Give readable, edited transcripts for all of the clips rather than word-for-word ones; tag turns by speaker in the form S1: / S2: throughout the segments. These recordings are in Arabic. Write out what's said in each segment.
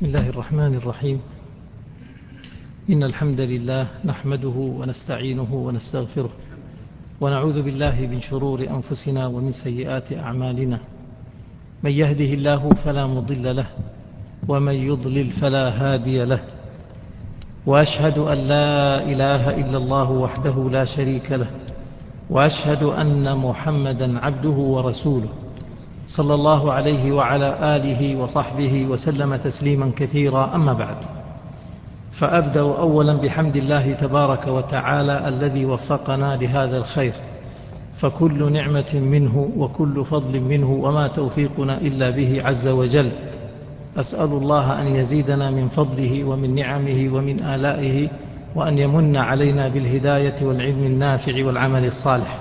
S1: بسم الله الرحمن الرحيم. إن الحمد لله نحمده ونستعينه ونستغفره ونعوذ بالله من شرور أنفسنا ومن سيئات أعمالنا. من يهده الله فلا مضل له ومن يضلل فلا هادي له، وأشهد أن لا إله إلا الله وحده لا شريك له، وأشهد أن محمدا عبده ورسوله صلى الله عليه وعلى آله وصحبه وسلم تسليما كثيرا. أما بعد، فأبدأ أولا بحمد الله تبارك وتعالى الذي وفقنا لهذا الخير، فكل نعمة منه وكل فضل منه وما توفيقنا إلا به عز وجل. أسأل الله أن يزيدنا من فضله ومن نعمه ومن آلائه، وأن يمن علينا بالهداية والعلم النافع والعمل الصالح.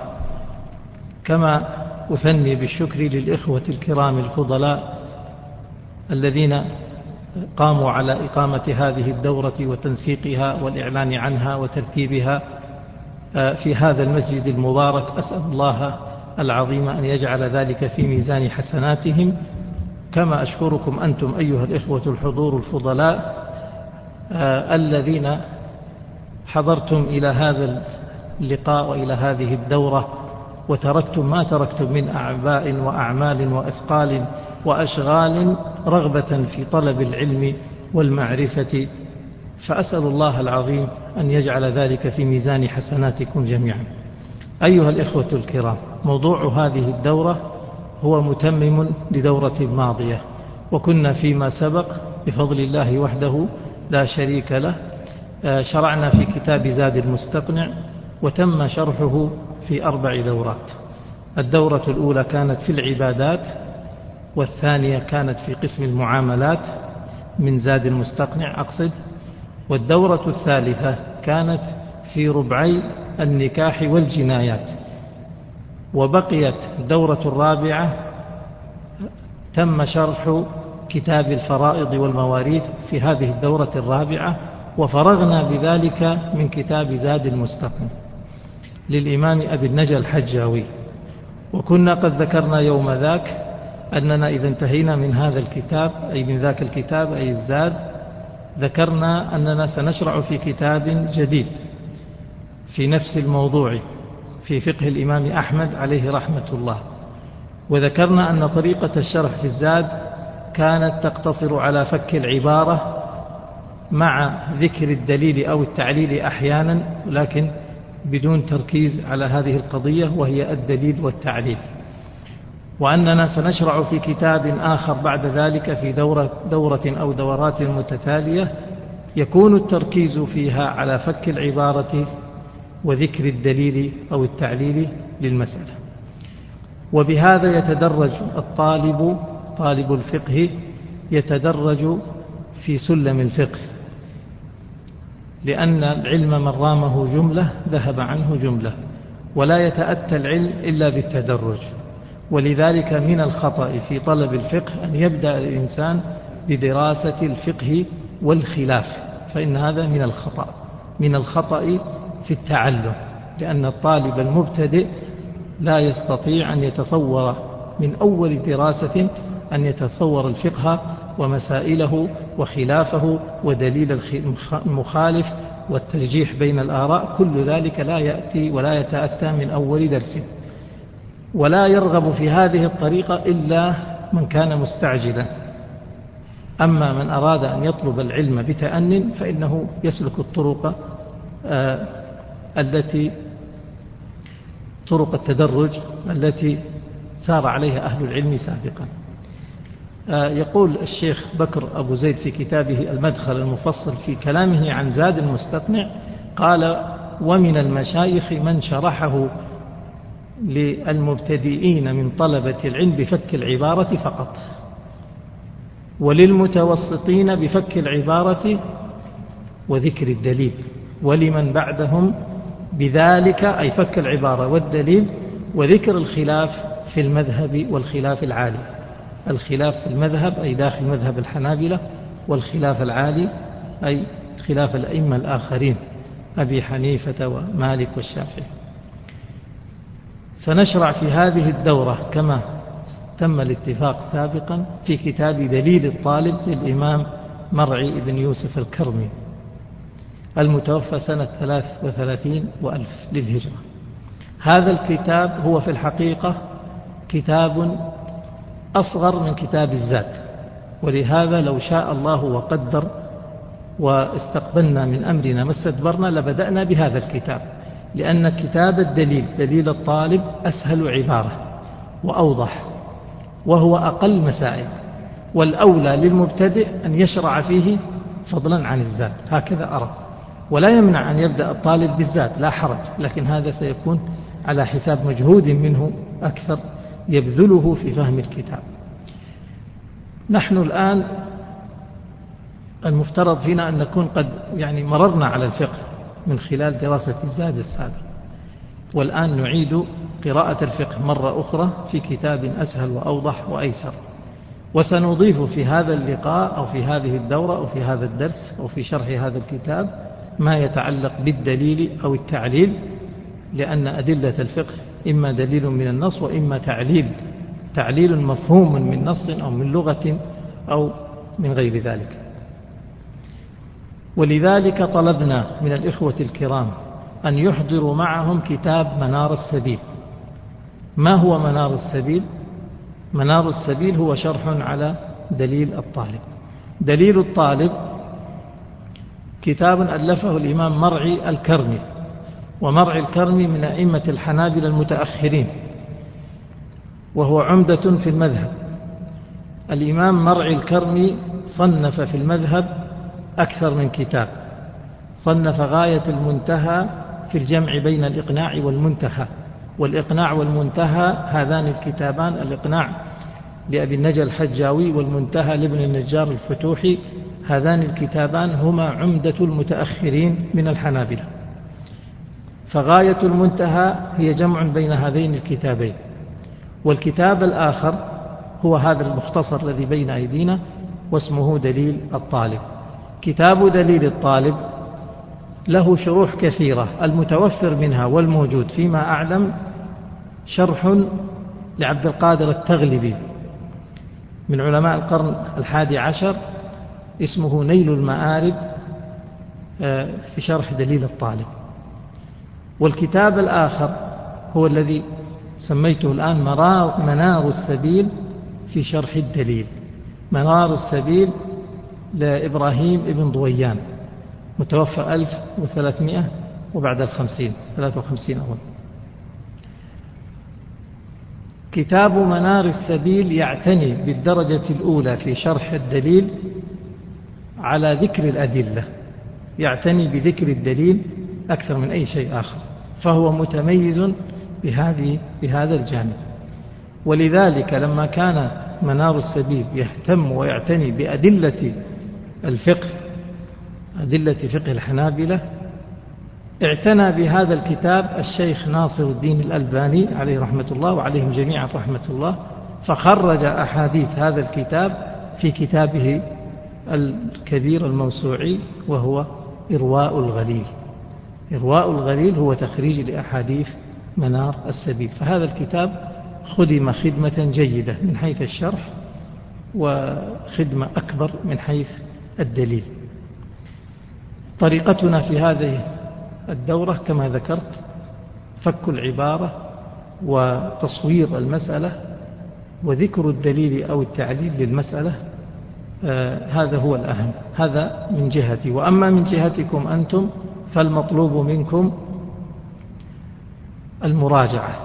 S1: كما أثني بالشكر للإخوة الكرام الفضلاء الذين قاموا على إقامة هذه الدورة وتنسيقها والإعلان عنها وترتيبها في هذا المسجد المبارك. أسأل الله العظيم أن يجعل ذلك في ميزان حسناتهم، كما أشكركم أنتم أيها الإخوة الحضور الفضلاء الذين حضرتم إلى هذا اللقاء وإلى هذه الدورة، وتركتم ما تركتم من أعباء وأعمال وأثقال وأشغال رغبة في طلب العلم والمعرفة، فأسأل الله العظيم أن يجعل ذلك في ميزان حسناتكم جميعا. أيها الإخوة الكرام، موضوع هذه الدورة هو متمم لدورة ماضية، وكنا فيما سبق بفضل الله وحده لا شريك له شرعنا في كتاب زاد المستقنع، وتم شرحه في 4 دورات. الدورة الأولى كانت في العبادات، والثانية كانت في قسم المعاملات من زاد المستقنع أقصد، والدورة الثالثة كانت في ربعي النكاح والجنايات، وبقيت الدورة الرابعة تم شرح كتاب الفرائض والمواريث في هذه الدورة الرابعة، وفرغنا بذلك من كتاب زاد المستقنع للإمام أبي النجا الحجاوي. وكنا قد ذكرنا يوم ذاك أننا إذا انتهينا من هذا الكتاب أي من ذاك الكتاب أي الزاد، ذكرنا أننا سنشرع في كتاب جديد في نفس الموضوع في فقه الإمام أحمد عليه رحمة الله، وذكرنا أن طريقة الشرح في الزاد كانت تقتصر على فك العبارة مع ذكر الدليل أو التعليل أحيانا، لكن بدون تركيز على هذه القضية وهي الدليل والتعليل، وأننا سنشرع في كتاب آخر بعد ذلك في دورة أو دورات متتالية يكون التركيز فيها على فك العبارة وذكر الدليل أو التعليل للمسألة. وبهذا يتدرج طالب الفقه يتدرج في سلم الفقه، لأن العلم من رامه جملة ذهب عنه جملة، ولا يتأتى العلم إلا بالتدرج. ولذلك من الخطأ في طلب الفقه أن يبدأ الإنسان بدراسة الفقه والخلاف، فإن هذا من الخطأ في التعلم، لأن الطالب المبتدئ لا يستطيع أن يتصور من أول دراسة أن يتصور الفقه ومسائله وخلافه ودليل المخالف والترجيح بين الآراء. كل ذلك لا يأتي ولا يتأتى من أول درس، ولا يرغب في هذه الطريقة إلا من كان مستعجلا. أما من أراد أن يطلب العلم بتأن فإنه يسلك طرق التدرج التي سار عليها أهل العلم سابقا. يقول الشيخ بكر أبو زيد في كتابه المدخل المفصل في كلامه عن زاد المستقنع، قال: ومن المشايخ من شرحه للمبتدئين من طلبة العلم بفك العبارة فقط، وللمتوسطين بفك العبارة وذكر الدليل، ولمن بعدهم بذلك أي فك العبارة والدليل وذكر الخلاف في المذهب والخلاف العالي. الخلاف في المذهب أي داخل مذهب الحنابلة، والخلاف العالي أي خلاف الأئمة الآخرين أبي حنيفة ومالك والشافعي. سنشرع في هذه الدورة كما تم الاتفاق سابقا في كتاب دليل الطالب للإمام مرعي بن يوسف الكرمي المتوفى سنة 33 وألف للهجرة. هذا الكتاب هو في الحقيقة كتاب أصغر من كتاب الزاد، ولهذا لو شاء الله وقدر واستقبلنا من أمرنا ما استدبرنا لبدأنا بهذا الكتاب، لأن كتاب الدليل دليل الطالب أسهل عبارة وأوضح وهو أقل مسائل، والأولى للمبتدئ أن يشرع فيه فضلا عن الزاد، هكذا أرى. ولا يمنع أن يبدأ الطالب بالزاد، لا حرج، لكن هذا سيكون على حساب مجهود منه أكثر يبذله في فهم الكتاب. نحن الآن المفترض فينا أن نكون قد مررنا على الفقه من خلال دراسة الزاد السابق، والآن نعيد قراءة الفقه مرة أخرى في كتاب أسهل وأوضح وأيسر. وسنضيف في هذا اللقاء أو في هذه الدورة أو في هذا الدرس أو في شرح هذا الكتاب ما يتعلق بالدليل أو التعليل، لأن أدلة الفقه إما دليل من النص وإما تعليل مفهوم من نص أو من لغة أو من غير ذلك. ولذلك طلبنا من الإخوة الكرام أن يحضروا معهم كتاب منار السبيل. ما هو منار السبيل؟ منار السبيل هو شرح على دليل الطالب. دليل الطالب كتاب ألفه الإمام مرعي الكرمي، ومرعي الكرمي من أئمة الحنابلة المتأخرين، وهو عمدة في المذهب. الإمام مرعي الكرمي صنف في المذهب أكثر من كتاب، صنف غاية المنتهى في الجمع بين الإقناع والمنتهى، والإقناع والمنتهى هذان الكتابان، الإقناع لأبي النجا الحجاوي والمنتهى لابن النجار الفتوحي، هذان الكتابان هما عمدة المتأخرين من الحنابلة. فغاية المنتهى هي جمع بين هذين الكتابين. والكتاب الآخر هو هذا المختصر الذي بين أيدينا واسمه دليل الطالب. كتاب دليل الطالب له شروح كثيرة، المتوفر منها والموجود فيما أعلم شرح لعبد القادر التغلبي من علماء القرن 11 اسمه نيل المآرب في شرح دليل الطالب. والكتاب الآخر هو الذي سميته الآن منار السبيل في شرح الدليل. منار السبيل لإبراهيم ابن ضويان متوفى 1300 وبعد 53 أول. كتاب منار السبيل يعتني بالدرجة الأولى في شرح الدليل على ذكر الأدلة، يعتني بذكر الدليل أكثر من أي شيء آخر، فهو متميز بهذا الجانب. ولذلك لما كان منار السبيل يهتم ويعتني بأدلة الفقه، أدلة فقه الحنابلة، اعتنى بهذا الكتاب الشيخ ناصر الدين الألباني عليه رحمة الله وعليهم جميعا رحمة الله، فخرج أحاديث هذا الكتاب في كتابه الكبير الموسوعي وهو إرواء الغليل. إرواء الغليل هو تخريج لأحاديث منار السبيل. فهذا الكتاب خدم خدمة جيدة من حيث الشرح وخدمة أكبر من حيث الدليل. طريقتنا في هذه الدورة كما ذكرت فك العبارة وتصوير المسألة وذكر الدليل أو التعليل للمسألة، هذا هو الأهم. هذا من جهتي. وأما من جهتكم أنتم فالمطلوب منكم المراجعة.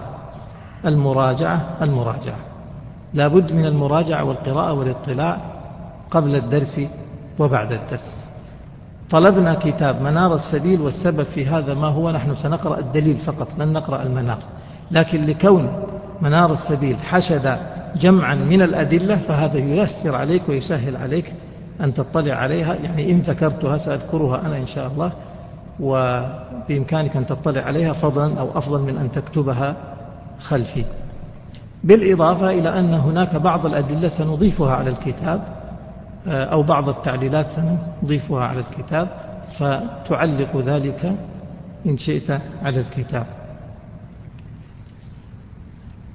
S1: لا بد من المراجعة والقراءة والاطلاع قبل الدرس وبعد الدرس. طلبنا كتاب منار السبيل، والسبب في هذا ما هو؟ نحن سنقرأ الدليل فقط لن نقرأ المنار، لكن لكون منار السبيل حشد جمعا من الأدلة فهذا ييسر عليك ويسهل عليك أن تطلع عليها. إن ذكرتها سأذكرها أنا إن شاء الله، وبإمكانك أن تطلع عليها فضلا أو أفضل من أن تكتبها خلفي. بالإضافة إلى أن هناك بعض الأدلة سنضيفها على الكتاب أو بعض التعليلات سنضيفها على الكتاب، فتعلق ذلك إن شئت على الكتاب.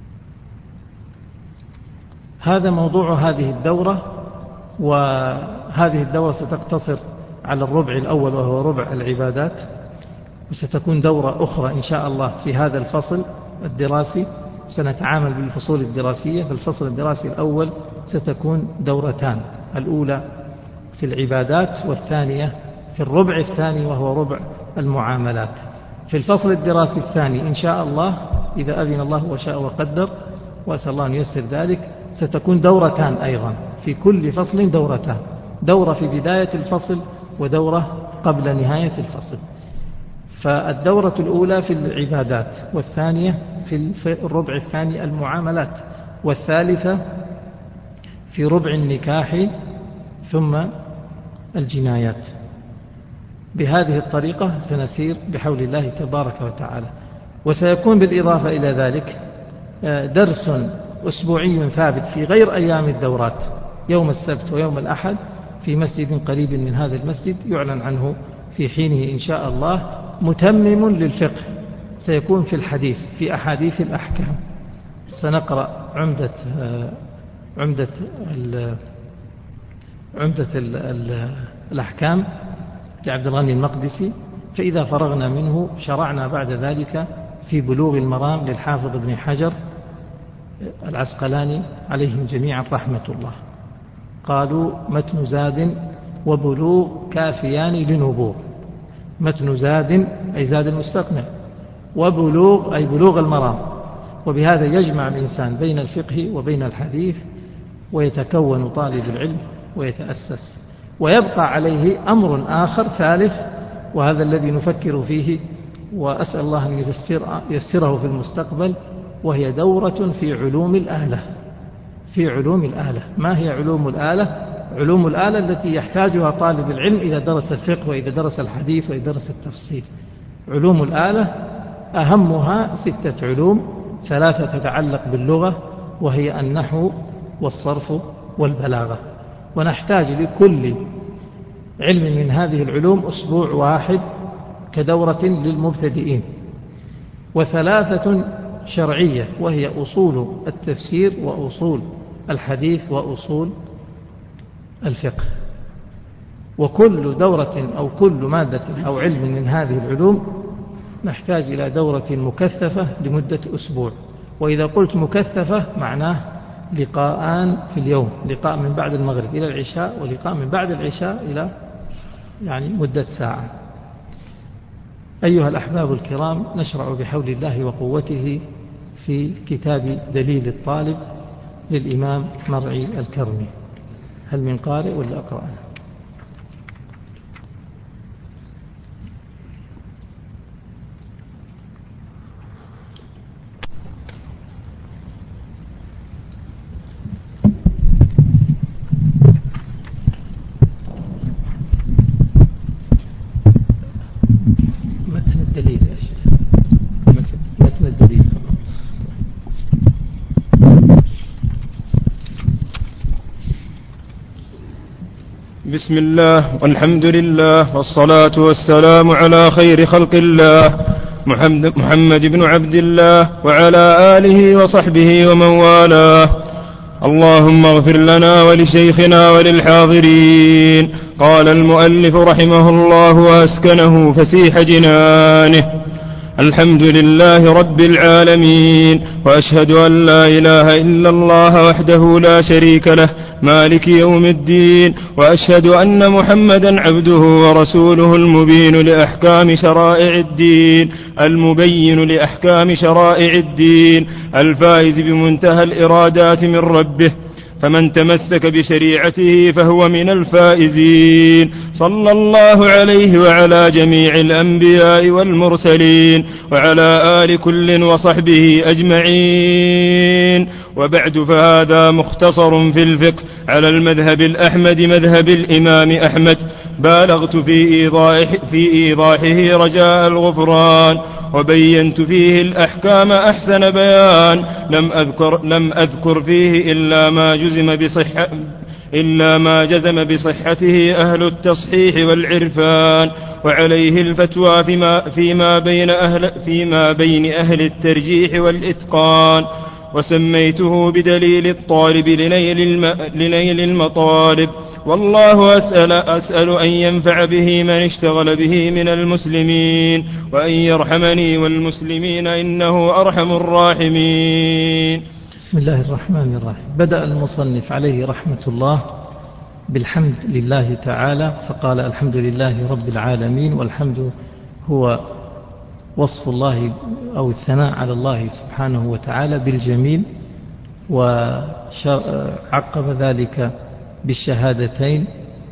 S1: هذا موضوع هذه الدورة، وهذا هذه الدورة ستقتصر على الربع الأول وهو ربع العبادات، وستكون دورة أخرى إن شاء الله في هذا الفصل الدراسي. سنتعامل بالفصول الدراسية. في الفصل الدراسي الأول ستكون دورتان، الأولى في العبادات والثانية في الربع الثاني وهو ربع المعاملات. في الفصل الدراسي الثاني إن شاء الله إذا أذن الله وشاء وقدر، وأسأل الله أن ييسر ذلك، ستكون دورتان أيضا، في كل فصل دورتان، دورة في بداية الفصل ودورة قبل نهاية الفصل. فالدورة الأولى في العبادات، والثانية في الربع الثاني المعاملات، والثالثة في ربع النكاح ثم الجنايات. بهذه الطريقة سنسير بحول الله تبارك وتعالى. وسيكون بالإضافة إلى ذلك درس أسبوعي ثابت في غير أيام الدورات، يوم السبت ويوم الأحد في مسجد قريب من هذا المسجد يعلن عنه في حينه إن شاء الله، متمم للفقه. سيكون في الحديث، في أحاديث الأحكام. سنقرأ عمدة الأحكام لعبد الغني المقدسي، فإذا فرغنا منه شرعنا بعد ذلك في بلوغ المرام للحافظ ابن حجر العسقلاني عليهم جميعا رحمة الله. قالوا متن زاد وبلوغ كافيان لنبوغ. متن زاد أي زاد المستقنع، وبلوغ أي بلوغ المرام. وبهذا يجمع الإنسان بين الفقه وبين الحديث، ويتكون طالب العلم ويتأسس. ويبقى عليه أمر آخر ثالث، وهذا الذي نفكر فيه وأسأل الله أن ييسره في المستقبل، وهي دورة في علوم الآلة. في علوم الآلة. ما هي علوم الآلة؟ علوم الآلة التي يحتاجها طالب العلم إذا درس الفقه وإذا درس الحديث وإذا درس التفصيل. علوم الآلة أهمها 6 علوم، 3 تتعلق باللغة وهي النحو والصرف والبلاغة. ونحتاج لكل علم من هذه العلوم أسبوع واحد كدورة للمبتدئين، و3 شرعية وهي أصول التفسير وأصول الحديث وأصول الفقه. وكل دورة أو كل مادة أو علم من هذه العلوم نحتاج إلى دورة مكثفة لمدة أسبوع. وإذا قلت مكثفة معناه لقاءان في اليوم، لقاء من بعد المغرب إلى العشاء، ولقاء من بعد العشاء إلى مدة ساعة. أيها الأحباب الكرام، نشرع بحول الله وقوته في كتاب دليل الطالب للإمام مرعي الكرمي. هل من قارئ ولا أقرأ؟ متن الدليل يا شيخ، متن الدليل.
S2: بسم الله والحمد لله والصلاة والسلام على خير خلق الله محمد بن عبد الله وعلى آله وصحبه ومن والاه. اللهم اغفر لنا ولشيخنا وللحاضرين. قال المؤلف رحمه الله وأسكنه فسيح جنانه: الحمد لله رب العالمين، وأشهد أن لا إله إلا الله وحده لا شريك له مالك يوم الدين، وأشهد أن محمدا عبده ورسوله المبين لأحكام شرائع الدين، المبين لأحكام شرائع الدين، الفائز بمنتهى الإرادات من ربه، فمن تمسك بشريعته فهو من الفائزين. صلى الله عليه وعلى جميع الأنبياء والمرسلين وعلى آل كل وصحبه أجمعين. وبعد، فهذا مختصر في الفقه على المذهب الأحمد مذهب الإمام أحمد، بالغت في إيضاحه رجاء الغفران، وبينت فيه الأحكام أحسن بيان. لم أذكر فيه إلا ما جزم بصحته أهل التصحيح والعرفان، وعليه الفتوى فيما بين أهل الترجيح والإتقان. وسميته بدليل الطالب لنيل المطالب، والله أسأل أن ينفع به من اشتغل به من المسلمين وأن يرحمني والمسلمين إنه أرحم الراحمين.
S1: بسم الله الرحمن الرحيم. بدأ المصنف عليه رحمة الله بالحمد لله تعالى، فقال الحمد لله رب العالمين، والحمد هو وصف الله أو الثناء على الله سبحانه وتعالى بالجميل، وعقب ذلك بالشهادتين،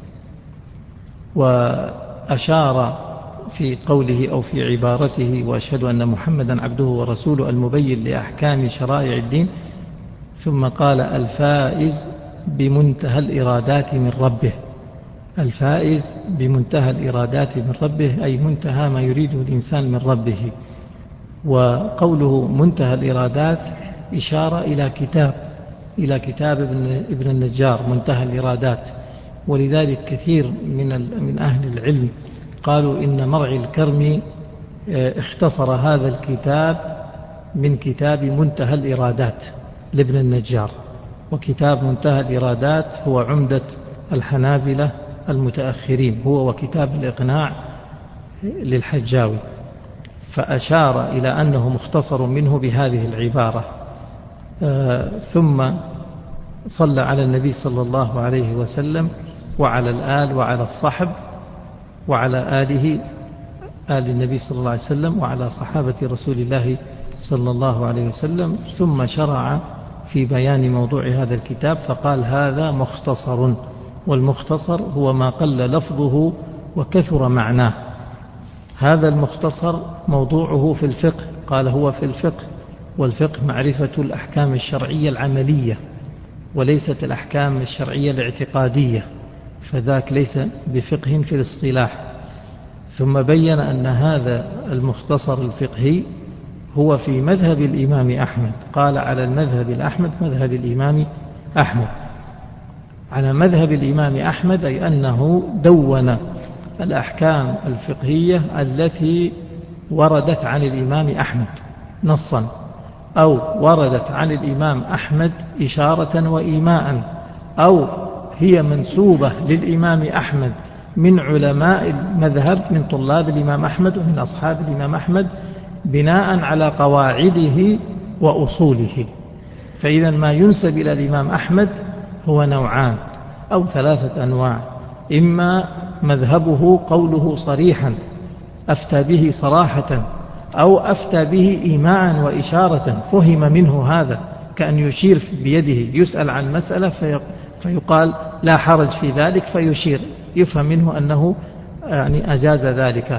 S1: وأشار في قوله أو في عبارته وأشهد أن محمدا عبده ورسوله المبين لأحكام شرائع الدين، ثم قال الفائز بمنتهى الإرادات من ربه. الفائز بمنتهى الإرادات من ربه أي منتهى ما يريده الإنسان من ربه. وقوله منتهى الإرادات إشارة إلى كتاب ابن النجار منتهى الإرادات، ولذلك كثير من أهل العلم قالوا إن مرعي الكرمي اختصر هذا الكتاب من كتاب منتهى الإرادات لابن النجار، وكتاب منتهى الإرادات هو عمدة الحنابلة المتأخرين، هو وكتاب الإقناع للحجاوي، فأشار إلى أنه مختصر منه بهذه العبارة. ثم صلى على النبي صلى الله عليه وسلم وعلى الآل وعلى الصحب وعلى آل النبي صلى الله عليه وسلم وعلى صحابة رسول الله صلى الله عليه وسلم، ثم شرع في بيان موضوع هذا الكتاب فقال هذا مختصر، والمختصر هو ما قل لفظه وكثر معناه. هذا المختصر موضوعه في الفقه، قال هو في الفقه، والفقه معرفة الأحكام الشرعية العملية وليست الأحكام الشرعية الاعتقادية، فذاك ليس بفقه في الاصطلاح. ثم بين أن هذا المختصر الفقهي هو في مذهب الإمام أحمد، قال على المذهب الأحمد مذهب الإمام أحمد، على مذهب الإمام أحمد أي أنه دون الأحكام الفقهية التي وردت عن الإمام أحمد نصا، أو وردت عن الإمام أحمد إشارة وإيماء، أو هي منسوبة للإمام أحمد من علماء المذهب من طلاب الإمام أحمد ومن أصحاب الإمام أحمد بناء على قواعده وأصوله. فإذا ما ينسب إلى الإمام أحمد هو نوعان أو 3 أنواع: إما مذهبه قوله صريحا أفتى به صراحة، أو أفتى به إيماء وإشارة فهم منه هذا، كأن يشير بيده، يسأل عن مسألة فيقال لا حرج في ذلك فيشير، يفهم منه أنه يعني أجاز ذلك.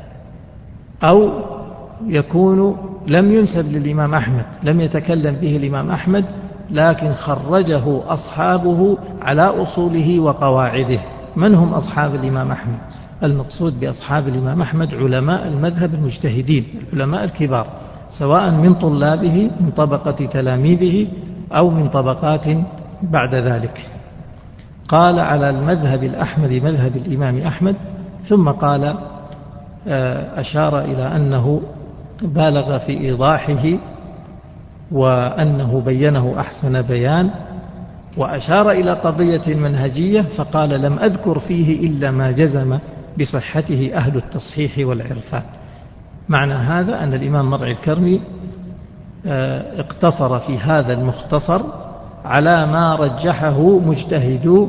S1: أو يكون لم ينسب للإمام أحمد، لم يتكلم به الإمام أحمد، لكن خرجه أصحابه على أصوله وقواعده. من هم أصحاب الإمام أحمد؟ المقصود بأصحاب الإمام أحمد علماء المذهب المجتهدين، العلماء الكبار، سواء من طلابه من طبقة تلاميذه أو من طبقات بعد ذلك. قال على المذهب الأحمد مذهب الإمام أحمد، ثم قال أشار إلى أنه بالغ في إيضاحه وأنه بينه أحسن بيان، وأشار إلى قضية منهجية فقال لم أذكر فيه إلا ما جزم بصحته أهل التصحيح والعرفان. معنى هذا أن الإمام مرعي الكرمي اقتصر في هذا المختصر على ما رجحه مجتهدو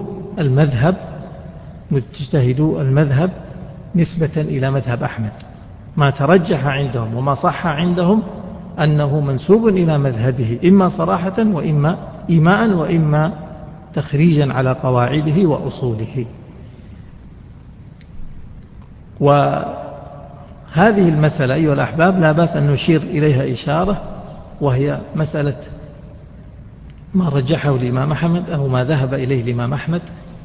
S1: المذهب نسبة إلى مذهب أحمد. ما ترجح عندهم وما صح عندهم أنه منسوب إلى مذهبه، إما صراحة وإما إيماء وإما تخريجا على قواعده وأصوله. وهذه المسألة أيها الأحباب لا بأس أن نشير إليها إشارة، وهي مسألة ما رجحه الإمام أحمد أو ما ذهب إليه الإمام أحمد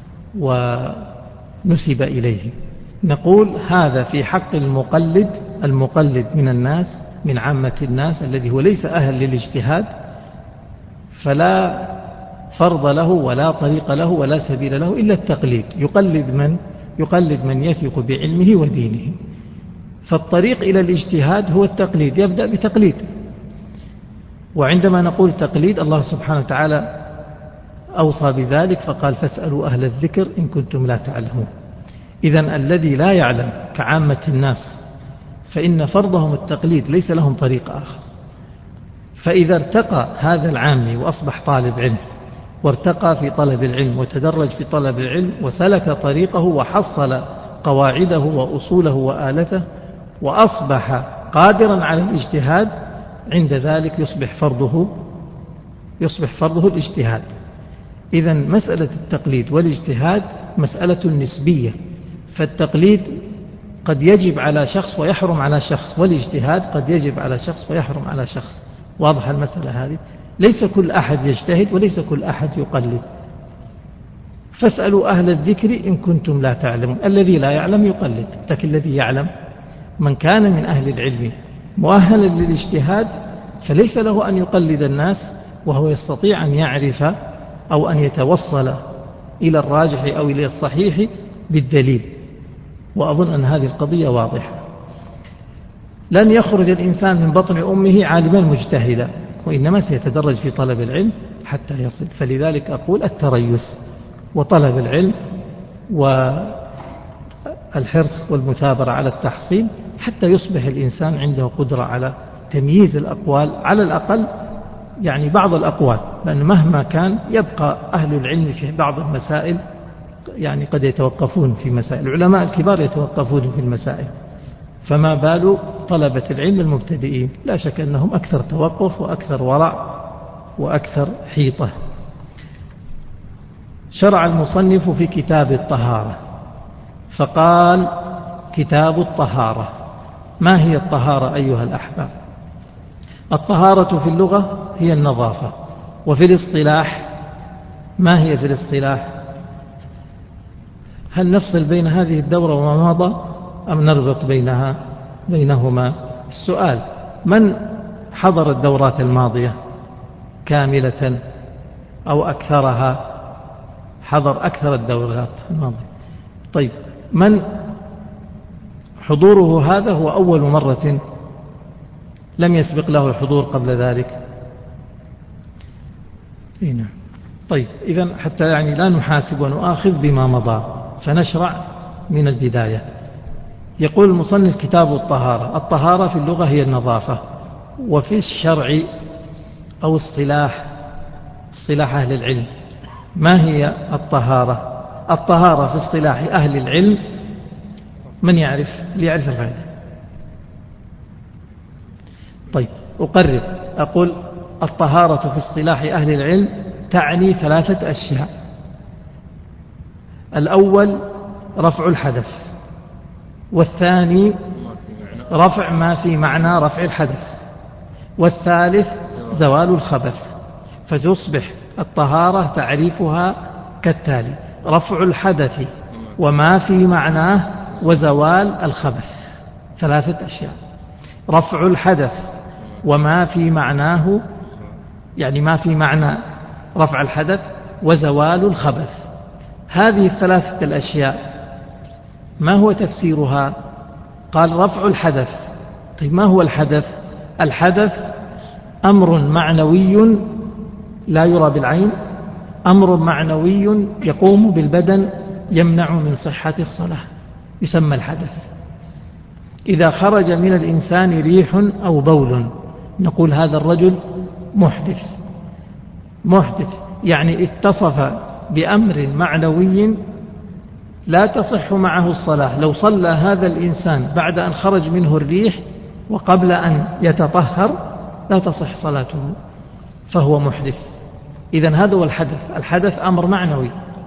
S1: ونسب إليه. نقول هذا في حق المقلد من الناس، من عامة الناس، الذي هو ليس أهل للاجتهاد، فلا فرض له ولا طريق له ولا سبيل له إلا التقليد، يقلد من يثق بعلمه ودينه. فالطريق إلى الاجتهاد هو التقليد، يبدأ بتقليد. وعندما نقول تقليد، الله سبحانه وتعالى أوصى بذلك فقال فاسألوا أهل الذكر إن كنتم لا تعلمون. إذن الذي لا يعلم كعامة الناس فإن فرضهم التقليد ليس لهم طريق آخر. فإذا ارتقى هذا العامي وأصبح طالب علم وارتقى في طلب العلم وتدرج في طلب العلم وسلك طريقه وحصل قواعده وأصوله وآلته وأصبح قادرا على الاجتهاد، عند ذلك يصبح فرضه الاجتهاد. إذن مسألة التقليد والاجتهاد مسألة نسبية، فالتقليد قد يجب على شخص ويحرم على شخص، والاجتهاد قد يجب على شخص ويحرم على شخص. واضح المسألة هذه؟ ليس كل أحد يجتهد وليس كل أحد يقلد. فاسألوا أهل الذكر إن كنتم لا تعلمون. الذي لا يعلم يقلد، لكن الذي يعلم من كان من أهل العلم مؤهلا للاجتهاد فليس له أن يقلد الناس، وهو يستطيع أن يعرف أو أن يتوصل إلى الراجح أو إلى الصحيح بالدليل. وأظن أن هذه القضية واضحة. لن يخرج الإنسان من بطن أمه عالما مجتهدا، وإنما سيتدرج في طلب العلم حتى يصل. فلذلك أقول التريث وطلب العلم والحرص والمثابرة على التحصيل حتى يصبح الإنسان عنده قدرة على تمييز الأقوال، على الأقل يعني بعض الأقوال، لأن مهما كان يبقى أهل العلم في بعض المسائل يعني قد يتوقفون في مسائل، العلماء الكبار يتوقفون في المسائل، فما بال طلبة العلم المبتدئين؟ لا شك أنهم أكثر توقف وأكثر ورع وأكثر حيطة. شرع المصنف في كتاب الطهارة فقال: كتاب الطهارة. ما هي الطهارة أيها الأحباب؟ الطهارة في اللغة هي النظافة، وفي الاصطلاح ما هي في الاصطلاح؟ هل نفصل بين هذه الدورة وما مضى أم نربط بينهما؟ السؤال: من حضر الدورات الماضية كاملة أو أكثرها؟ حضر أكثر الدورات الماضية. طيب، من حضوره هذا هو أول مرة لم يسبق له الحضور قبل ذلك؟ نعم. طيب، إذن حتى يعني لا نحاسب ونؤاخذ بما مضى فنشرع من البداية. يقول المصنف: كتاب الطهارة. الطهارة في اللغة هي النظافة، وفي الشرع أو اصطلاح أهل العلم ما هي الطهارة؟ الطهارة في اصطلاح أهل العلم من يعرف؟ ليعرف الفائدة. طيب، أقرر أقول: الطهارة في اصطلاح أهل العلم تعني 3 أشياء. الأول رفع الحدث، والثاني رفع ما في معنى رفع الحدث، والثالث زوال الخبث. فتصبح الطهارة تعريفها كالتالي: رفع الحدث وما في معناه وزوال الخبث. 3 أشياء: رفع الحدث وما في معناه، يعني ما في معنى رفع الحدث، وزوال الخبث. هذه 3 الأشياء ما هو تفسيرها؟ قال: رفع الحدث. طيب، ما هو الحدث؟ الحدث أمر معنوي لا يرى بالعين، أمر معنوي يقوم بالبدن يمنع من صحة الصلاة، يسمى الحدث. إذا خرج من الإنسان ريح أو بول نقول هذا الرجل محدث، يعني اتصف بأمر معنوي لا تصح معه الصلاة. لو صلى هذا الإنسان بعد أن خرج منه الريح وقبل أن يتطهر لا تصح صلاته، فهو محدث. إذن هذا هو الحدث أمر معنوي.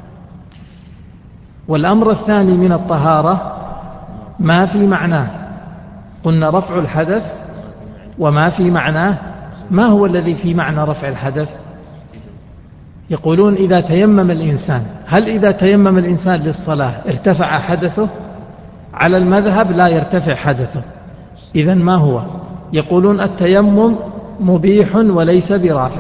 S1: والأمر الثاني من الطهارة ما في معناه. قلنا رفع الحدث وما في معناه. ما هو الذي في معنى رفع الحدث؟ يقولون إذا تيمم الإنسان، هل إذا تيمم الإنسان للصلاة ارتفع حدثه؟ على المذهب لا يرتفع حدثه. إذن ما هو؟ يقولون التيمم مبيح وليس برافع.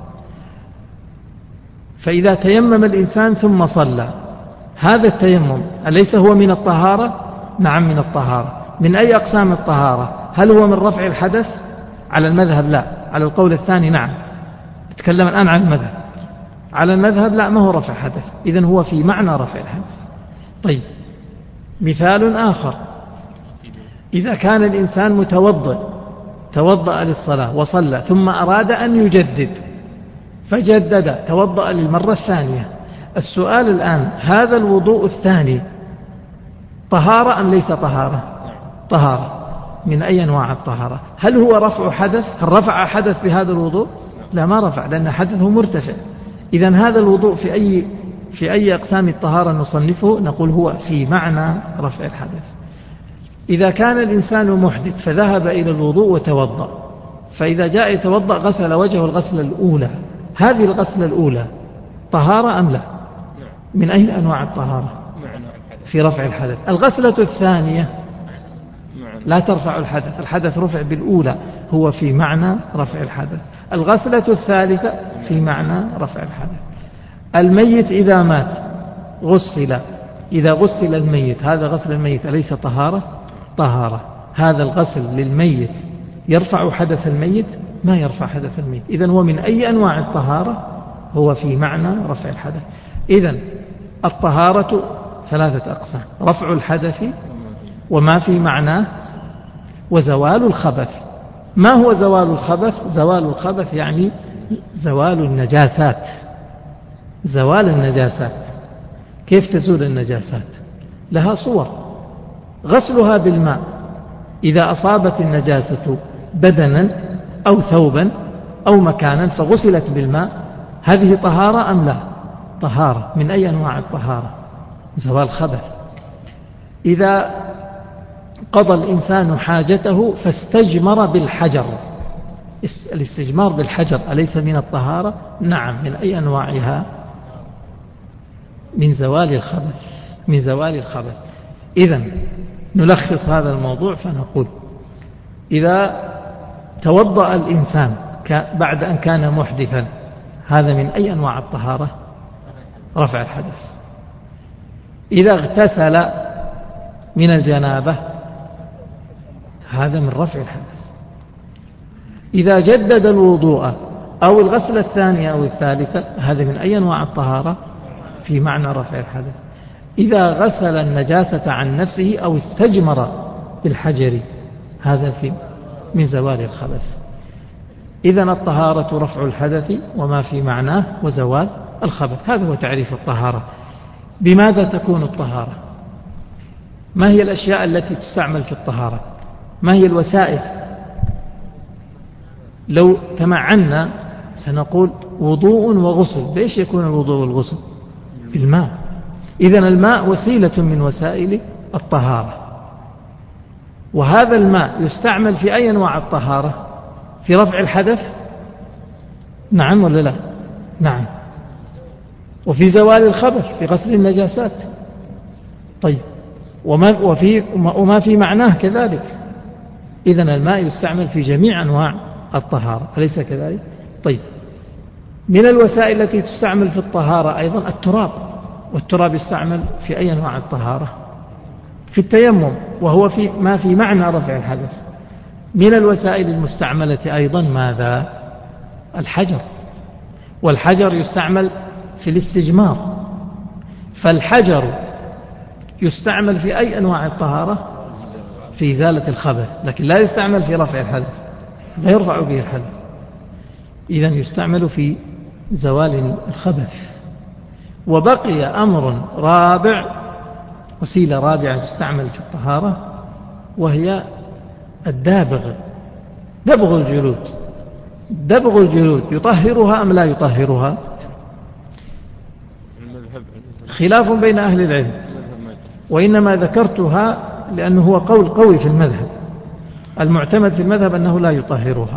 S1: فإذا تيمم الإنسان ثم صلى، هذا التيمم أليس هو من الطهارة؟ نعم، من الطهارة. من أي أقسام الطهارة؟ هل هو من رفع الحدث؟ على المذهب لا، على القول الثاني نعم. أتكلم الآن عن المذهب. على المذهب لا، ما هو رفع حدث، إذن هو في معنى رفع الحدث. طيب مثال آخر، إذا كان الإنسان متوضئ، توضأ للصلاة وصلى ثم أراد أن يجدد فجدد، توضأ للمرة الثانية. السؤال الآن، هذا الوضوء الثاني طهارة أم ليس طهارة؟ طهارة. من أي أنواع الطهارة؟ هل هو رفع حدث؟ هل رفع حدث بهذا الوضوء؟ لا، ما رفع، لأن حدثه مرتفع. إذن هذا الوضوء في أي أقسام الطهارة نصنفه؟ نقول هو في معنى رفع الحدث. إذا كان الإنسان محدث فذهب إلى الوضوء وتوضأ، فإذا جاء يتوضأ غسل وجهه الغسلة الأولى، هذه الغسلة الأولى طهارة أم لا؟ من أي أنواع الطهارة؟ في رفع الحدث. الغسلة الثانية لا ترفع الحدث، الحدث رفع بالأولى، هو في معنى رفع الحدث. الغسلة الثالثة في معنى رفع الحدث. الميت إذا مات غسل، إذا غسل الميت، هذا غسل الميت أليس طهارة؟ طهارة. هذا الغسل للميت يرفع حدث الميت؟ ما يرفع حدث الميت. إذن هو من أي أنواع الطهارة؟ هو في معنى رفع الحدث. إذن الطهارة ثلاثة أقسام: رفع الحدث، وما في معناه، وزوال الخبث. ما هو زوال الخبث؟ زوال الخبث يعني زوال النجاسات. زوال النجاسات. كيف تزول النجاسات؟ لها صور: غسلها بالماء إذا أصابت النجاسة بدنا أو ثوبا أو مكانا فغسلت بالماء، هذه طهارة أم لا؟ طهارة. من أي أنواع الطهارة؟ زوال خبث. إذا قضى الإنسان حاجته فاستجمر بالحجر، الاستجمار بالحجر أليس من الطهارة؟ نعم. من أي أنواعها؟ من زوال الخبث. من زوال الخبث. إذن نلخص هذا الموضوع فنقول: إذا توضأ الإنسان بعد أن كان محدثا، هذا من أي أنواع الطهارة؟ رفع الحدث. إذا اغتسل من الجنابة، هذا من رفع الحدث. إذا جدد الوضوء أو الغسلة الثانية أو الثالثة، هذا من أي أنواع الطهارة؟ في معنى رفع الحدث. إذا غسل النجاسة عن نفسه أو استجمر بالحجر، هذا من زوال الخبث. إذن الطهارة رفع الحدث وما في معناه وزوال الخبث. هذا هو تعريف الطهارة. بماذا تكون الطهارة؟ ما هي الأشياء التي تستعمل في الطهارة؟ ما هي الوسائل؟ لو تمعنا سنقول وضوء وغسل. بإيش يكون الوضوء والغسل؟ بالماء. إذن الماء وسيلة من وسائل الطهارة. وهذا الماء يستعمل في أي أنواع الطهارة؟ في رفع الحدث؟ نعم ولا لا؟ نعم. وفي زوال الخبث، في غسل النجاسات. طيب، وما في معناه كذلك. إذن الماء يستعمل في جميع أنواع الطهارة، أليس كذلك؟ طيب، من الوسائل التي تستعمل في الطهارة أيضا التراب. والتراب يستعمل في أي أنواع الطهارة؟ في التيمم، وهو ما في معنى رفع الحدث. من الوسائل المستعملة أيضا ماذا؟ الحجر. والحجر يستعمل في الاستجمار. فالحجر يستعمل في أي أنواع الطهارة؟ في إزالة الخبث، لكن لا يستعمل في رفع الحدث، لا يرفع به الحدث. إذن يستعمل في زوال الخبث. وبقي أمر رابع، وسيلة رابعة تستعمل في الطهارة، وهي الدابغ. دبغ الجلود. دبغ الجلود يطهرها أم لا يطهرها؟ خلاف بين أهل العلم، وإنما ذكرتها لأنه هو قول قوي في المذهب. المعتمد في المذهب أنه لا يطهرها،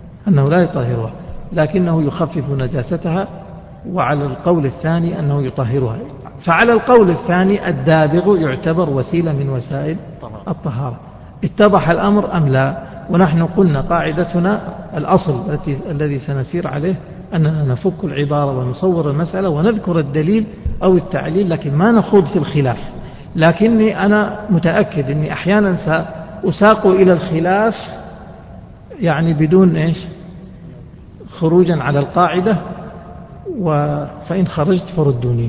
S1: لكنه يخفف نجاستها. وعلى القول الثاني أنه يطهرها. فعلى القول الثاني الدابغ يعتبر وسيلة من وسائل الطهارة. اتضح الأمر أم لا؟ ونحن قلنا قاعدتنا الأصل الذي سنسير عليه أننا نفك العبارة ونصور المسألة ونذكر الدليل أو التعليل، لكن ما نخوض في الخلاف. لكني أنا متأكد أني أحيانا سأساق إلى الخلاف يعني بدون خروجا على القاعدة، فإن خرجت فردوني.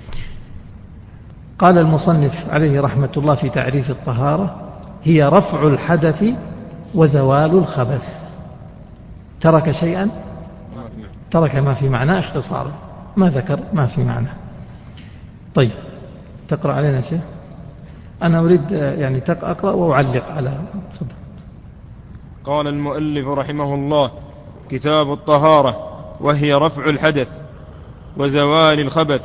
S1: قال المصنف عليه رحمة الله في تعريف الطهارة: هي رفع الحدث وزوال الخبث. ترك شيئا، ترك ما في معناه اختصارا، ما ذكر ما في معناه. طيب تقرأ علينا شيء؟ أنا أريد يعني أقرأ وأعلق على. تفضل.
S2: قال المؤلف رحمه الله: كتاب الطهارة، وهي رفع الحدث وزوال الخبث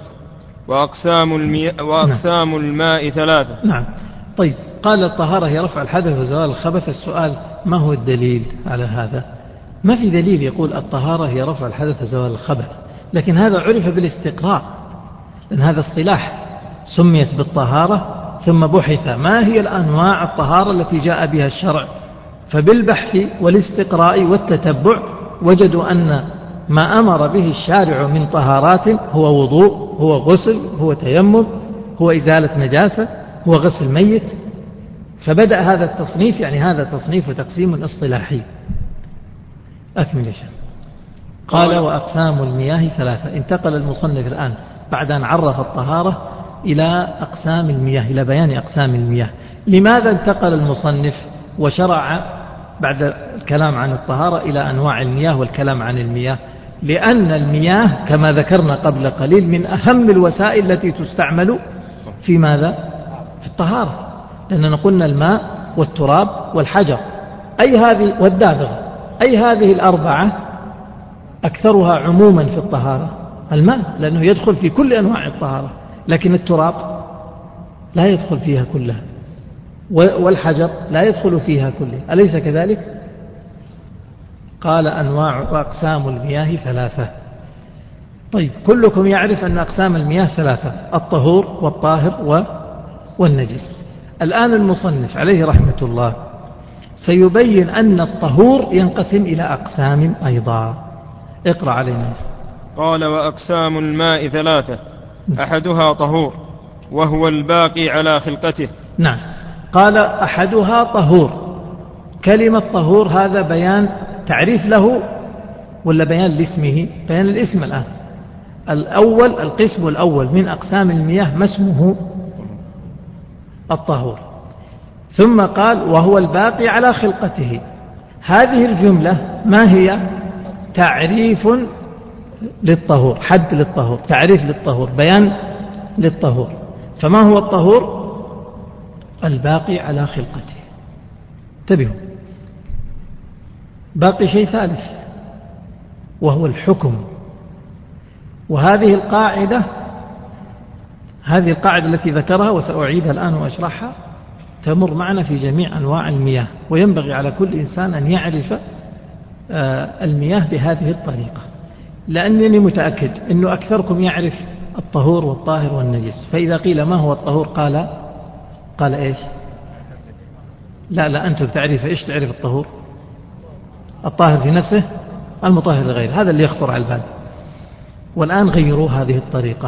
S2: وأقسام الماء ثلاثة.
S1: نعم. طيب قال الطهارة هي رفع الحدث وزوال الخبث. السؤال: ما هو الدليل على هذا؟ ما في دليل يقول الطهارة هي رفع الحدث وزوال الخبث، لكن هذا عرف بالاستقراء، لأن هذا اصطلاح سميت بالطهارة ثم بحث ما هي الأنواع الطهارة التي جاء بها الشرع، فبالبحث والاستقراء والتتبع وجدوا أن ما أمر به الشارع من طهارات هو وضوء، هو غسل، هو تيمم، هو إزالة نجاسة، هو غسل ميت. فبدأ هذا التصنيف، يعني هذا تصنيف وتقسيم اصطلاحي. أكمل يا شيخ. قال: وأقسام المياه ثلاثة. انتقل المصنف الآن بعد أن عرف الطهارة إلى أقسام المياه، إلى بيان أقسام المياه. لماذا انتقل المصنف وشرع بعد الكلام عن الطهارة إلى أنواع المياه والكلام عن المياه؟ لأن المياه كما ذكرنا قبل قليل من أهم الوسائل التي تستعمل في ماذا؟ في الطهارة. لأننا قلنا الماء والتراب والحجر والدابغ، أي هذه الأربعة أكثرها عموما في الطهارة؟ الماء، لأنه يدخل في كل أنواع الطهارة، لكن التراب لا يدخل فيها كلها، والحجر لا يدخل فيها كلها، أليس كذلك؟ قال: أنواع وأقسام المياه ثلاثة. طيب كلكم يعرف أن أقسام المياه ثلاثة: الطهور والطاهر والنجس. الآن المصنف عليه رحمة الله سيبين أن الطهور ينقسم إلى أقسام أيضا. اقرأ علينا.
S2: قال: وأقسام الماء ثلاثة، أحدها طهور وهو الباقي على خلقته.
S1: نعم. قال: أحدها طهور. كلمة طهور هذا بيان تعريف له ولا بيان لاسمه؟ بيان الاسم. الآن الأول، القسم الأول من أقسام المياه ما اسمه؟ الطهور. ثم قال: وهو الباقي على خلقته. هذه الجملة ما هي؟ تعريف للطهور، حد للطهور، تعريف للطهور، بيان للطهور. فما هو الطهور؟ الباقي على خلقته. انتبهوا، باقي شيء ثالث وهو الحكم. وهذه القاعدة، هذه القاعدة التي ذكرها وسأعيدها الآن وأشرحها، تمر معنا في جميع أنواع المياه، وينبغي على كل إنسان أن يعرف المياه بهذه الطريقة، لأنني متأكد أنه أكثركم يعرف الطهور والطاهر والنجس. فإذا قيل ما هو الطهور قال إيش؟ لا أنتم تعرف إيش؟ تعرف الطهور؟ الطاهر في نفسه، المطهر لغيره، هذا اللي يخطر على البال. والآن غيروا هذه الطريقة.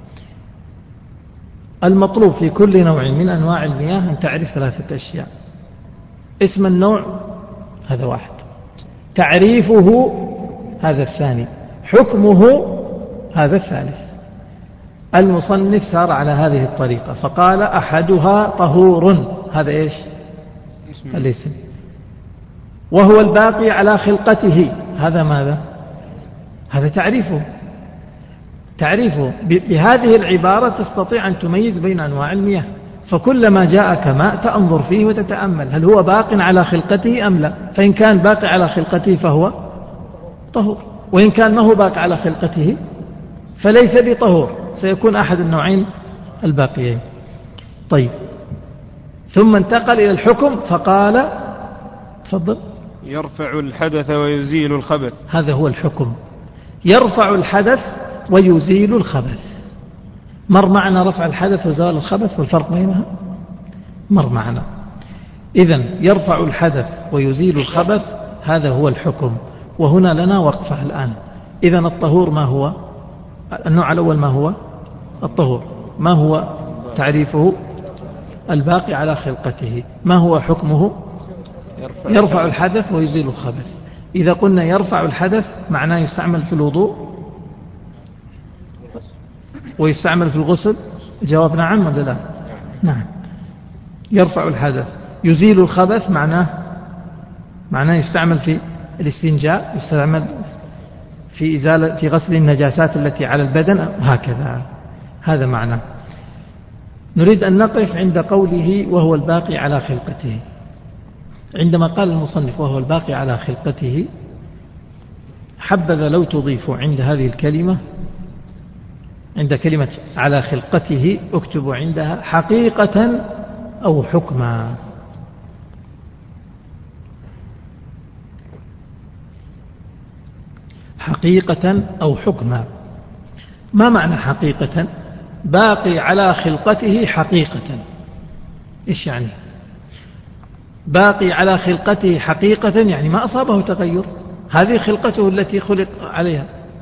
S1: المطلوب في كل نوع من أنواع المياه أن تعرف ثلاثة أشياء: اسم النوع هذا واحد، تعريفه هذا الثاني، حكمه هذا الثالث. المصنف سار على هذه الطريقة فقال: أحدها طهور، هذا إيش؟ الاسم. وهو الباقي على خلقته، هذا ماذا؟ هذا تعريفه. بهذه العبارة تستطيع أن تميز بين أنواع المياه. فكلما جاءك ماء تنظر فيه وتتأمل هل هو باق على خلقته أم لا. فإن كان باق على خلقته فهو طهور، وإن كان ما هو باق على خلقته فليس بطهور، سيكون أحد النوعين الباقيين. طيب، ثم انتقل إلى الحكم فقال: تفضل.
S2: يرفع الحدث ويزيل الخبث.
S1: هذا هو الحكم، يرفع الحدث ويزيل الخبث. مر معنا رفع الحدث وزال الخبث والفرق بينها، مر معنا. إذن يرفع الحدث ويزيل الخبث، هذا هو الحكم. وهنا لنا وقفة الآن. إذن الطهور ما هو؟ النوع الأول ما هو؟ الطهور. ما هو تعريفه؟ الباقي على خلقته. ما هو حكمه؟ يرفع الحدث ويزيل الخبث. إذا قلنا يرفع الحدث معناه يستعمل في الوضوء ويستعمل في الغسل؟ الجواب نعم ولا لا؟ نعم. يرفع الحدث، يزيل الخبث، معناه يستعمل في الاستنجاء، يستعمل في غسل النجاسات التي على البدن، هكذا، هذا معناه. نريد أن نقف عند قوله وهو الباقي على خلقته. عندما قال المصنف وهو الباقي على خلقته، حبذا لو تضيف عند هذه الكلمة، عند كلمة على خلقته، اكتب عندها حقيقة أو حكما. حقيقة أو حكما. ما معنى حقيقة؟ باقي على خلقته حقيقة، إيش يعني؟ باقي على خلقته حقيقة يعني ما أصابه تغير، هذه خلقته التي خلق عليها،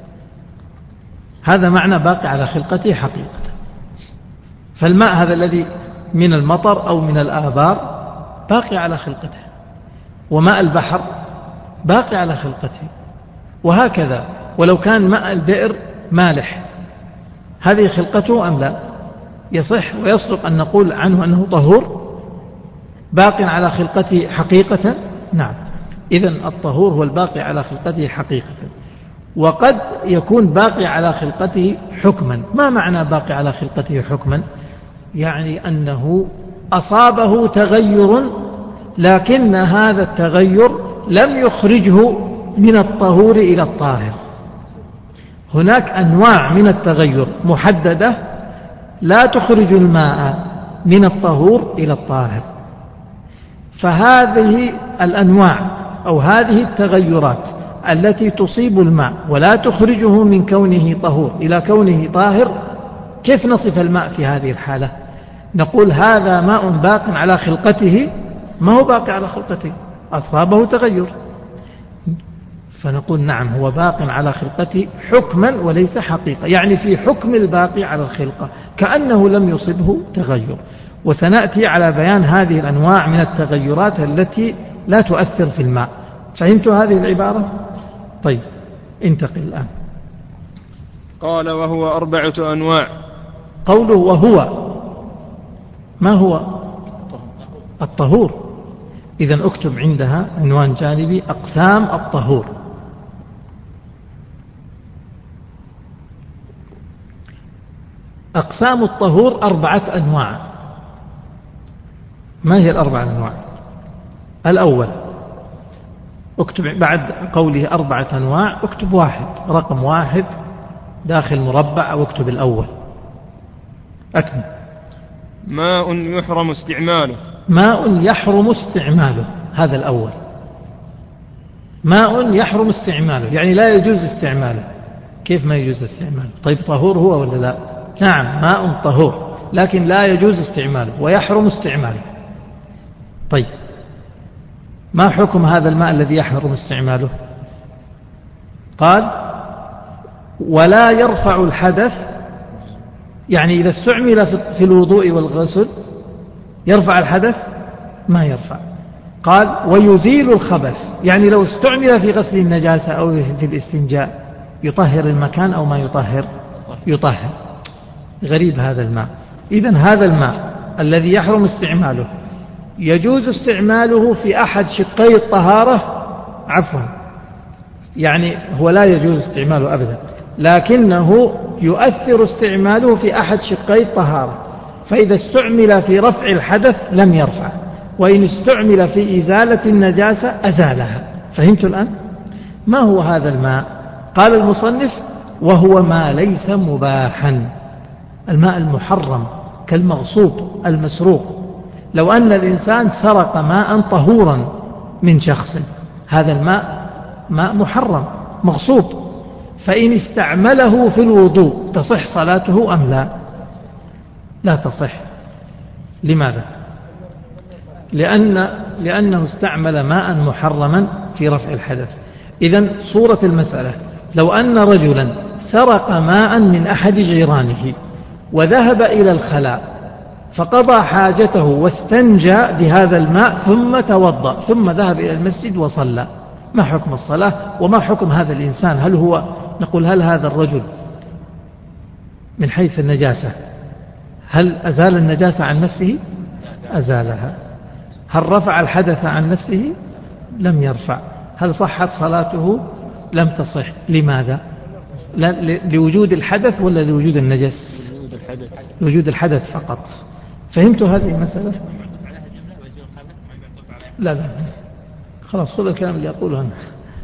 S1: هذا معنى باقي على خلقته حقيقة. فالماء هذا الذي من المطر أو من الآبار باقي على خلقته، وماء البحر باقي على خلقته، وهكذا. ولو كان ماء البئر مالح، هذه خلقته أم لا؟ يصح ويصدق أن نقول عنه أنه طهور باق على خلقته حقيقة؟ نعم. إذن الطهور هو الباقي على خلقته حقيقة. وقد يكون باقي على خلقته حكما. ما معنى باقي على خلقته حكما؟ يعني أنه أصابه تغير، لكن هذا التغير لم يخرجه من الطهور إلى الطاهر. هناك أنواع من التغير محددة لا تخرج الماء من الطهور إلى الطاهر، فهذه الأنواع أو هذه التغيرات التي تصيب الماء ولا تخرجه من كونه طهور إلى كونه طاهر، كيف نصف الماء في هذه الحالة؟ نقول هذا ماء باق على خلقته؟ ما هو باقي على خلقته، أصابه تغير، فنقول نعم هو باق على خلقته حكما وليس حقيقة، يعني في حكم الباقي على الخلقة كأنه لم يصبه تغير. وسنأتي على بيان هذه الأنواع من التغيرات التي لا تؤثر في الماء. فهمت هذه العبارة؟ طيب انتقل الآن.
S2: قال وهو 4 أنواع.
S1: قوله وهو، ما هو؟ الطهور. إذن اكتب عندها عنوان جانبي أقسام الطهور. أقسام الطهور 4 أنواع. ما هي 4 أنواع؟ الأول، اكتب بعد قوله 4 أنواع اكتب 1، رقم 1 داخل مربع، أو اكتب الأول. أكمل.
S2: ماء يحرم استعماله.
S1: ماء يحرم استعماله، هذا الأول. ماء يحرم استعماله يعني لا يجوز استعماله. كيف ما يجوز استعماله؟ طيب طهور هو ولا لا؟ نعم ماء طهور، لكن لا يجوز استعماله ويحرم استعماله. طيب ما حكم هذا الماء الذي يحرم استعماله؟ قال ولا يرفع الحدث، يعني إذا استعمل في الوضوء والغسل يرفع الحدث؟ ما يرفع. قال ويزيل الخبث، يعني لو استعمل في غسل النجاسة أو في الاستنجاء يطهر المكان أو ما يطهر؟ يطهر. غريب هذا الماء. إذن هذا الماء الذي يحرم استعماله يجوز استعماله في أحد شقي الطهارة، عفوا يعني هو لا يجوز استعماله أبدا، لكنه يؤثر استعماله في أحد شقي الطهارة، فإذا استعمل في رفع الحدث لم يرفع، وإن استعمل في إزالة النجاسة أزالها. فهمت الآن؟ ما هو هذا الماء؟ قال المصنف وهو ما ليس مباحا، الماء المحرم كالمغصوب المسروق. لو أن الإنسان سرق ماء طهورا من شخص، هذا الماء ماء محرم مغصوب، فإن استعمله في الوضوء تصح صلاته أم لا؟ لا تصح. لماذا؟ لأنه استعمل ماء محرما في رفع الحدث. إذن صورة المسألة لو أن رجلا سرق ماء من أحد جيرانه وذهب إلى الخلاء فقضى حاجته واستنجى بهذا الماء ثم توضأ ثم ذهب إلى المسجد وصلى، ما حكم الصلاة وما حكم هذا الإنسان؟ هل هو نقول هل هذا الرجل من حيث النجاسة، هل أزال النجاسة عن نفسه؟ أزالها. هل رفع الحدث عن نفسه؟ لم يرفع. هل صحت صلاته؟ لم تصح. لماذا؟ لوجود الحدث ولا لوجود النجس؟ لوجود الحدث فقط. فهمتوا هذه المسألة؟ لا خلاص خذ الكلام اللي أقوله أنا.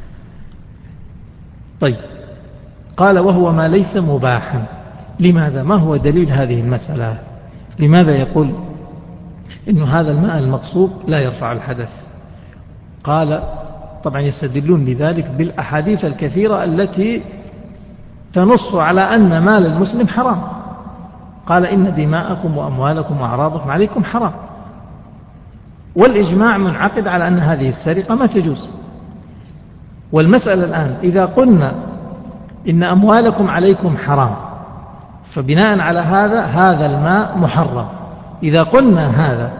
S1: طيب، قال وهو ما ليس مباحا. لماذا؟ ما هو دليل هذه المسألة؟ لماذا يقول إن هذا الماء المقصود لا يرفع الحدث؟ قال طبعا يستدلون لذلك بالأحاديث الكثيرة التي تنص على أن مال المسلم حرام. قال إن دماءكم وأموالكم وأعراضكم عليكم حرام، والإجماع منعقد على أن هذه السرقة ما تجوز. والمسألة الآن إذا قلنا إن أموالكم عليكم حرام، فبناء على هذا الماء محرم. إذا قلنا هذا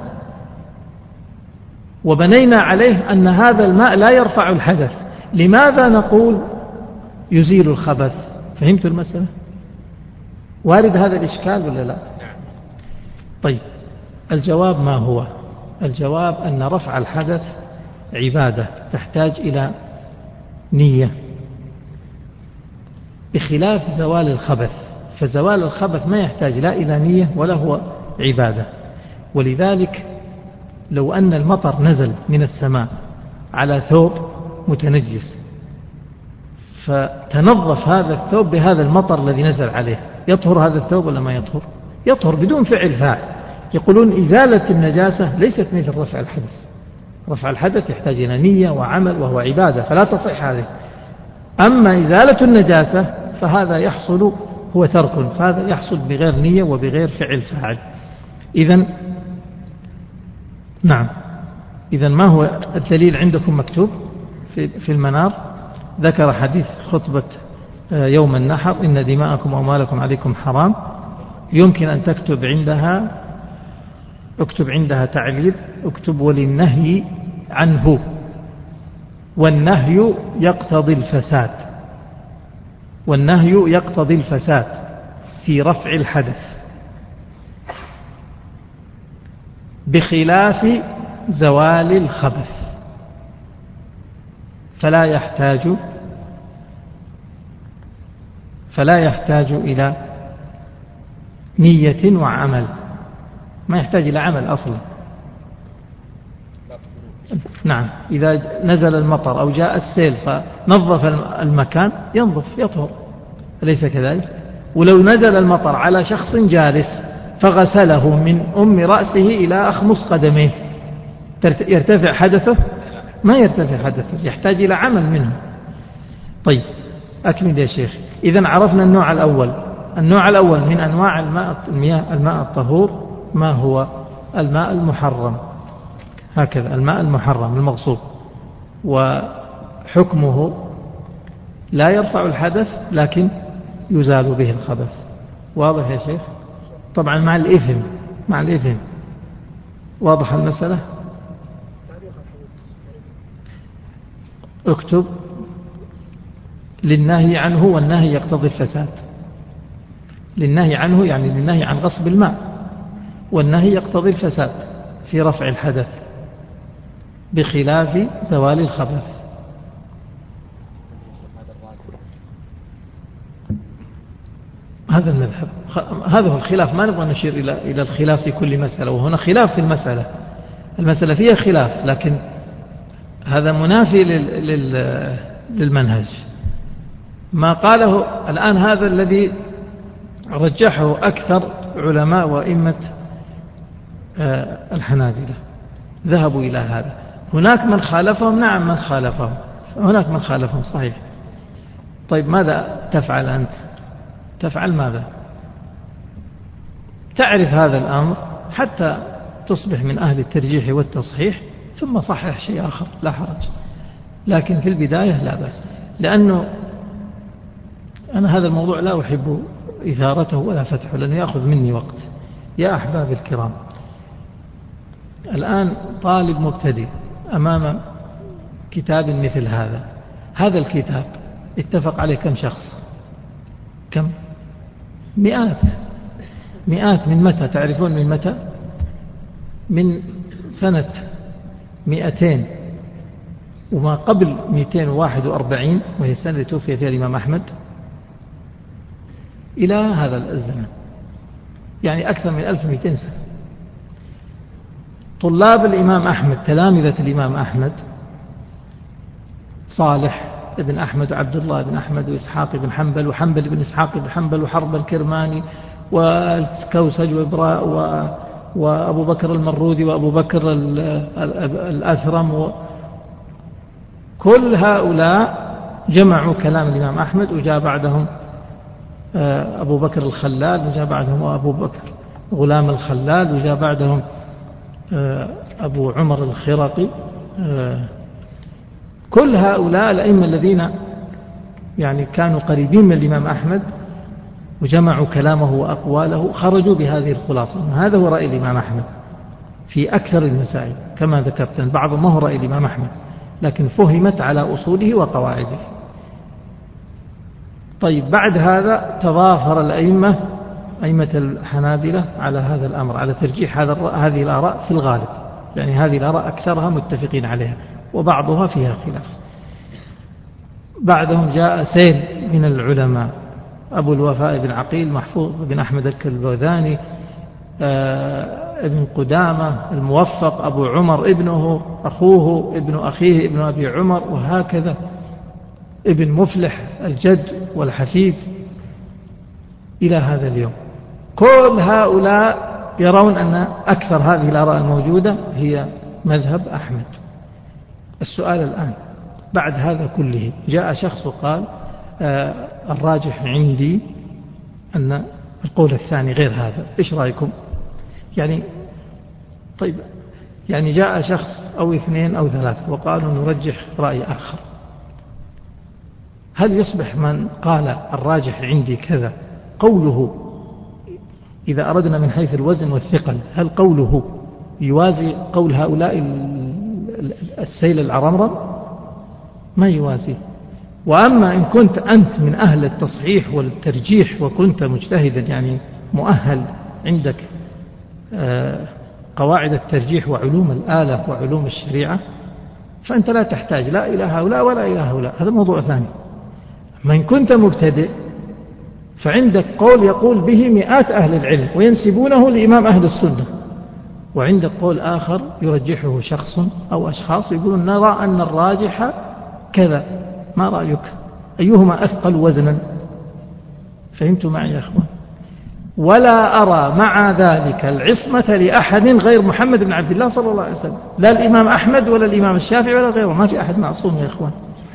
S1: وبنينا عليه أن هذا الماء لا يرفع الحدث، لماذا نقول يزيل الخبث؟ فهمتوا المسألة؟ وارد هذا الإشكال ولا لا؟ طيب، الجواب ما هو؟ الجواب أن رفع الحدث عبادة تحتاج إلى نية، بخلاف زوال الخبث. فزوال الخبث ما يحتاج لا إلى نية ولا هو عبادة. ولذلك لو أن المطر نزل من السماء على ثوب متنجس، فتنظف هذا الثوب بهذا المطر الذي نزل عليه، يطهر هذا الثوب ولا ما يطهر؟ يطهر بدون فعل فاعل. يقولون إزالة النجاسة ليست مثل رفع الحدث. رفع الحدث يحتاج إلى نية وعمل وهو عبادة، فلا تصح هذه. أما إزالة النجاسة فهذا يحصل هو ترك، فهذا يحصل بغير نية وبغير فعل فاعل. إذن نعم، إذن ما هو الدليل عندكم مكتوب في المنار؟ ذكر حديث خطبة يوم النحر إن دماءكم وأموالكم عليكم حرام. يمكن أن تكتب عندها، اكتب عندها تعليل، اكتب وللنهي عنه، والنهي يقتضي الفساد، والنهي يقتضي الفساد في رفع الحدث، بخلاف زوال الخبث، فلا يحتاج إلى نية وعمل، ما يحتاج إلى عمل أصلا. نعم، إذا نزل المطر أو جاء السيل فنظف المكان ينظف يطهر، أليس كذلك؟ ولو نزل المطر على شخص جالس فغسله من أم رأسه إلى أخمص قدميه، يرتفع حدثه؟ ما يرتفع حدثه، يحتاج إلى عمل منه. طيب أكمل يا شيخ. إذن عرفنا النوع الأول. النوع الأول من أنواع الماء الطهور ما هو؟ الماء المحرم، هكذا الماء المحرم المغصوب، وحكمه لا يرفع الحدث لكن يزال به الخبث. واضح يا شيخ؟ طبعا مع الإثم. واضح المسألة؟ اكتب للنهي عنه، والنهي يقتضي الفساد. للنهي عنه يعني للنهي عن غصب الماء، والنهي يقتضي الفساد في رفع الحدث بخلاف زوال الخبث. هذا المذهب، هذا هو الخلاف. ما نبغى نشير إلى الخلاف في كل مسألة، وهنا خلاف في المسألة فيها خلاف، لكن هذا منافي للمنهج. ما قاله الآن هذا الذي رجحه أكثر علماء وإمة الحنابلة، ذهبوا إلى هذا. هناك من خالفهم، نعم من خالفهم، هناك من خالفهم صحيح. طيب ماذا تفعل أنت؟ تفعل ماذا؟ تعرف هذا الأمر حتى تصبح من أهل الترجيح والتصحيح، ثم صحح شيء آخر لا حرج، لكن في البداية لا بأس. لأنه أنا هذا الموضوع لا أحب إثارته ولا فتحه، لأنه يأخذ مني وقت. يا أحباب الكرام، الآن طالب مبتدئ أمام كتاب مثل هذا الكتاب اتفق عليه كم شخص؟ كم؟ مئات من متى تعرفون من متى؟ من سنة 200 وما قبل 241 وهي السنة التي توفي فيها الإمام أحمد إلى هذا الزمن، يعني أكثر من 1200 سنة. طلاب الإمام أحمد تلامذة الإمام أحمد صالح ابن أحمد وعبد الله بن أحمد وإسحاق بن حنبل وحنبل بن إسحاق بن حنبل وحرب الكرماني والكوسج وأبو بكر المرودي وأبو بكر الأثرم، كل هؤلاء جمعوا كلام الإمام أحمد، وجاء بعدهم أبو بكر الخلال، وجاء بعدهم أبو بكر غلام الخلال، وجاء بعدهم أبو عمر الخرقي. كل هؤلاء الأئمة الذين يعني كانوا قريبين من الإمام أحمد وجمعوا كلامه وأقواله خرجوا بهذه الخلاصة. هذا هو رأي الإمام أحمد في أكثر المسائل كما ذكرت، بعض ما هو رأي الإمام أحمد لكن فهمت على أصوله وقواعده. طيب بعد هذا تضافر الأئمة أئمة الحنابلة على هذا الأمر، على ترجيح هذه الآراء في الغالب، يعني هذه الآراء أكثرها متفقين عليها وبعضها فيها خلاف. بعدهم جاء سيل من العلماء، أبو الوفاء بن عقيل، محفوظ بن أحمد الكلبوذاني، ابن قدامة، الموفق، أبو عمر ابنه، أخوه ابن أخيه ابن أبي عمر، وهكذا ابن مفلح الجد والحفيد إلى هذا اليوم. كل هؤلاء يرون أن أكثر هذه الآراء الموجودة هي مذهب أحمد. السؤال الآن بعد هذا كله جاء شخص وقال الراجح عندي أن القول الثاني غير هذا، إيش رأيكم؟ يعني طيب، يعني جاء شخص أو اثنين أو ثلاثة وقالوا نرجح رأي آخر، هل يصبح من قال الراجح عندي كذا قوله، إذا أردنا من حيث الوزن والثقل، هل قوله يوازي قول هؤلاء السيل العرمرم؟ ما يوازي. وأما إن كنت أنت من أهل التصحيح والترجيح وكنت مجتهدا يعني مؤهل، عندك قواعد الترجيح وعلوم الآلة وعلوم الشريعة، فأنت لا تحتاج لا إلى هؤلاء ولا إلى هؤلاء، هذا موضوع ثاني. من كنت مبتدئ فعندك قول يقول به مئات أهل العلم وينسبونه لإمام أهل السنة، وعندك قول آخر يرجحه شخص أو أشخاص يقولون نرى أن الراجح كذا، ما رأيك؟ أيهما أثقل وزنا؟ فهمتوا معي يا أخوان؟ ولا أرى مع ذلك العصمة لأحد غير محمد بن عبد الله صلى الله عليه وسلم، لا الإمام أحمد ولا الإمام الشافعي ولا غيره، ما في أحد معصوم يا أخوان.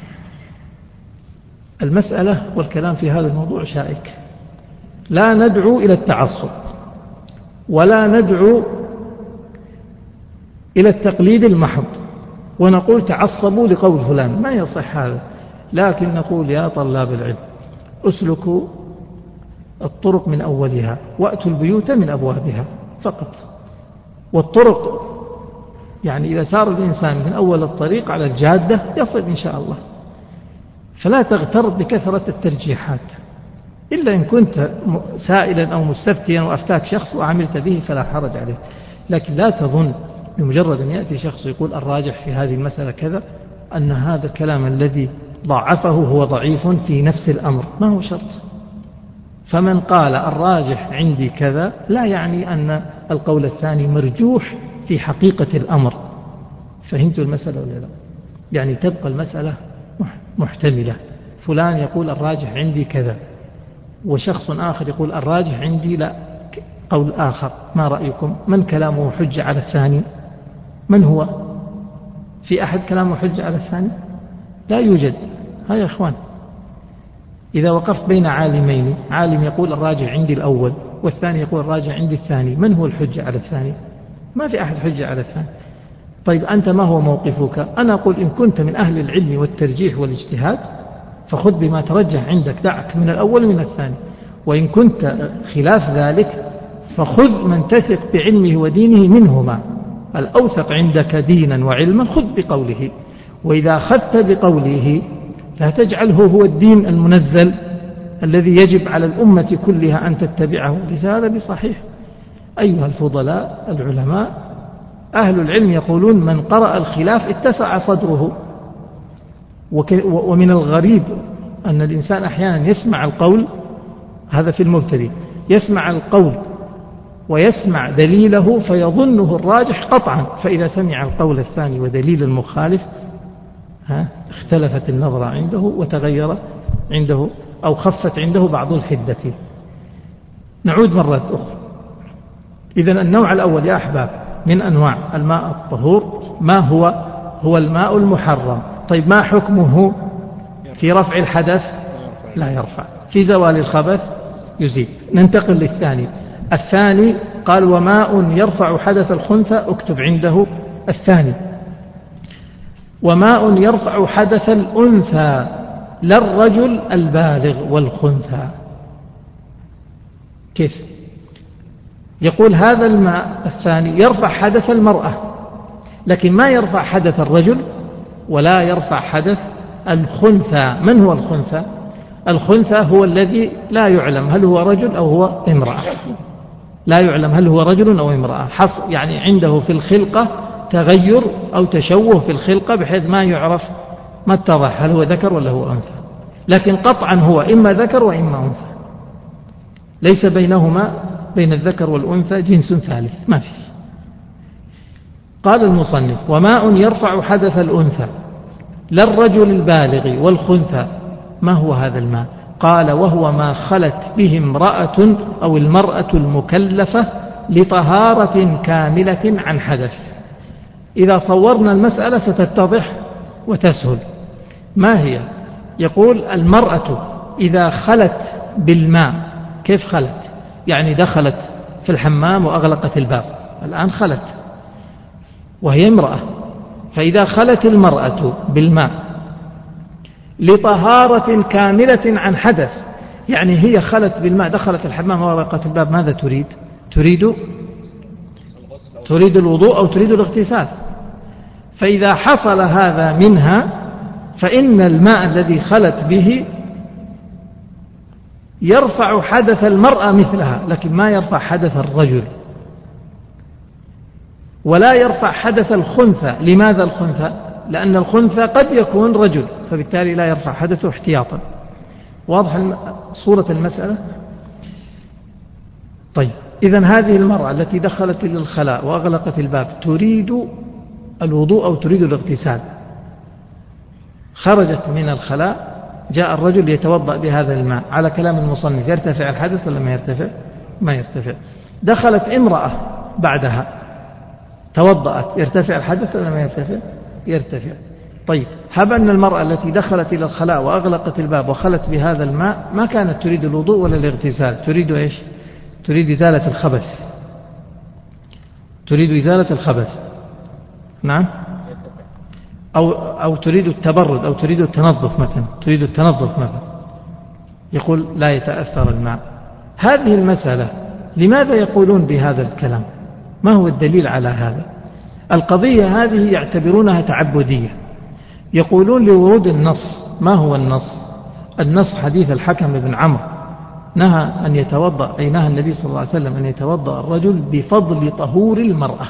S1: المسألة والكلام في هذا الموضوع شائك، لا ندعو إلى التعصب ولا ندعو إلى التقليد المحض ونقول تعصبوا لقول فلان، ما يصح هذا، لكن نقول يا طلاب العلم اسلكوا الطرق من أولها وأتوا البيوت من أبوابها فقط. والطرق يعني إذا سار الإنسان من أول الطريق على الجادة يصل إن شاء الله، فلا تغتر بكثرة الترجيحات، إلا إن كنت سائلا أو مستفتيا وأفتاك شخص وعملت به فلا حرج عليه، لكن لا تظن بمجرد أن يأتي شخص يقول الراجح في هذه المسألة كذا أن هذا الكلام الذي ضعفه هو ضعيف في نفس الأمر، ما هو شرط. فمن قال الراجح عندي كذا لا يعني أن القول الثاني مرجوح في حقيقة الأمر. فهمتوا المسألة ولا لا؟ يعني تبقى المسألة محتملة، فلان يقول الراجح عندي كذا وشخص آخر يقول الراجح عندي لا قول آخر، ما رأيكم؟ من كلامه حجة على الثاني؟ من هو؟ في أحد كلامه حجة على الثاني؟ لا يوجد. ها يا إخوان، إذا وقفت بين عالمين، عالم يقول الراجح عندي الأول والثاني يقول الراجح عندي الثاني، من هو الحجة على الثاني؟ ما في أحد حجة على الثاني. طيب أنت ما هو موقفك؟ أنا أقول إن كنت من أهل العلم والترجيح والاجتهاد فخذ بما ترجح عندك، دعك من الأول ومن الثاني. وإن كنت خلاف ذلك فخذ من تثق بعلمه ودينه منهما، الأوثق عندك دينا وعلما خذ بقوله، وإذا أخذت بقوله لا تجعله هو الدين المنزل الذي يجب على الأمة كلها أن تتبعه، ليس هذا بصحيح. أيها الفضلاء العلماء أهل العلم يقولون من قرأ الخلاف اتسع صدره. ومن الغريب أن الإنسان أحيانا يسمع القول، هذا في المبتدئ، يسمع القول ويسمع دليله فيظنه الراجح قطعا، فإذا سمع القول الثاني ودليل المخالف اختلفت النظرة عنده وتغير عنده أو خفت عنده بعض الحدة. نعود مرة أخرى. إذن النوع الأول يا أحباب من أنواع الماء الطهور ما هو الماء المحرم. طيب ما حكمه في رفع الحدث؟ لا يرفع. في زوال الخبث يزيل. ننتقل للثاني. الثاني قال وماء يرفع حدث الخنثى، اكتب عنده الثاني. وماء يرفع حدث الأنثى لا الرجل البالغ والخنثى. كيف؟ يقول هذا الماء الثاني يرفع حدث المرأة، لكن ما يرفع حدث الرجل ولا يرفع حدث الخنثى. من هو الخنثى؟ الخنثى هو الذي لا يعلم هل هو رجل أو هو امرأة، لا يعلم هل هو رجل أو امرأة، يعني عنده في الخلقة تغير أو تشوه في الخلقة بحيث ما يعرف، ما اتضح هل هو ذكر ولا هو أنثى، لكن قطعا هو إما ذكر وإما أنثى، ليس بينهما بين الذكر والأنثى جنس ثالث، ما فيه. قال المصنف وماء يرفع حدث الأنثى لا الرجل البالغ والخنثى. ما هو هذا الماء؟ قال وهو ما خلت به امرأة أو المرأة المكلفة لطهارة كاملة عن حدث. إذا صورنا المسألة ستتضح وتسهل. ما هي؟ يقول المرأة إذا خلت بالماء. كيف خلت؟ يعني دخلت في الحمام وأغلقت الباب، الآن خلت وهي امرأة. فإذا خلت المرأة بالماء لطهارة كاملة عن حدث، يعني هي خلت بالماء، دخلت الحمام وأغلقت الباب، ماذا تريد؟ تريد الوضوء أو تريد الاغتسال. فإذا حصل هذا منها فإن الماء الذي خلت به يرفع حدث المرأة مثلها، لكن ما يرفع حدث الرجل ولا يرفع حدث الخنثى. لماذا الخنثى؟ لأن الخنثى قد يكون رجل، فبالتالي لا يرفع حدثه احتياطا. واضح صورة المسألة؟ طيب إذن هذه المرأة التي دخلت إلى الخلاء وأغلقت الباب تريد الوضوء أو تريد الاغتسال، خرجت من الخلاء، جاء الرجل يتوضأ بهذا الماء، على كلام المصنف يرتفع الحدث ولا ما يرتفع؟ ما يرتفع. دخلت امرأة بعدها توضأت، يرتفع الحدث ولا ما يرتفع؟ يرتفع. طيب هب أن المرأة التي دخلت إلى الخلاء وأغلقت الباب وخلت بهذا الماء ما كانت تريد الوضوء ولا الاغتسال، تريد إيش؟ تريد إزالة الخبث، تريد إزالة الخبث، نعم، أو تريد التبرد أو تريد التنظف مثلا، تريد التنظف مثلا، يقول لا يتأثر الماء. هذه المسألة لماذا يقولون بهذا الكلام؟ ما هو الدليل على هذا؟ القضية هذه يعتبرونها تعبدية، يقولون لورود النص. ما هو النص؟ النص حديث الحكم بن عمرو نهى أن يتوضأ، أي نهى النبي صلى الله عليه وسلم أن يتوضأ الرجل بفضل طهور المرأة،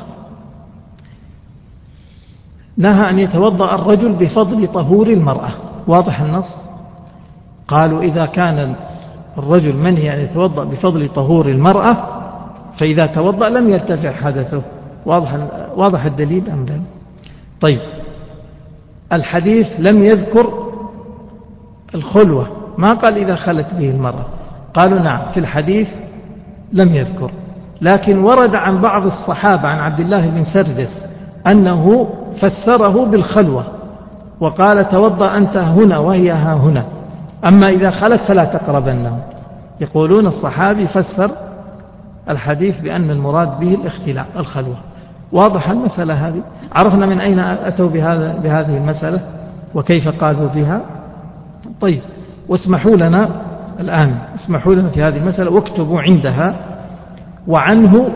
S1: نهى أن يتوضأ الرجل بفضل طهور المرأة. واضح النص؟ قالوا إذا كان الرجل منهي أن يتوضأ بفضل طهور المرأة فإذا توضأ لم يرتفع حدثه. واضح الدليل أم لا؟ طيب الحديث لم يذكر الخلوة، ما قال إذا خلت به المرأة، قالوا نعم في الحديث لم يذكر، لكن ورد عن بعض الصحابة عن عبد الله بن سردس أنه فسره بالخلوة وقال توضأ أنت هنا وهي ها هنا، أما إذا خلت فلا تقربنه. يقولون الصحابي فسر الحديث بأن المراد به الاختلاء الخلوة. واضح المسألة هذه؟ عرفنا من أين أتوا بهذه المسألة وكيف قالوا بها. طيب واسمحوا لنا الآن، اسمحوا لنا في هذه المسألة واكتبوا عندها وعنه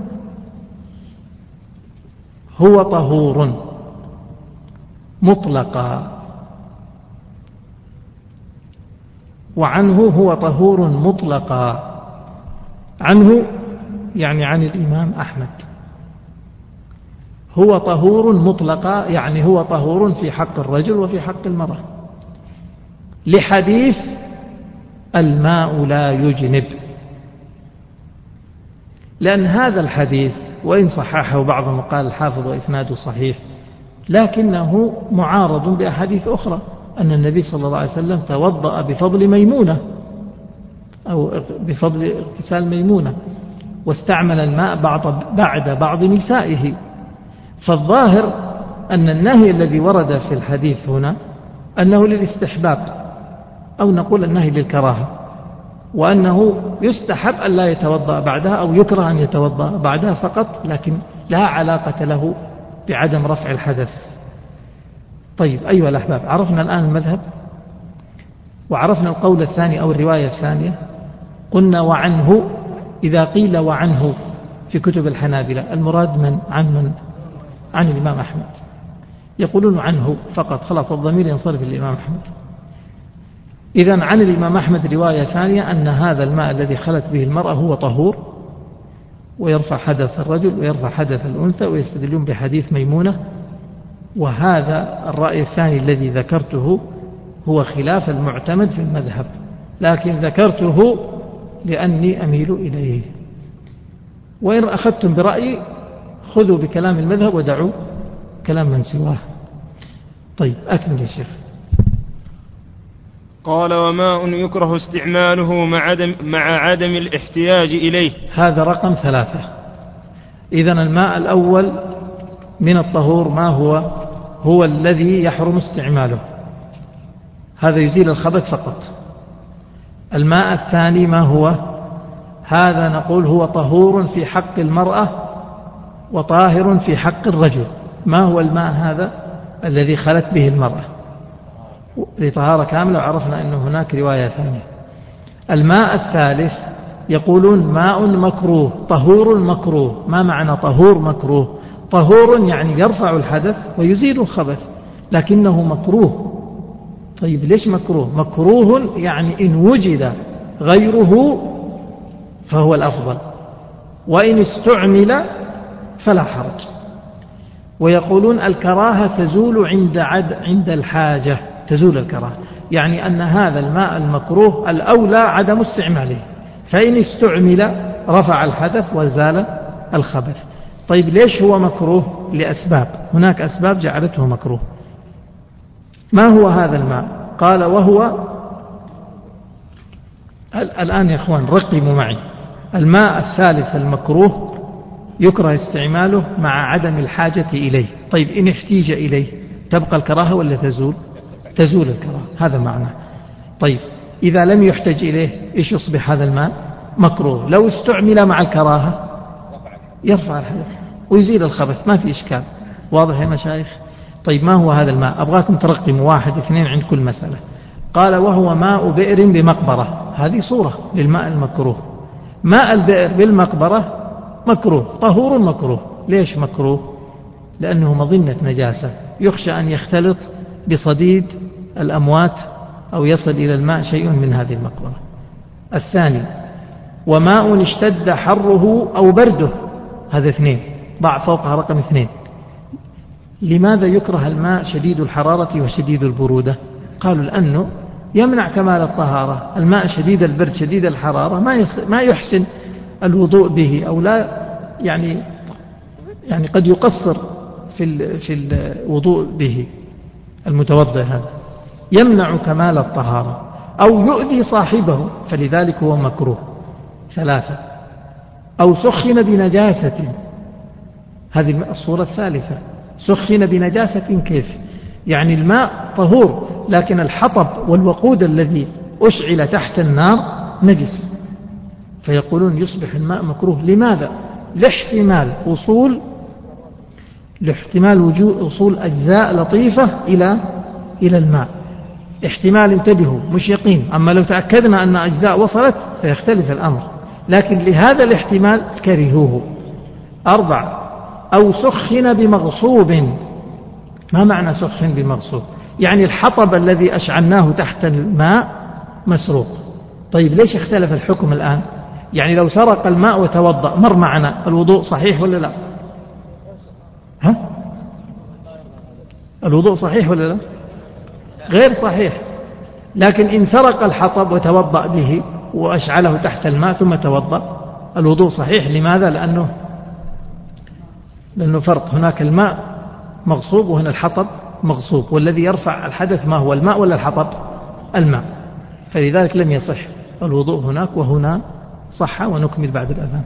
S1: هو طهور مطلقا، وعنه هو طهور مطلقا. عنه يعني عن الإمام أحمد. هو طهور مطلقا يعني هو طهور في حق الرجل وفي حق المرأة، لحديث الماء لا يجنب، لأن هذا الحديث وإن صححه بعضهم قال الحافظ وإسناده صحيح، لكنه معارض بأحاديث أخرى أن النبي صلى الله عليه وسلم توضأ بفضل ميمونة أو بفضل اغتسال ميمونة، واستعمل الماء بعد بعض نسائه. فالظاهر أن النهي الذي ورد في الحديث هنا أنه للاستحباب، أو نقول النهي للكراهة، وأنه يستحب أن لا يتوضأ بعدها أو يكره أن يتوضأ بعدها فقط، لكن لا علاقة له بعدم رفع الحدث. طيب أيها الأحباب، عرفنا الآن المذهب وعرفنا القول الثاني أو الرواية الثانية. قلنا وعنه، إذا قيل وعنه في كتب الحنابلة المراد من؟ عن الإمام أحمد. يقولون عنه فقط، خلاص الضمير ينصرف للإمام أحمد. إذن عن الإمام أحمد رواية ثانية أن هذا الماء الذي خلت به المرأة هو طهور ويرفع حدث الرجل ويرفع حدث الأنثى، ويستدلون بحديث ميمونة. وهذا الرأي الثاني الذي ذكرته هو خلاف المعتمد في المذهب، لكن ذكرته لأني أميل إليه. وإن أخذتم برأيي خذوا بكلام المذهب ودعوا كلام من سواه. طيب أكمل يا شيخ.
S2: قال وماء يكره استعماله مع عدم الاحتياج إليه.
S1: هذا رقم 3. إذن الماء الأول من الطهور ما هو الذي يحرم استعماله، هذا يزيل الخبث فقط. الماء الثاني ما هو؟ هذا نقول هو طهور في حق المرأة وطاهر في حق الرجل. ما هو الماء هذا الذي خلت به المرأة لطهارة كاملة؟ وعرفنا أن هناك رواية ثانية. الماء الثالث يقولون ماء مكروه، طهور مكروه. ما معنى طهور مكروه؟ طهور يعني يرفع الحدث ويزيل الخبث، لكنه مكروه. طيب ليش مكروه؟ مكروه يعني إن وجد غيره فهو الأفضل، وإن استعمل فلا حرج. ويقولون الكراهة تزول عند الحاجة، تزول الكراهة، يعني أن هذا الماء المكروه الأولى عدم استعماله، فإن استعمل رفع الحدث وزال الخبث. طيب ليش هو مكروه؟ لأسباب، هناك أسباب جعلته مكروه. ما هو هذا الماء؟ قال وهو، الآن يا أخوان رقموا معي، الماء الثالث المكروه يكره استعماله مع عدم الحاجة إليه. طيب إن احتيج إليه تبقى الكراهة ولا تزول؟ تزول الكراهة، هذا معنى. طيب إذا لم يحتج إليه إيش يصبح هذا الماء؟ مكروه. لو استعمل مع الكراهة يرفع الحدث ويزيل الخبث، ما في إشكال. واضح يا مشايخ؟ طيب ما هو هذا الماء؟ أبغاكم ترقموا 1 2 عند كل مسألة. قال وهو ماء بئر بمقبرة، هذه صورة للماء المكروه. ماء البئر بالمقبرة مكروه، طهور مكروه. ليش مكروه؟ لأنه مظنة نجاسة، يخشى أن يختلط بصديد الأموات أو يصل إلى الماء شيء من هذه المقبرة. الثاني وماء اشتد حره أو برده، هذا 2، ضع فوقها رقم 2. لماذا يكره الماء شديد الحرارة وشديد البرودة؟ قالوا لأنه يمنع كمال الطهارة. الماء شديد البرد شديد الحرارة ما يحسن الوضوء به، أو لا يعني قد يقصر في الوضوء به المتوضئ، هذا يمنع كمال الطهارة أو يؤذي صاحبه، فلذلك هو مكروه. 3 أو سخن بنجاسة، هذه الصورة الثالثة. سخن بنجاسة كيف؟ يعني الماء طهور لكن الحطب والوقود الذي أشعل تحت النار نجس، فيقولون يصبح الماء مكروه. لماذا؟ لاحتمال وصول أجزاء لطيفة إلى الماء. احتمال، انتبهوا، مش يقين. أما لو تأكدنا أن أجزاء وصلت سيختلف الأمر، لكن لهذا الاحتمال كرهوه. 4 أو سخن بمغصوب. ما معنى سخن بمغصوب؟ يعني الحطب الذي أشعلناه تحت الماء مسروق. طيب ليش اختلف الحكم الآن؟ يعني لو سرق الماء وتوضأ مر معنا، الوضوء صحيح ولا لا؟ الوضوء صحيح ولا لا؟ غير صحيح. لكن إن سرق الحطب وتوضأ به وأشعله تحت الماء ثم توضأ الوضوء صحيح. لماذا؟ لأنه فرق، هناك الماء مغصوب وهنا الحطب مغصوب، والذي يرفع الحدث ما هو، الماء ولا الحطب؟ الماء. فلذلك لم يصح الوضوء هناك، وهنا صح. ونكمل بعد الأذان.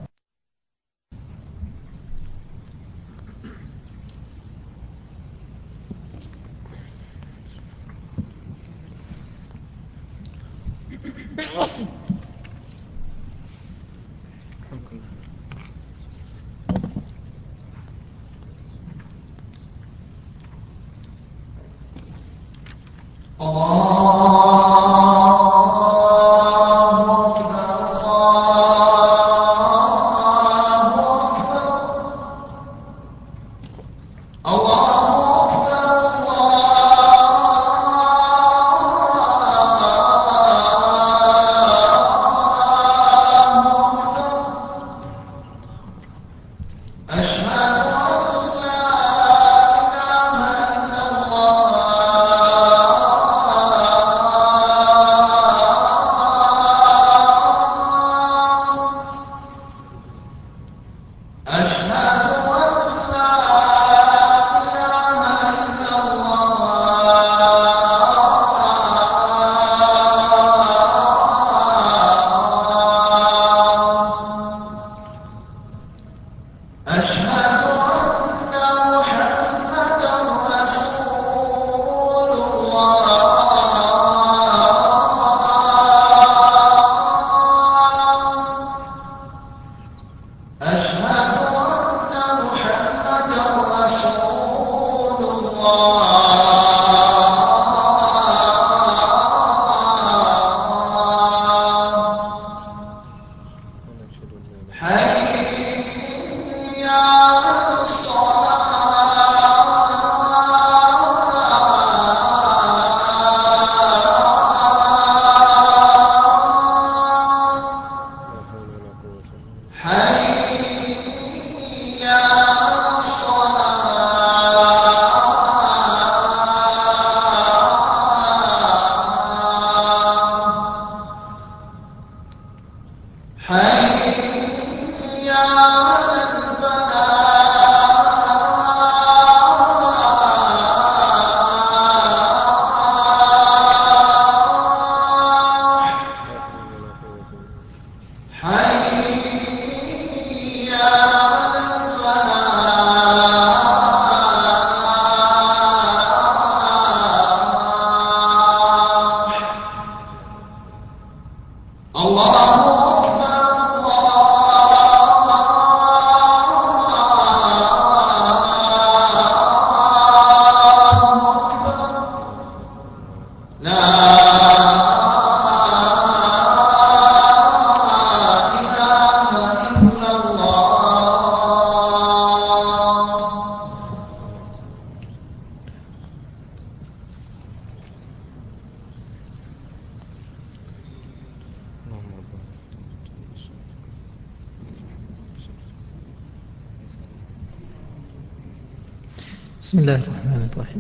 S1: بسم الله الرحمن الرحيم.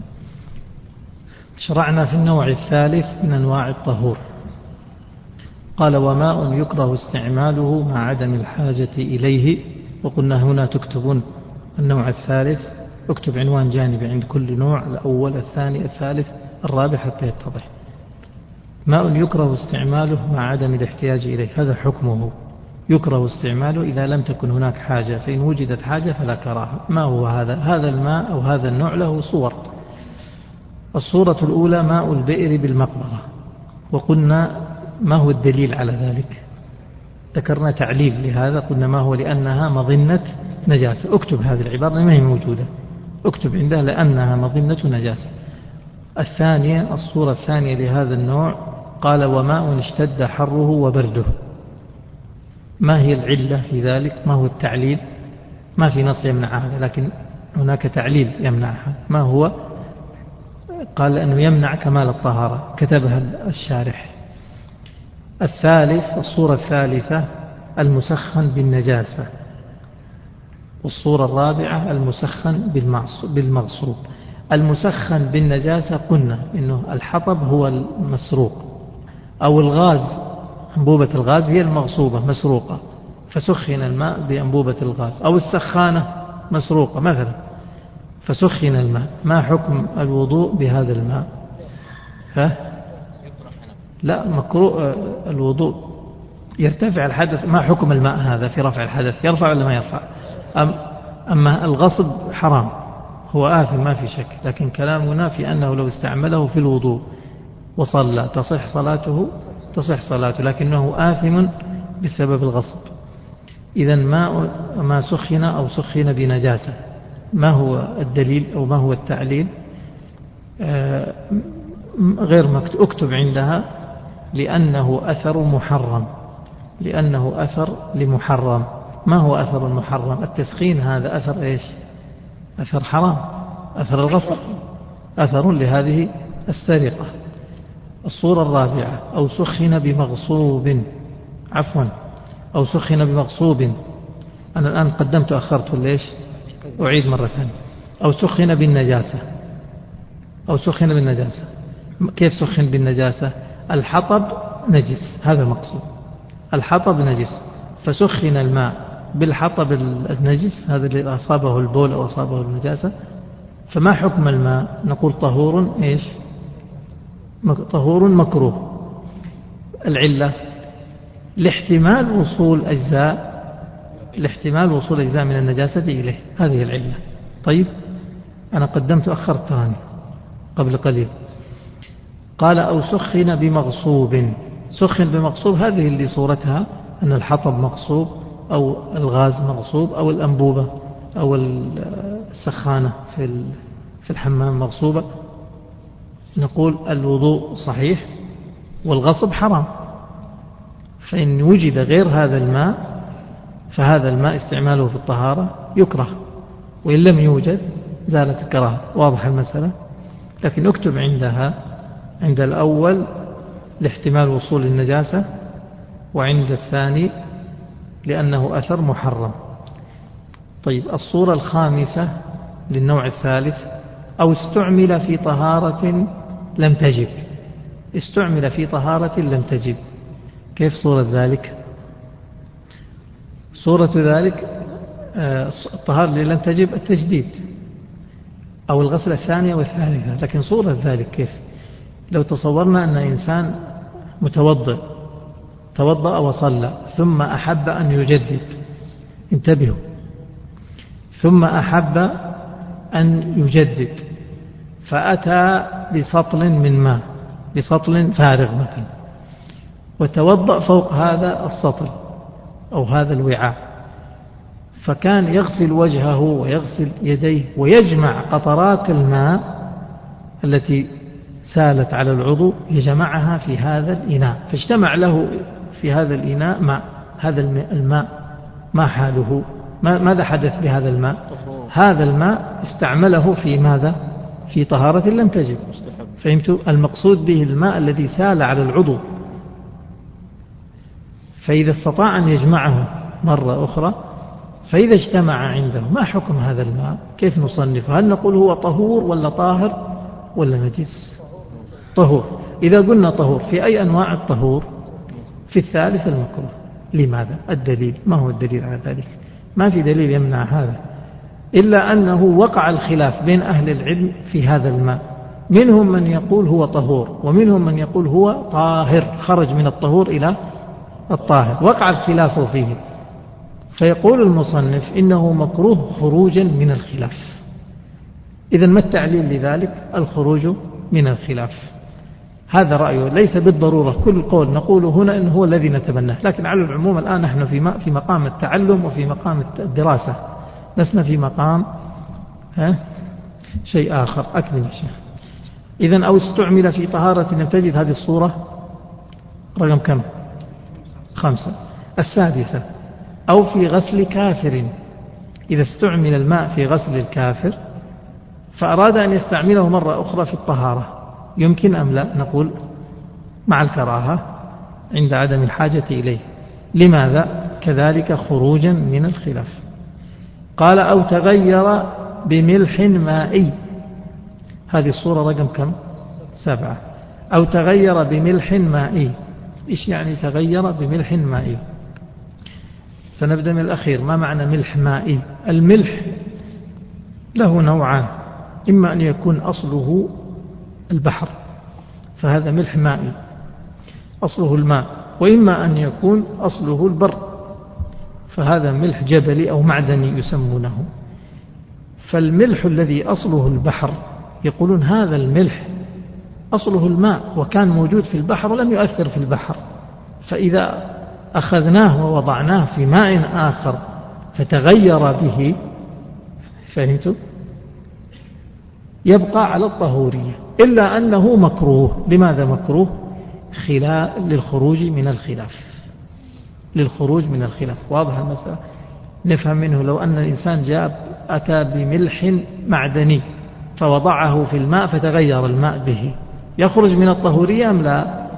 S1: شرعنا في النوع الثالث من أنواع الطهور. قال: وماء يكره استعماله مع عدم الحاجة إليه. وقلنا هنا تكتبون النوع الثالث، اكتب عنوان جانبي عند كل نوع، الأول الثاني الثالث الرابع حتى يتضح. ماء يكره استعماله مع عدم الاحتياج إليه، هذا حكمه، يكره استعماله إذا لم تكن هناك حاجة، فإن وجدت حاجة فلا كراهة. ما هو هذا؟ هذا الماء أو هذا النوع له صور. الصورة الأولى ماء البئر بالمقبرة، وقلنا ما هو الدليل على ذلك؟ ذكرنا تعليل لهذا، قلنا ما هو؟ لأنها مظنة نجاسة. اكتب هذه العبارة ما هي موجودة، اكتب عندها لأنها مظنة نجاسة. الثانية، الصورة الثانية لهذا النوع، قال: وماء اشتد حره وبرده. ما هي العلة في ذلك؟ ما هو التعليل؟ ما في نص يمنع هذا، لكن هناك تعليل يمنعها. ما هو؟ قال أنه يمنع كمال الطهارة، كتبها الشارح. الصورة الثالثة المسخن بالنجاسة، والصورة الرابعة المسخن بالمغصوب. المسخن بالنجاسة قلنا إنه الحطب هو المسروق، أو الغاز، أنبوبة الغاز هي المغصوبة مسروقة فسخن الماء بأنبوبة الغاز، أو السخانة مسروقة مثلا فسخن الماء. ما حكم الوضوء بهذا الماء؟ لا، مكروه الوضوء، يرتفع الحدث. ما حكم الماء هذا في رفع الحدث؟ يرفع ولا ما يرفع؟ أما الغصب حرام، هو آثم ما في شك، لكن كلامنا في أنه لو استعمله في الوضوء وصلى تصح صلاته، لكنه آثم بسبب الغصب. إذن ما سخن أو سخن بنجاسة، ما هو الدليل أو ما هو التعليل؟ غير مكتوب، اكتب عندها لأنه أثر محرم، لأنه أثر لمحرم. ما هو أثر المحرم؟ التسخين هذا أثر إيش؟ أثر حرام، أثر الغصب، أثر لهذه السرقة. الصورة الرابعة أو سخن بمغصوب، أو سخن بمغصوب. أنا الآن قدمت أخرت ليش؟ أعيد مرة ثانية. أو سخن بالنجاسة، كيف سخن بالنجاسة؟ الحطب نجس، هذا المقصود، الحطب نجس فسخن الماء بالحطب النجس، هذا اللي أصابه البول أو أصابه النجاسة. فما حكم الماء؟ نقول طهور إيش؟ طهور مكروه. العلة لاحتمال وصول أجزاء من النجاسة إليه، هذه العلة. طيب أنا قدمت أخرت تراني قبل قليل. قال أو سخن بمغصوب. سخن بمغصوب هذه اللي صورتها أن الحطب مغصوب أو الغاز مغصوب أو الأنبوبة أو السخانة في الحمام مغصوبة. نقول الوضوء صحيح والغصب حرام، فإن وجد غير هذا الماء فهذا الماء استعماله في الطهارة يكره، وإن لم يوجد زالت الكراهة. واضح المسألة؟ لكن اكتب عند الأول لاحتمال وصول النجاسة، وعند الثاني لأنه أثر محرم. طيب الصورة الخامسة للنوع الثالث أو استعمل في طهارة لم تجب. استعمل في طهارة لم تجب، كيف صورة ذلك؟ صورة ذلك الطهارة اللي لم تجب التجديد أو الغسلة الثانية والثالثة. لكن صورة ذلك كيف؟ لو تصورنا أن إنسان توضأ وصلى ثم أحب أن يجدد، انتبهوا، ثم أحب أن يجدد فأتى بسطل من ماء، بسطل فارغ مثلا، وتوضأ فوق هذا السطل أو هذا الوعاء، فكان يغسل وجهه ويغسل يديه ويجمع قطرات الماء التي سالت على العضو، يجمعها في هذا الإناء، فاجتمع له في هذا الإناء ماء. هذا الماء ما حاله؟ ماذا حدث بهذا الماء؟ هذا الماء استعمله في ماذا؟ في طهارة لم تجب. فهمتوا؟ المقصود به الماء الذي سال على العضو، فإذا استطاع أن يجمعه مرة أخرى، فإذا اجتمع عنده ما حكم هذا الماء؟ كيف نصنفه؟ هل نقول هو طهور ولا طاهر ولا نجس؟ طهور. إذا قلنا طهور، في أي أنواع الطهور؟ في الثالث المكروه. لماذا؟ الدليل، ما هو الدليل على ذلك؟ ما في دليل يمنع هذا، إلا أنه وقع الخلاف بين أهل العلم في هذا الماء، منهم من يقول هو طهور ومنهم من يقول هو طاهر، خرج من الطهور إلى الطاهر، وقع الخلاف فيه. فيقول المصنف إنه مكروه خروجا من الخلاف. إذن ما التعليل لذلك؟ الخروج من الخلاف. هذا رأيه، ليس بالضرورة كل قول نقول هنا إنه هو الذي نتبناه، لكن على العموم الآن نحن في مقام التعلم وفي مقام الدراسة، لسنا في مقام شيء آخر. أكمل يا شيخ. إذن أو استعمل في طهارة لم تجد، هذه الصورة رقم كم؟ 5. السادسة أو في غسل كافر. إذا استعمل الماء في غسل الكافر فأراد أن يستعمله مرة أخرى في الطهارة، يمكن أم لا؟ نقول مع الكراهة، عند عدم الحاجة إليه. لماذا؟ كذلك خروجا من الخلاف. قال أو تغير بملح مائي، هذه الصورة رقم كم؟ 7. أو تغير بملح مائي. إيش يعني تغير بملح مائي؟ سنبدأ من الأخير. ما معنى ملح مائي؟ الملح له نوعان، إما أن يكون أصله البحر فهذا ملح مائي أصله الماء، وإما أن يكون أصله البر فهذا ملح جبلي أو معدني يسمونه. فالملح الذي أصله البحر يقولون هذا الملح أصله الماء وكان موجود في البحر ولم يؤثر في البحر، فإذا أخذناه ووضعناه في ماء آخر فتغير به، فهمتوا؟ يبقى على الطهورية، إلا أنه مكروه. لماذا مكروه؟ للخروج من الخلاف. للخروج من الخلاف. واضح المسألة؟ نفهم منه لو أن الإنسان أتى بملح معدني فوضعه في الماء فتغير الماء به، يخرج من الطهورية أم لا؟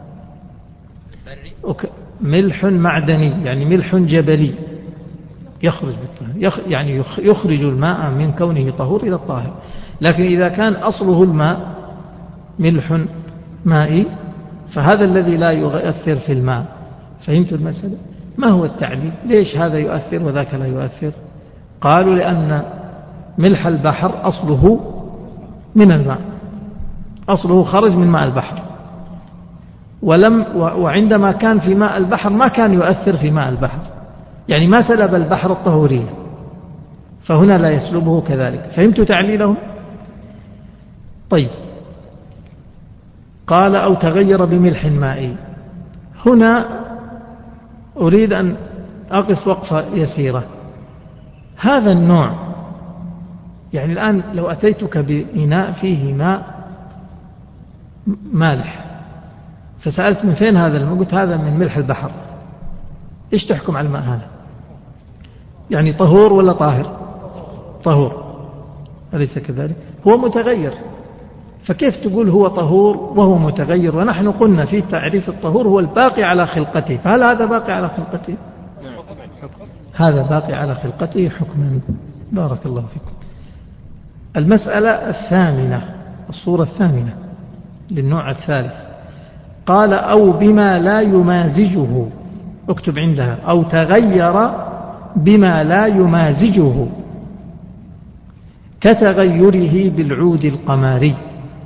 S1: ملح معدني يعني ملح جبلي يخرج بالطهور، يعني يخرج الماء من كونه طهور إلى الطاهر. لكن إذا كان أصله الماء ملح مائي فهذا الذي لا يؤثر في الماء. فهمت المسألة؟ ما هو التعليل؟ ليش هذا يؤثر وذاك لا يؤثر؟ قالوا لأن ملح البحر أصله من الماء، أصله خرج من ماء البحر، وعندما كان في ماء البحر ما كان يؤثر في ماء البحر، يعني ما سلب البحر الطهورية، فهنا لا يسلبه كذلك. فهمتوا تعليلهم؟ طيب. قال أو تغير بملح مائي. هنا أريد أن أقف وقفة يسيرة. هذا النوع، يعني الآن لو أتيتك بإناء فيه ماء مالح فسألت من فين هذا الماء؟ قلت هذا من ملح البحر، إيش تحكم على الماء هذا؟ يعني طهور ولا طاهر؟ طهور، أليس كذلك؟ هو متغير، فكيف تقول هو طهور وهو متغير؟ ونحن قلنا في تعريف الطهور هو الباقي على خلقته، فهل هذا باقي على خلقته؟ هذا باقي على خلقته حكما. بارك الله فيكم. المسألة الثامنة، الصورة الثامنة للنوع الثالث. قال أو بما لا يمازجه، اكتب عندها أو تغير بما لا يمازجه كتغيره بالعود القماري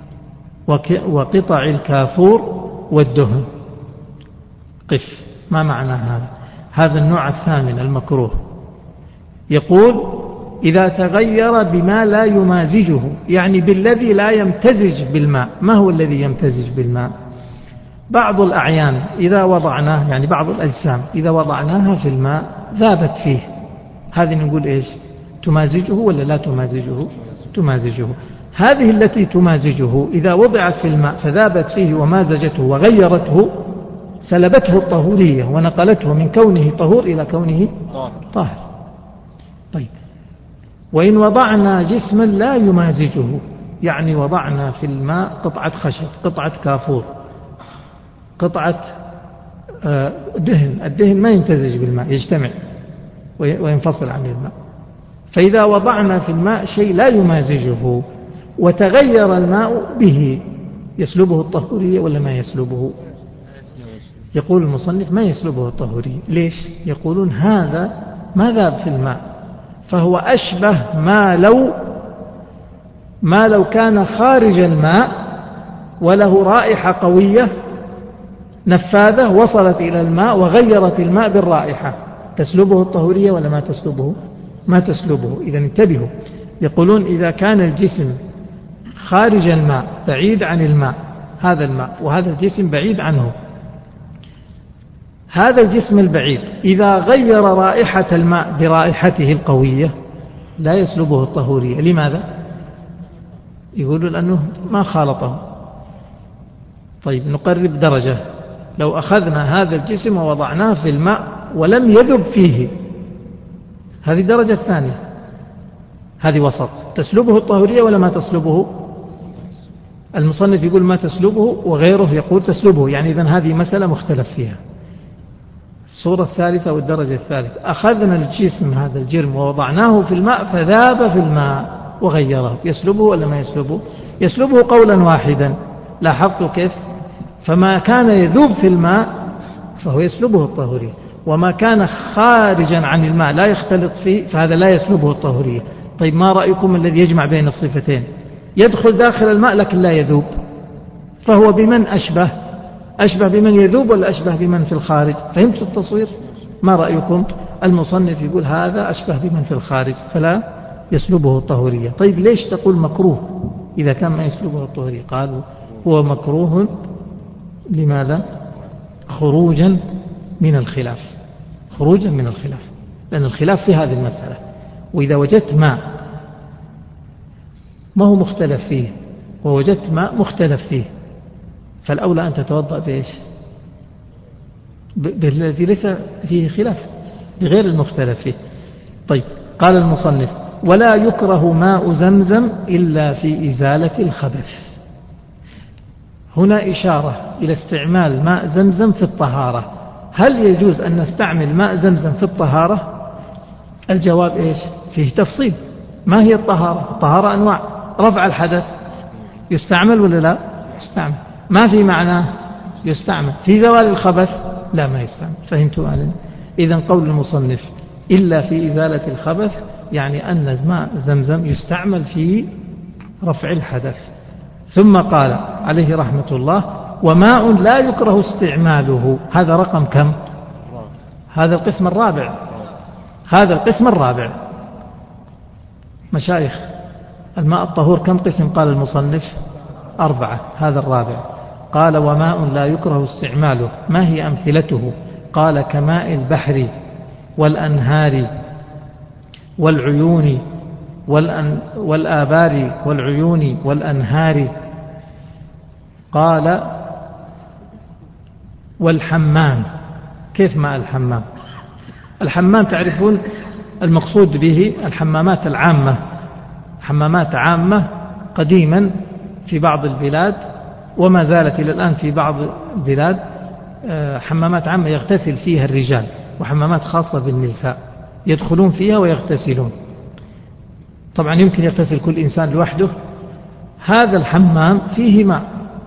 S1: وقطع الكافور والدهن. قف، ما معنى هذا؟ هذا النوع الثامن المكروه. يقول إذا تغير بما لا يمازجه، يعني بالذي لا يمتزج بالماء. ما هو الذي يمتزج بالماء؟ بعض الأعيان إذا وضعناه، يعني بعض الأجسام إذا وضعناها في الماء ذابت فيه، هذه نقول إيش؟ تمازجه ولا لا تمازجه؟ تمازجه. هذه التي تمازجه إذا وضعت في الماء فذابت فيه ومازجته وغيرته سلبته الطهورية ونقلته من كونه طهور إلى كونه طاهر. طيب، وإن وضعنا جسما لا يمازجه، يعني وضعنا في الماء قطعة خشب، قطعة كافور، قطعة دهن، الدهن ما يمتزج بالماء، يجتمع وينفصل عن الماء. فإذا وضعنا في الماء شيء لا يمازجه وتغير الماء به يسلبه الطهورية ولا ما يسلبه؟ يقول المصنف ما يسلبه الطهورية. ليش؟ يقولون هذا ما ذاب في الماء، فهو أشبه ما لو كان خارج الماء وله رائحة قوية نفاذة وصلت إلى الماء وغيرت الماء بالرائحة، تسلبه الطهورية ولا ما تسلبه؟ ما تسلبه. إذا انتبهوا، يقولون إذا كان الجسم خارج الماء بعيد عن الماء، هذا الماء وهذا الجسم بعيد عنه، هذا الجسم البعيد إذا غير رائحة الماء برائحته القوية لا يسلبه الطهورية. لماذا؟ يقولون لأنه ما خالطه. طيب، نقرب درجة. لو أخذنا هذا الجسم ووضعناه في الماء ولم يذب فيه، هذه درجة ثانية، هذه وسط، تسلبه الطهورية ولا ما تسلبه؟ المصنف يقول ما تسلبه وغيره يقول تسلبه، يعني إذن هذه مسألة مختلف فيها. الصورة الثالثة والدرجة الثالثة: أخذنا الجسم هذا الجرم ووضعناه في الماء فذاب في الماء وغيره، يسلبه ولا ما يسلبه؟ يسلبه قولا واحدا. لاحظتوا كيف؟ فما كان يذوب في الماء فهو يسلبه الطهورية، وما كان خارجا عن الماء لا يختلط فيه فهذا لا يسلبه الطهورية. طيب ما رأيكم الذي يجمع بين الصفتين؟ يدخل داخل الماء لكن لا يذوب، فهو بمن أشبه؟ أشبه بمن يذوب ولا أشبه بمن في الخارج؟ فهمت التصوير؟ ما رأيكم؟ المصنف يقول هذا أشبه بمن في الخارج فلا يسلبه الطهورية. طيب ليش تقول مكروه إذا كان ما يسلبه الطهورية؟ قالوا هو مكروه لماذا؟ خروجا من الخلاف، خروجا من الخلاف، لأن الخلاف في هذه المسألة. وإذا وجدت ماء ما هو مختلف فيه ووجدت ماء مختلف فيه، فالأولى أن تتوضأ بإيش؟ بالذي ليس فيه خلاف، بغير المختلف فيه. طيب قال المصنف: ولا يكره ماء زمزم إلا في إزالة الخبث. هنا إشارة إلى استعمال ماء زمزم في الطهارة. هل يجوز أن نستعمل ماء زمزم في الطهارة؟ الجواب إيش؟ فيه تفصيل. ما هي الطهارة؟ الطهارة أنواع. رفع الحدث يستعمل ولا لا؟ يستعمل. ما في معناه يستعمل. في زوال الخبث لا ما يستعمل. فهمتوا علي؟ إذن قول المصنف إلا في إزالة الخبث يعني أن ماء زمزم يستعمل في رفع الحدث. ثم قال عليه رحمة الله: وماء لا يكره استعماله. هذا رقم كم؟ هذا القسم الرابع. هذا القسم الرابع. مشايخ، الماء الطهور كم قسم قال المصنف؟ 4. هذا الرابع. قال: وماء لا يكره استعماله. ما هي أمثلته؟ قال: كماء البحر والأنهار والعيون والآبار والعيون والأنهار. قال: والحمام. كيف ماء الحمام؟ الحمام تعرفون المقصود به الحمامات العامة، حمامات عامة قديما في بعض البلاد وما زالت إلى الآن في بعض البلاد، حمامات عامة يغتسل فيها الرجال، وحمامات خاصة بالنساء يدخلون فيها ويغتسلون. طبعا يمكن يغتسل كل إنسان لوحده. هذا الحمام فيه ماء.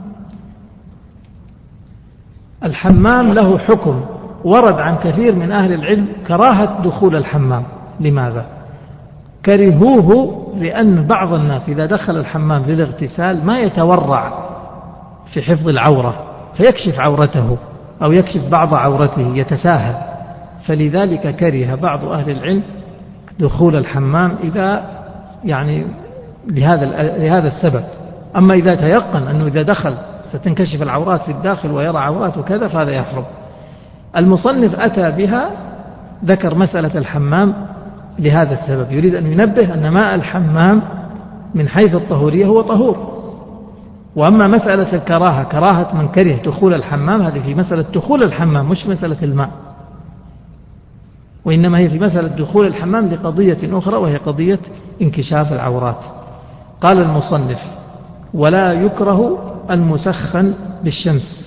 S1: الحمام له حكم ورد عن كثير من أهل العلم كراهة دخول الحمام. لماذا؟ كرهوه لأن بعض الناس إذا دخل الحمام للاغتسال ما يتورع في حفظ العورة فيكشف عورته أو يكشف بعض عورته، يتساهل. فلذلك كره بعض أهل العلم دخول الحمام إذا يعني لهذا السبب. أما إذا تيقن أنه إذا دخل ستنكشف العورات في الداخل ويرى عورات وكذا فهذا يحرم. المصنف أتى بها، ذكر مسألة الحمام لهذا السبب، يريد أن ينبه أن ماء الحمام من حيث الطهورية هو طهور. وأما مسألة الكراهة، كراهة من كره دخول الحمام، هذه في مسألة دخول الحمام مش مسألة الماء، وإنما هي في مسألة دخول الحمام لقضية أخرى وهي قضية انكشاف العورات. قال المصنف: ولا يكره المسخن بالشمس.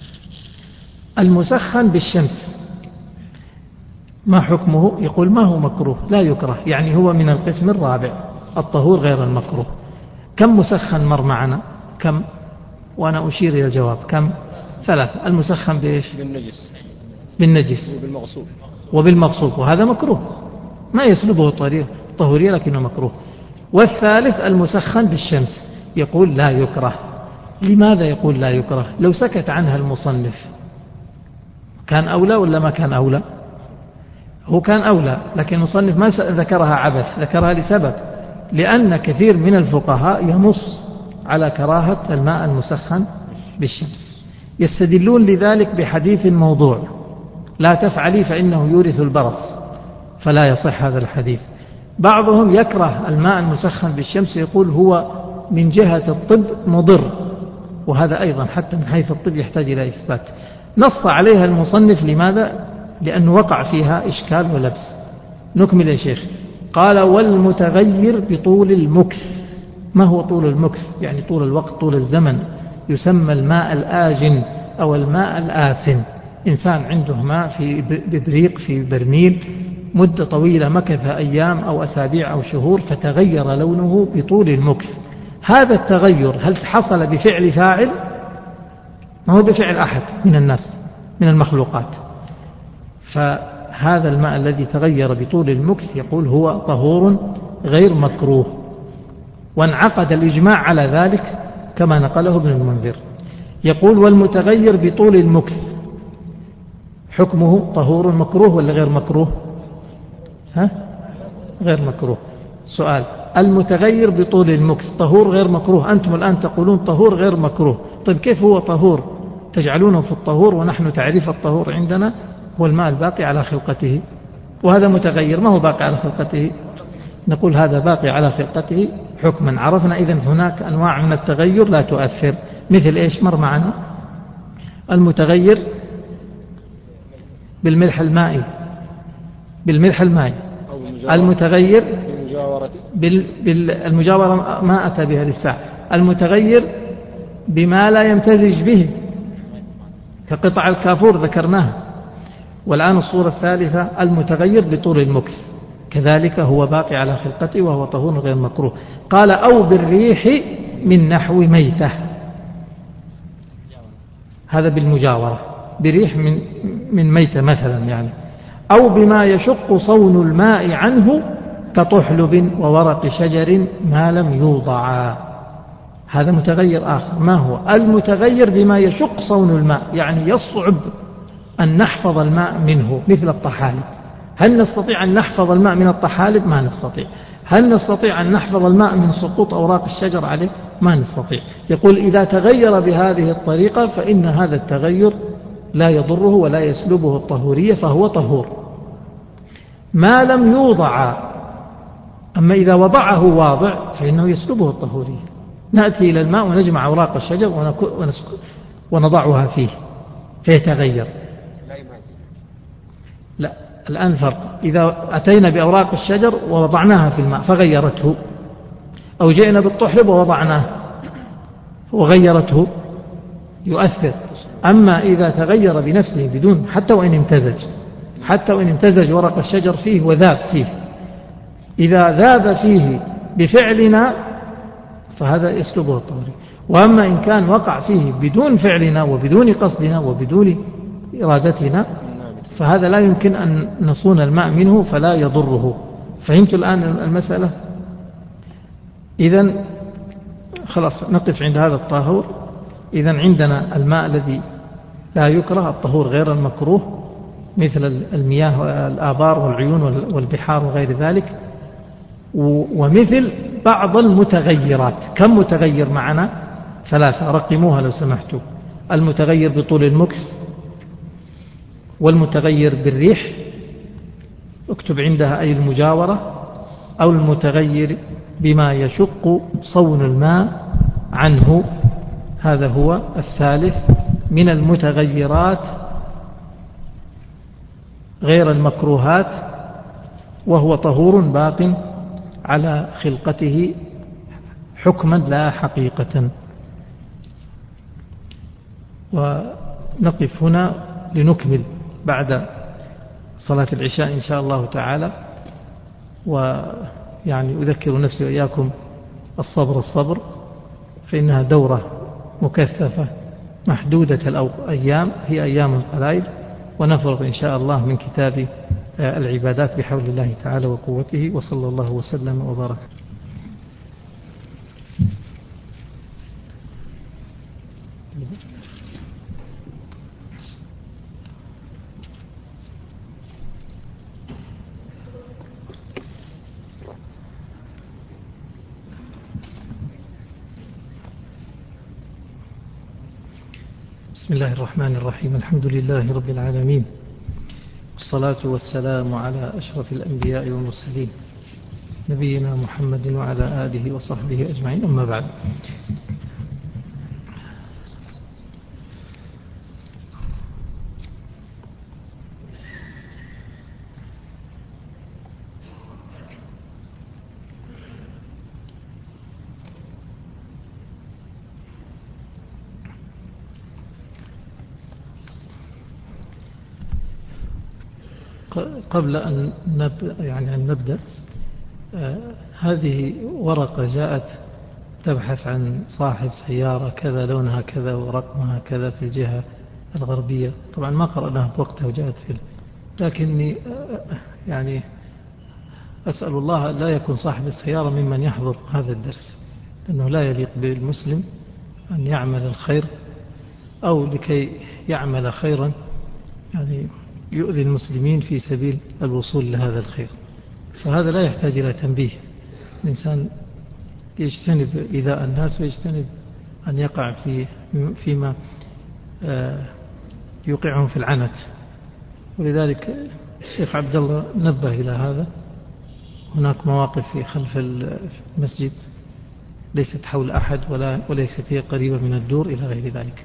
S1: المسخن بالشمس ما حكمه؟ يقول ما هو مكروه، لا يكره، يعني هو من القسم الرابع، الطهور غير المكروه. كم مسخن مر معنا؟ كم؟ وأنا أشير إلى الجواب. كم؟ 3. المسخن بإيش؟ بالنجس وبالمغصوب، وهذا مكروه ما يسلبه الطهورية لكنه مكروه. والثالث المسخن بالشمس، يقول لا يكره. لماذا يقول لا يكره؟ لو سكت عنها المصنف كان أولى ولا ما كان أولى؟ هو كان أولى، لكن المصنف ما ذكرها عبث، ذكرها لسبب، لأن كثير من الفقهاء ينص على كراهة الماء المسخن بالشمس، يستدلون لذلك بحديث موضوع: لا تفعلي فإنه يورث البرص، فلا يصح هذا الحديث. بعضهم يكره الماء المسخن بالشمس، يقول هو من جهة الطب مضر، وهذا أيضا حتى من حيث الطب يحتاج إلى إثبات. نص عليها المصنف. لماذا؟ لأنه وقع فيها إشكال ولبس. نكمل يا شيخ. قال: والمتغير بطول المكث. ما هو طول المكث؟ يعني طول الوقت، طول الزمن. يسمى الماء الآجن أو الماء الآسن. إنسان عنده ماء في ببريق في برميل مدة طويلة، مكث أيام أو أسابيع أو شهور، فتغير لونه بطول المكث. هذا التغير هل حصل بفعل فاعل؟ ما هو بفعل أحد من الناس من المخلوقات. فهذا الماء الذي تغير بطول المكث يقول هو طهور غير مكروه، وانعقد الإجماع على ذلك كما نقله ابن المنذر. يقول والمتغير بطول المكث حكمه طهور مكروه ولا غير مكروه؟ غير مكروه. سؤال: المتغير بطول المكث طهور غير مكروه، أنتم الآن تقولون طهور غير مكروه، طيب كيف هو طهور تجعلونه في الطهور ونحن تعريف الطهور عندنا هو الماء الباقي على خلقته، وهذا متغير ما هو باقي على خلقته؟ نقول هذا باقي على خلقته حكما. عرفنا إذن هناك أنواع من التغير لا تؤثر، مثل إيش؟ مر معنا المتغير بالملح المائي، المتغير بالمجاورة ما أتى بها للساعة، المتغير بما لا يمتزج به كقطع الكافور ذكرناه. والآن الصورة الثالثة المتغير بطول المكث، كذلك هو باقي على خلقته وهو طهور غير مكروه. قال أو بالريح من نحو ميتة، هذا بالمجاورة، بريح من ميتة مثلا يعني، أو بما يشق صون الماء عنه كطحلب وورق شجر ما لم يوضع، هذا متغير آخر. ما هو المتغير؟ بما يشق صون الماء، يعني يصعب أن نحفظ الماء منه، مثل الطحالب. هل نستطيع أن نحفظ الماء من الطحالب؟ ما نستطيع. هل نستطيع أن نحفظ الماء من سقوط أوراق الشجر عليه؟ ما نستطيع. يقول إذا تغير بهذه الطريقة فإن هذا التغير لا يضره ولا يسلبه الطهورية، فهو طهور ما لم يوضع. أما إذا وضعه واضع فإنه يسلبه الطهورية. نأتي إلى الماء ونجمع أوراق الشجر ونضعها فيه فيتغير. لا، الآن فرق. إذا أتينا بأوراق الشجر ووضعناها في الماء فغيرته، أو جئنا بالطحلب ووضعناه وغيرته، يؤثر. أما إذا تغير بنفسه بدون حتى وإن امتزج ورق الشجر فيه وذاب فيه، إذا ذاب فيه بفعلنا فهذا يسلبه الطهورية. وأما إن كان وقع فيه بدون فعلنا وبدون قصدنا وبدون إرادتنا فهذا لا يمكن أن نصون الماء منه فلا يضره. فهمت الآن المسألة؟ إذن خلاص نقف عند هذا الطهور. إذن عندنا الماء الذي لا يكره، الطهور غير المكروه، مثل المياه والآبار والعيون والبحار وغير ذلك، ومثل بعض المتغيرات. كم متغير معنا؟ 3، رقموها لو سمحتوا: المتغير بطول المكث، والمتغير بالريح، اكتب عندها أي المجاورة، أو المتغير بما يشق صون الماء عنه، هذا هو الثالث من المتغيرات غير المكروهات، وهو طهور باق على خلقته حكما لا حقيقة. ونقف هنا لنكمل بعد صلاة العشاء إن شاء الله تعالى. ويعني أذكر نفسي وإياكم الصبر، فإنها دورة مكثفة محدودة الأيام، هي أيام قليل، ونفرغ إن شاء الله من كتاب العبادات بحول الله تعالى وقوته. وصلى الله وسلم وبارك. بسم الله الرحمن الرحيم. الحمد لله رب العالمين، والصلاة والسلام على أشرف الأنبياء والمرسلين، نبينا محمد وعلى آله وصحبه أجمعين. أما بعد، قبل أن نبدأ هذه ورقة جاءت تبحث عن صاحب سيارة كذا لونها كذا ورقمها كذا في الجهة الغربية. طبعا ما قرأناها بوقتها وجاءت لكني أسأل الله لا يكون صاحب السيارة ممن يحضر هذا الدرس، لأنه لا يليق بالمسلم أن يعمل الخير أو لكي يعمل خيرا يؤذي المسلمين في سبيل الوصول لهذا الخير. فهذا لا يحتاج إلى تنبيه. الإنسان يجتنب إيذاء الناس ويجتنب أن يقع فيما يوقعهم في العنت. ولذلك الشيخ عبد الله نبه إلى هذا. هناك مواقف في خلف المسجد ليست حول أحد وليست هي قريبة من الدور إلى غير ذلك.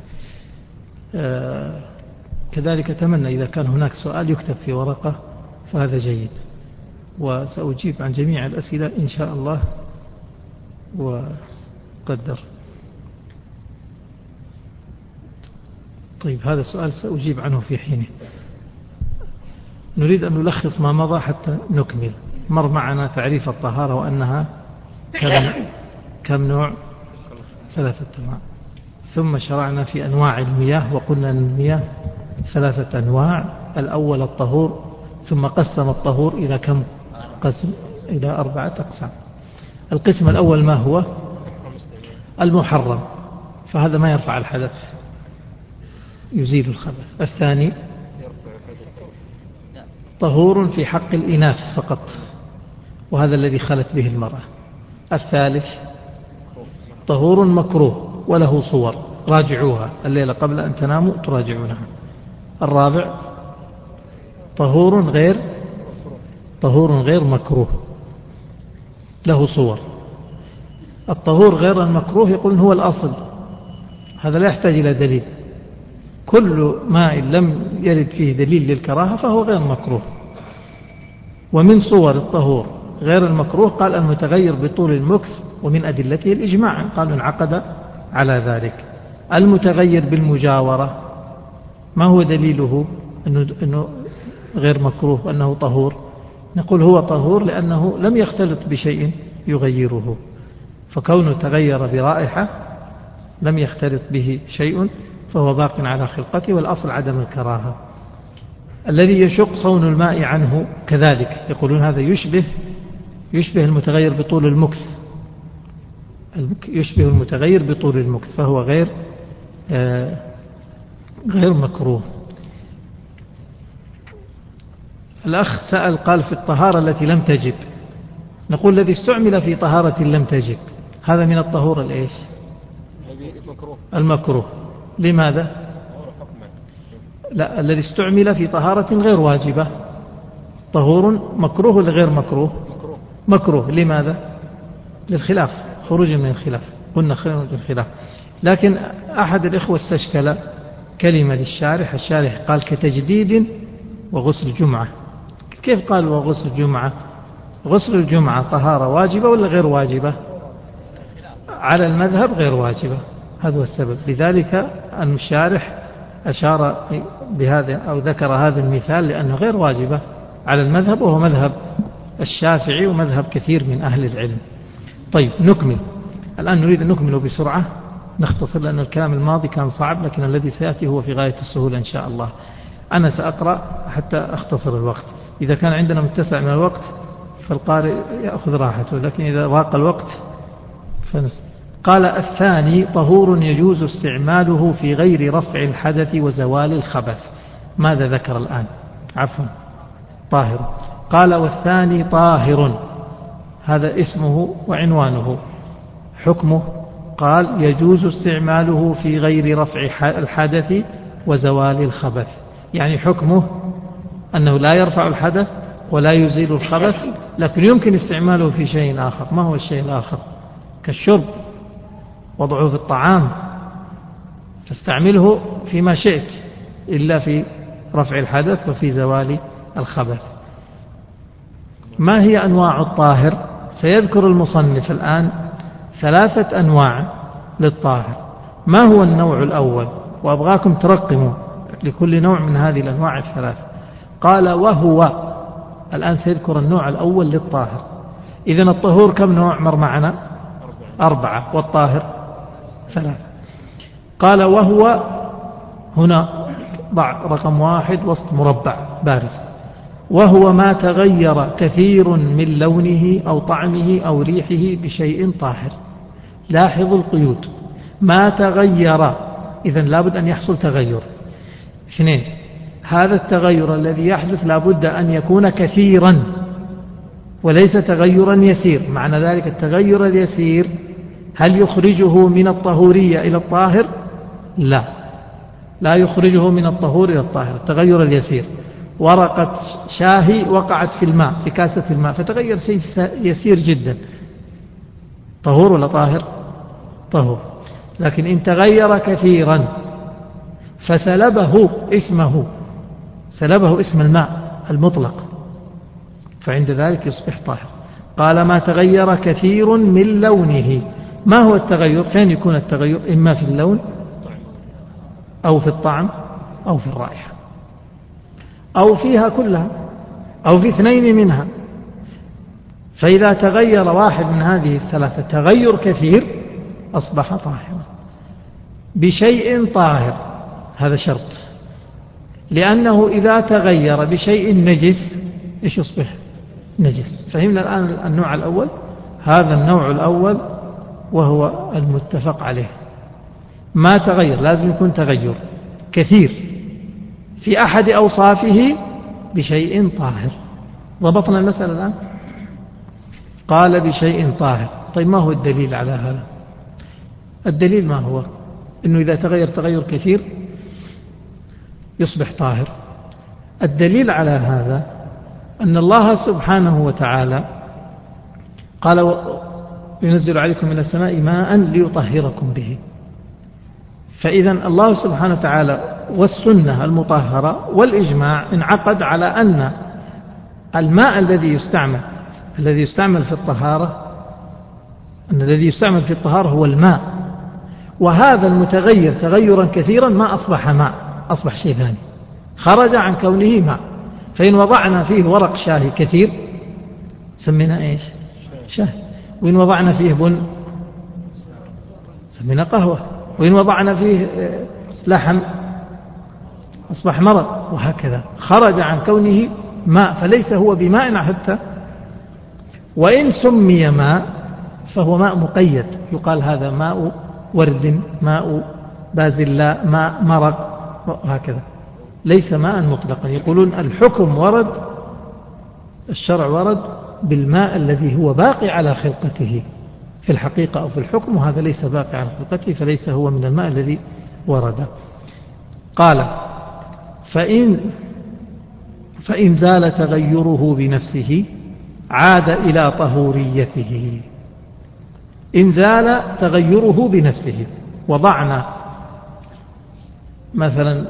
S1: كذلك أتمنى إذا كان هناك سؤال يكتب في ورقة فهذا جيد، وسأجيب عن جميع الأسئلة إن شاء الله وقدر. طيب هذا السؤال سأجيب عنه في حينه. نريد أن نلخص ما مضى حتى نكمل. مر معنا تعريف الطهارة وأنها كم نوع؟ 3 أنواع. ثم شرعنا في أنواع المياه وقلنا أن المياه 3 أنواع. الأول الطهور، ثم قسم الطهور إلى كم قسم؟ إلى 4 أقسام. القسم الأول ما هو؟ المحرم، فهذا ما يرفع الحدث، يزيل الخبث. الثاني طهور في حق الإناث فقط، وهذا الذي خلت به المرأة. الثالث طهور مكروه وله صور، راجعوها الليلة قبل أن تناموا تراجعونها. الرابع طهور غير مكروه له صور. الطهور غير المكروه يقول هو الأصل، هذا لا يحتاج إلى دليل. كل ماء لم يرد فيه دليل للكراهة فهو غير مكروه. ومن صور الطهور غير المكروه قال المتغير بطول المكث، ومن أدلته الإجماع، قالوا انعقد على ذلك. المتغير بالمجاورة ما هو دليله أنه غير مكروه أنه طهور؟ نقول هو طهور لأنه لم يختلط بشيء يغيره، فكونه تغير برائحة لم يختلط به شيء فهو باق على خلقته، والأصل عدم الكراهة. الذي يشق صون الماء عنه كذلك يقولون هذا يشبه المتغير بطول المكث، يشبه المتغير بطول المكث، فهو غير مكروه. الأخ سأل قال في الطهارة التي لم تجب، نقول الذي استعمل في طهارة لم تجب هذا من الطهور الإيش؟ المكروه. لماذا؟ لا، الذي استعمل في طهارة غير واجبة طهور مكروه ولا غير مكروه؟ مكروه. لماذا؟ للخلاف، خروجا من الخلاف، قلنا خروجا من الخلاف. لكن أحد الإخوة استشكل كلمة للشارح، الشارح قال كتجديد وغسل الجمعة. كيف قال وغسل الجمعة؟ غسل الجمعة طهارة واجبة ولا غير واجبة؟ على المذهب غير واجبة، هذا هو السبب. لذلك الشارح أشار بهذا أو ذكر هذا المثال لأنه غير واجبة على المذهب، وهو مذهب الشافعي ومذهب كثير من أهل العلم. طيب نكمل الآن، نريد أن نكمل بسرعة، نختصر لأن الكلام الماضي كان صعب، لكن الذي سيأتي هو في غاية السهولة إن شاء الله. أنا سأقرأ حتى أختصر الوقت. إذا كان عندنا متسع من الوقت فالقارئ يأخذ راحته، لكن إذا ضاق الوقت قال الثاني طهور يجوز استعماله في غير رفع الحدث وزوال الخبث. ماذا ذكر الآن؟ عفوا، طاهر. قال والثاني طاهر، هذا اسمه وعنوانه. حكمه قال يجوز استعماله في غير رفع الحدث وزوال الخبث، يعني حكمه أنه لا يرفع الحدث ولا يزيل الخبث، لكن يمكن استعماله في شيء آخر. ما هو الشيء الآخر؟ كالشرب، وضعه في الطعام، فاستعمله فيما شئت إلا في رفع الحدث وفي زوال الخبث. ما هي أنواع الطاهر؟ سيذكر المصنف الآن 3 أنواع للطاهر. ما هو النوع الأول؟ وأبغاكم ترقموا لكل نوع من هذه الأنواع 3. قال وهو، الآن سيذكر النوع الأول للطاهر. إذن الطهور كم نوع مر معنا؟ 4، والطاهر 3. قال وهو، هنا ضع رقم 1 وسط مربع بارز، وهو ما تغير كثير من لونه أو طعمه أو ريحه بشيء طاهر. لاحظوا القيود، ما تغير، إذن لابد أن يحصل تغير. 2، هذا التغير الذي يحدث لابد أن يكون كثيرا وليس تغيرا يسير. معنى ذلك التغير اليسير هل يخرجه من الطهورية إلى الطاهر؟ لا يخرجه من الطهور إلى الطاهر. التغير اليسير، ورقة شاهي وقعت في الماء، في كاسة الماء، فتغير شيء يسير جدا، طهور ولا طاهر؟ طهور. لكن إن تغير كثيرا فسلبه اسمه، سلبه اسم الماء المطلق، فعند ذلك يصبح طاهر. قال ما تغير كثير من لونه. ما هو التغير؟ فين يكون التغير؟ إما في اللون أو في الطعم أو في الرائحة أو فيها كلها أو في 2 منها. فإذا تغير واحد من هذه الثلاثة تغير كثير أصبح طاهرا بشيء طاهر. هذا شرط، لأنه إذا تغير بشيء نجس إيش يصبح؟ نجس. فهمنا الآن النوع الأول. هذا النوع الأول وهو المتفق عليه، ما تغير، لازم يكون تغير كثير في أحد أوصافه بشيء طاهر. ضبطنا المسألة الآن؟ قال بشيء طاهر. طيب ما هو الدليل على هذا؟ الدليل ما هو؟ إنه إذا تغير كثير يصبح طاهر. الدليل على هذا أن الله سبحانه وتعالى قال ينزل عليكم من السماء ماء ليطهركم به. فإذا الله سبحانه وتعالى والسنة المطهرة والإجماع انعقد على أن الماء الذي يستعمل في الطهارة، أن الذي يستعمل في الطهارة هو الماء، وهذا المتغير تغيرا كثيرا ما أصبح ماء، أصبح شيء ثاني، خرج عن كونه ماء. فإن وضعنا فيه ورق شاهي كثير سمينا إيش؟ شاهي. وإن وضعنا فيه بن سمينا قهوة. وإن وضعنا فيه لحم أصبح مرق، وهكذا خرج عن كونه ماء، فليس هو بماء حتى. وإن سمي ماء فهو ماء مقيد، يقال هذا ماء ورد، ماء بازلاء، ماء مرق، وهكذا، ليس ماء مطلقا. يقولون الحكم ورد، الشرع ورد بالماء الذي هو باقي على خلقته في الحقيقة أو في الحكم، وهذا ليس باقي على خلقته، فليس هو من الماء الذي ورد. قال فإن زال تغيره بنفسه عاد إلى طهوريته. إن زال تغيره بنفسه، وضعنا مثلا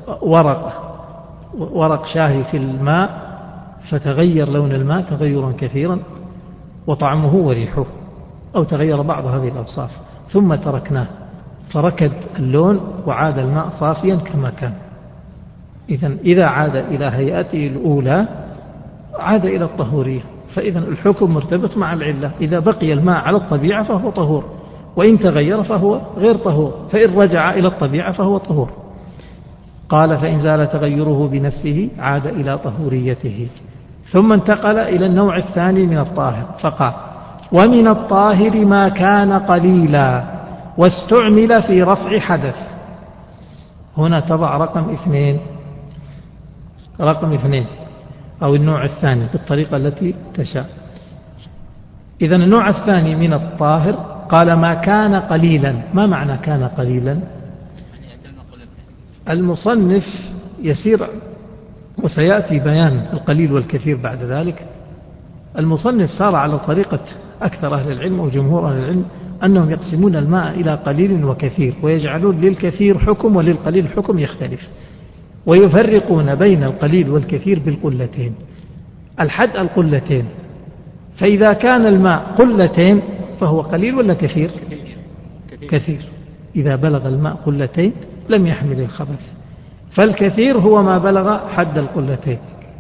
S1: ورق شاهي في الماء فتغير لون الماء تغيرا كثيرا وطعمه وريحه، أو تغير بعض هذه الأوصاف، ثم تركناه فركد اللون وعاد الماء صافيا كما كان. إذا عاد إلى هيئته الأولى عاد إلى الطهورية. فإذا الحكم مرتبط مع العلة، إذا بقي الماء على الطبيعة فهو طهور، وإن تغير فهو غير طهور، فإن رجع إلى الطبيعة فهو طهور. قال فإن زال تغيره بنفسه عاد إلى طهوريته. ثم انتقل إلى النوع الثاني من الطاهر فقال ومن الطاهر ما كان قليلا واستعمل في رفع حدث. هنا تضع رقم 2 أو النوع الثاني بالطريقة التي تشاء. إذن النوع الثاني من الطاهر قال ما كان قليلا. ما معنى كان قليلا؟ المصنف يسير وسيأتي بيان القليل والكثير بعد ذلك. المصنف صار على طريقة أكثر أهل العلم وجمهور أهل العلم أنهم يقسمون الماء إلى قليل وكثير، ويجعلون للكثير حكم وللقليل حكم يختلف، ويفرقون بين القليل والكثير بالقلتين. الحد القلتين، فإذا كان الماء قلتين فهو قليل ولا كثير؟ كثير. إذا بلغ الماء قلتين لم يحمل الخبث، فالكثير هو ما بلغ حد القلتين.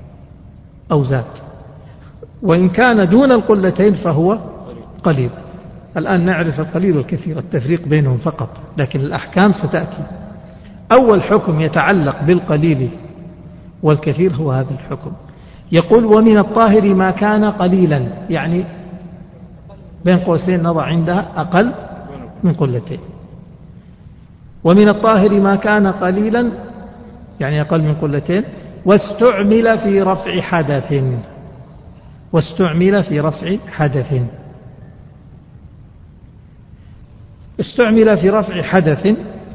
S1: أو زاد. وإن كان دون القلتين فهو قليل. الآن نعرف القليل والكثير، التفريق بينهم فقط، لكن الأحكام ستأتي. أول حكم يتعلق بالقليل والكثير هو هذا الحكم. يقول ومن الطاهر ما كان قليلا، يعني بين قوسين نضع عندها أقل من قلتين. ومن الطاهر ما كان قليلا يعني أقل من قلتين، واستعمل في رفع حدث. واستعمل في رفع حدث. استعمل في رفع حدث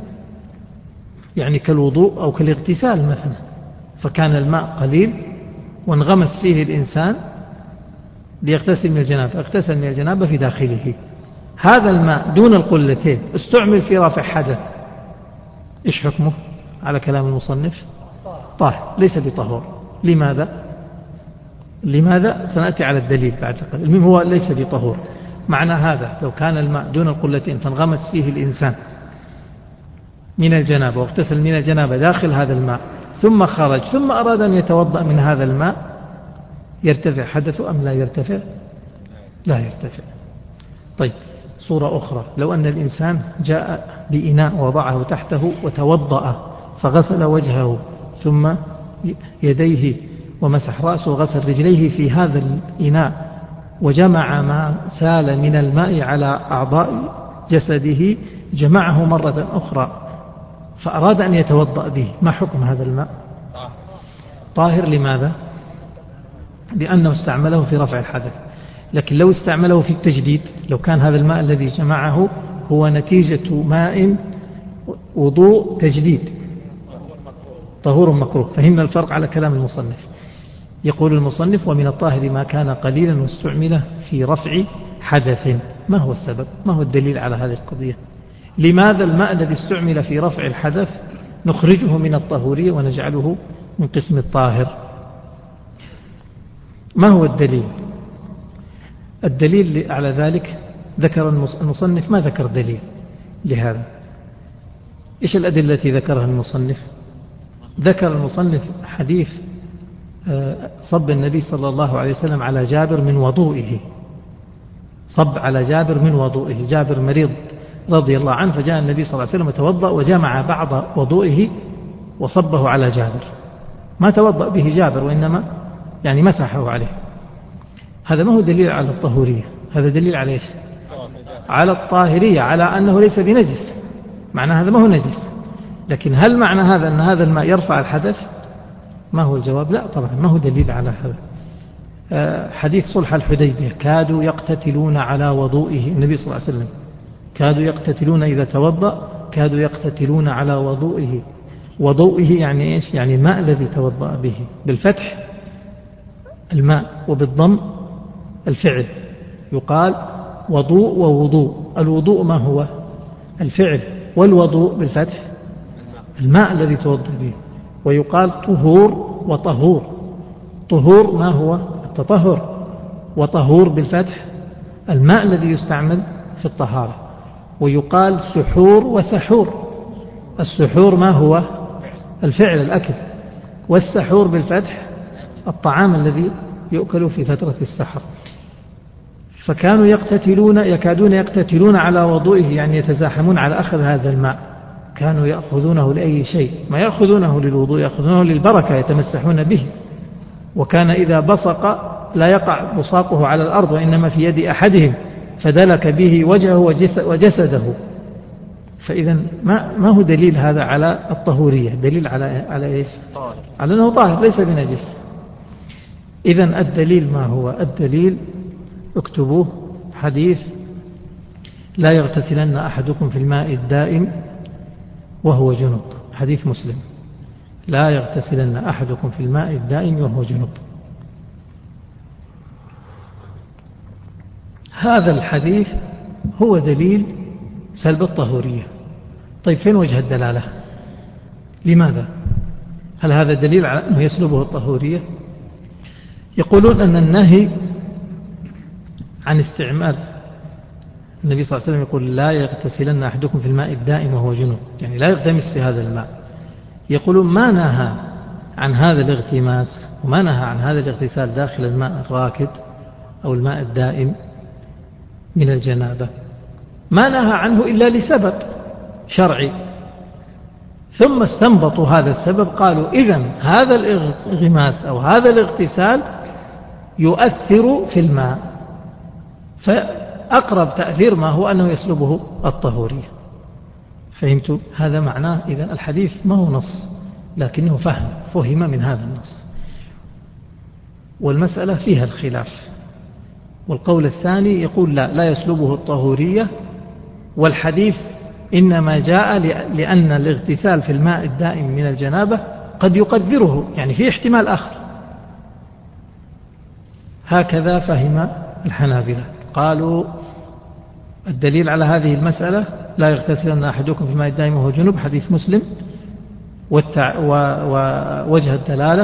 S1: يعني كالوضوء أو كالاغتسال مثلا، فكان الماء قليل وانغمس فيه الإنسان ليغتسل من الجنابة، اغتسل من الجنابة في داخله، هذا الماء دون القلتين استعمل في رفع حدث، إيش حكمه على كلام المصنف؟ طاهر، ليس بطهور. لماذا؟ سنأتي على الدليل بعد قليل. المهم هو ليس بطهور. معنى هذا لو كان الماء دون القلتين فانغمس فيه الإنسان من الجنابة واغتسل من الجنابة داخل هذا الماء ثم خرج ثم أراد أن يتوضأ من هذا الماء، يرتفع حدثه أم لا يرتفع؟ لا يرتفع. طيب صورة أخرى، لو أن الإنسان جاء بإناء وضعه تحته وتوضأ فغسل وجهه ثم يديه ومسح رأسه وغسل رجليه في هذا الإناء وجمع ما سال من الماء على أعضاء جسده، جمعه مرة أخرى فأراد أن يتوضأ به، ما حكم هذا الماء؟ طاهر. لماذا؟ لأنه استعمله في رفع الحدث. لكن لو استعمله في التجديد، لو كان هذا الماء الذي جمعه هو نتيجة ماء وضوء تجديد، طهور مكروه. فهمنا الفرق على كلام المصنف. يقول المصنف ومن الطاهر ما كان قليلا واستعمله في رفع حدث. ما هو السبب؟ ما هو الدليل على هذه القضية؟ لماذا الماء الذي استعمل في رفع الحدث نخرجه من الطهورية ونجعله من قسم الطاهر؟ ما هو الدليل؟ الدليل على ذلك ذكر المصنف، ما ذكر دليل لهذا. إيش الأدلة التي ذكرها المصنف؟ ذكر المصنف حديث صب النبي صلى الله عليه وسلم على جابر من وضوئه، صب على جابر من وضوئه، جابر مريض رضي الله عنه، فجاء النبي صلى الله عليه وسلم وتوضأ وجمع بعض وضوئه وصبه على جابر، ما توضأ به جابر وإنما يعني مسحه عليه. هذا ما هو دليل على الطهورية، هذا دليل على إيش؟ على الطاهرية، على أنه ليس بنجس. معنى هذا ما هو نجس. لكن هل معنى هذا أن هذا الماء يرفع الحدث؟ ما هو الجواب؟ لا طبعا، ما هو دليل على هذا. حديث صلح الحديبية كادوا يقتتلون على وضوئه، النبي صلى الله عليه وسلم كادوا يقتتلون إذا توضأ، كادوا يقتتلون على وضوئه. وضوئه يعني إيش؟ يعني الماء الذي توضأ به، بالفتح الماء وبالضم الفعل، يقال وضوء ووضوء. الوضوء ما هو؟ الفعل، والوضوء بالفتح الماء الذي توضأ به. ويقال طهور وطهور. طهور ما هو؟ التطهر، وطهور بالفتح الماء الذي يستعمل في الطهارة. ويقال سحور وسحور. السحور ما هو؟ الفعل، الأكل، والسحور بالفتح الطعام الذي يؤكل في فترة السحر. فكانوا يكادون يقتتلون على وضوئه، يعني يتزاحمون على أخذ هذا الماء. كانوا يأخذونه لأي شيء، ما يأخذونه للوضوء، يأخذونه للبركة، يتمسحون به. وكان إذا بصق لا يقع بصاقه على الأرض وإنما في يد أحدهم، فدلك به وجهه وجسده. فإذا ما هو دليل هذا على الطهورية؟ دليل على إيش؟ على أنه طاهر ليس بنجس. إذا الدليل ما هو؟ الدليل اكتبوه، حديث لا يغتسلن أحدكم في الماء الدائم وهو جنب، حديث مسلم، لا يغتسلن أحدكم في الماء الدائم وهو جنب. هذا الحديث هو دليل سلب الطهورية. طيب فين وجه الدلالة؟ لماذا؟ هل هذا دليل على أنه يسلبه الطهورية؟ يقولون أن النهي عن استعمال، النبي صلى الله عليه وسلم يقول لا يغتسلن أحدكم في الماء الدائم وهو جنوب، يعني لا يغتمس في هذا الماء. يقولون ما نهى عن هذا الاغتماس وما نهى عن هذا الاغتسال داخل الماء الراكد أو الماء الدائم من الجنابة، ما نهى عنه إلا لسبب شرعي، ثم استنبطوا هذا السبب، قالوا إذن هذا الانغماس أو هذا الاغتسال يؤثر في الماء، فأقرب تأثير ما هو أنه يسلبه الطهورية. فهمتوا؟ هذا معناه. إذن الحديث ما هو نص، لكنه فهم من هذا النص. والمسألة فيها الخلاف، والقول الثاني يقول لا يسلبه الطهورية، والحديث إنما جاء لأن الاغتسال في الماء الدائم من الجنابة قد يقدره، يعني في احتمال آخر. هكذا فهم الحنابلة، قالوا الدليل على هذه المسألة لا يغتسلن أحدكم في الماء الدائم وهو جنب، حديث مسلم، ووجه الدلالة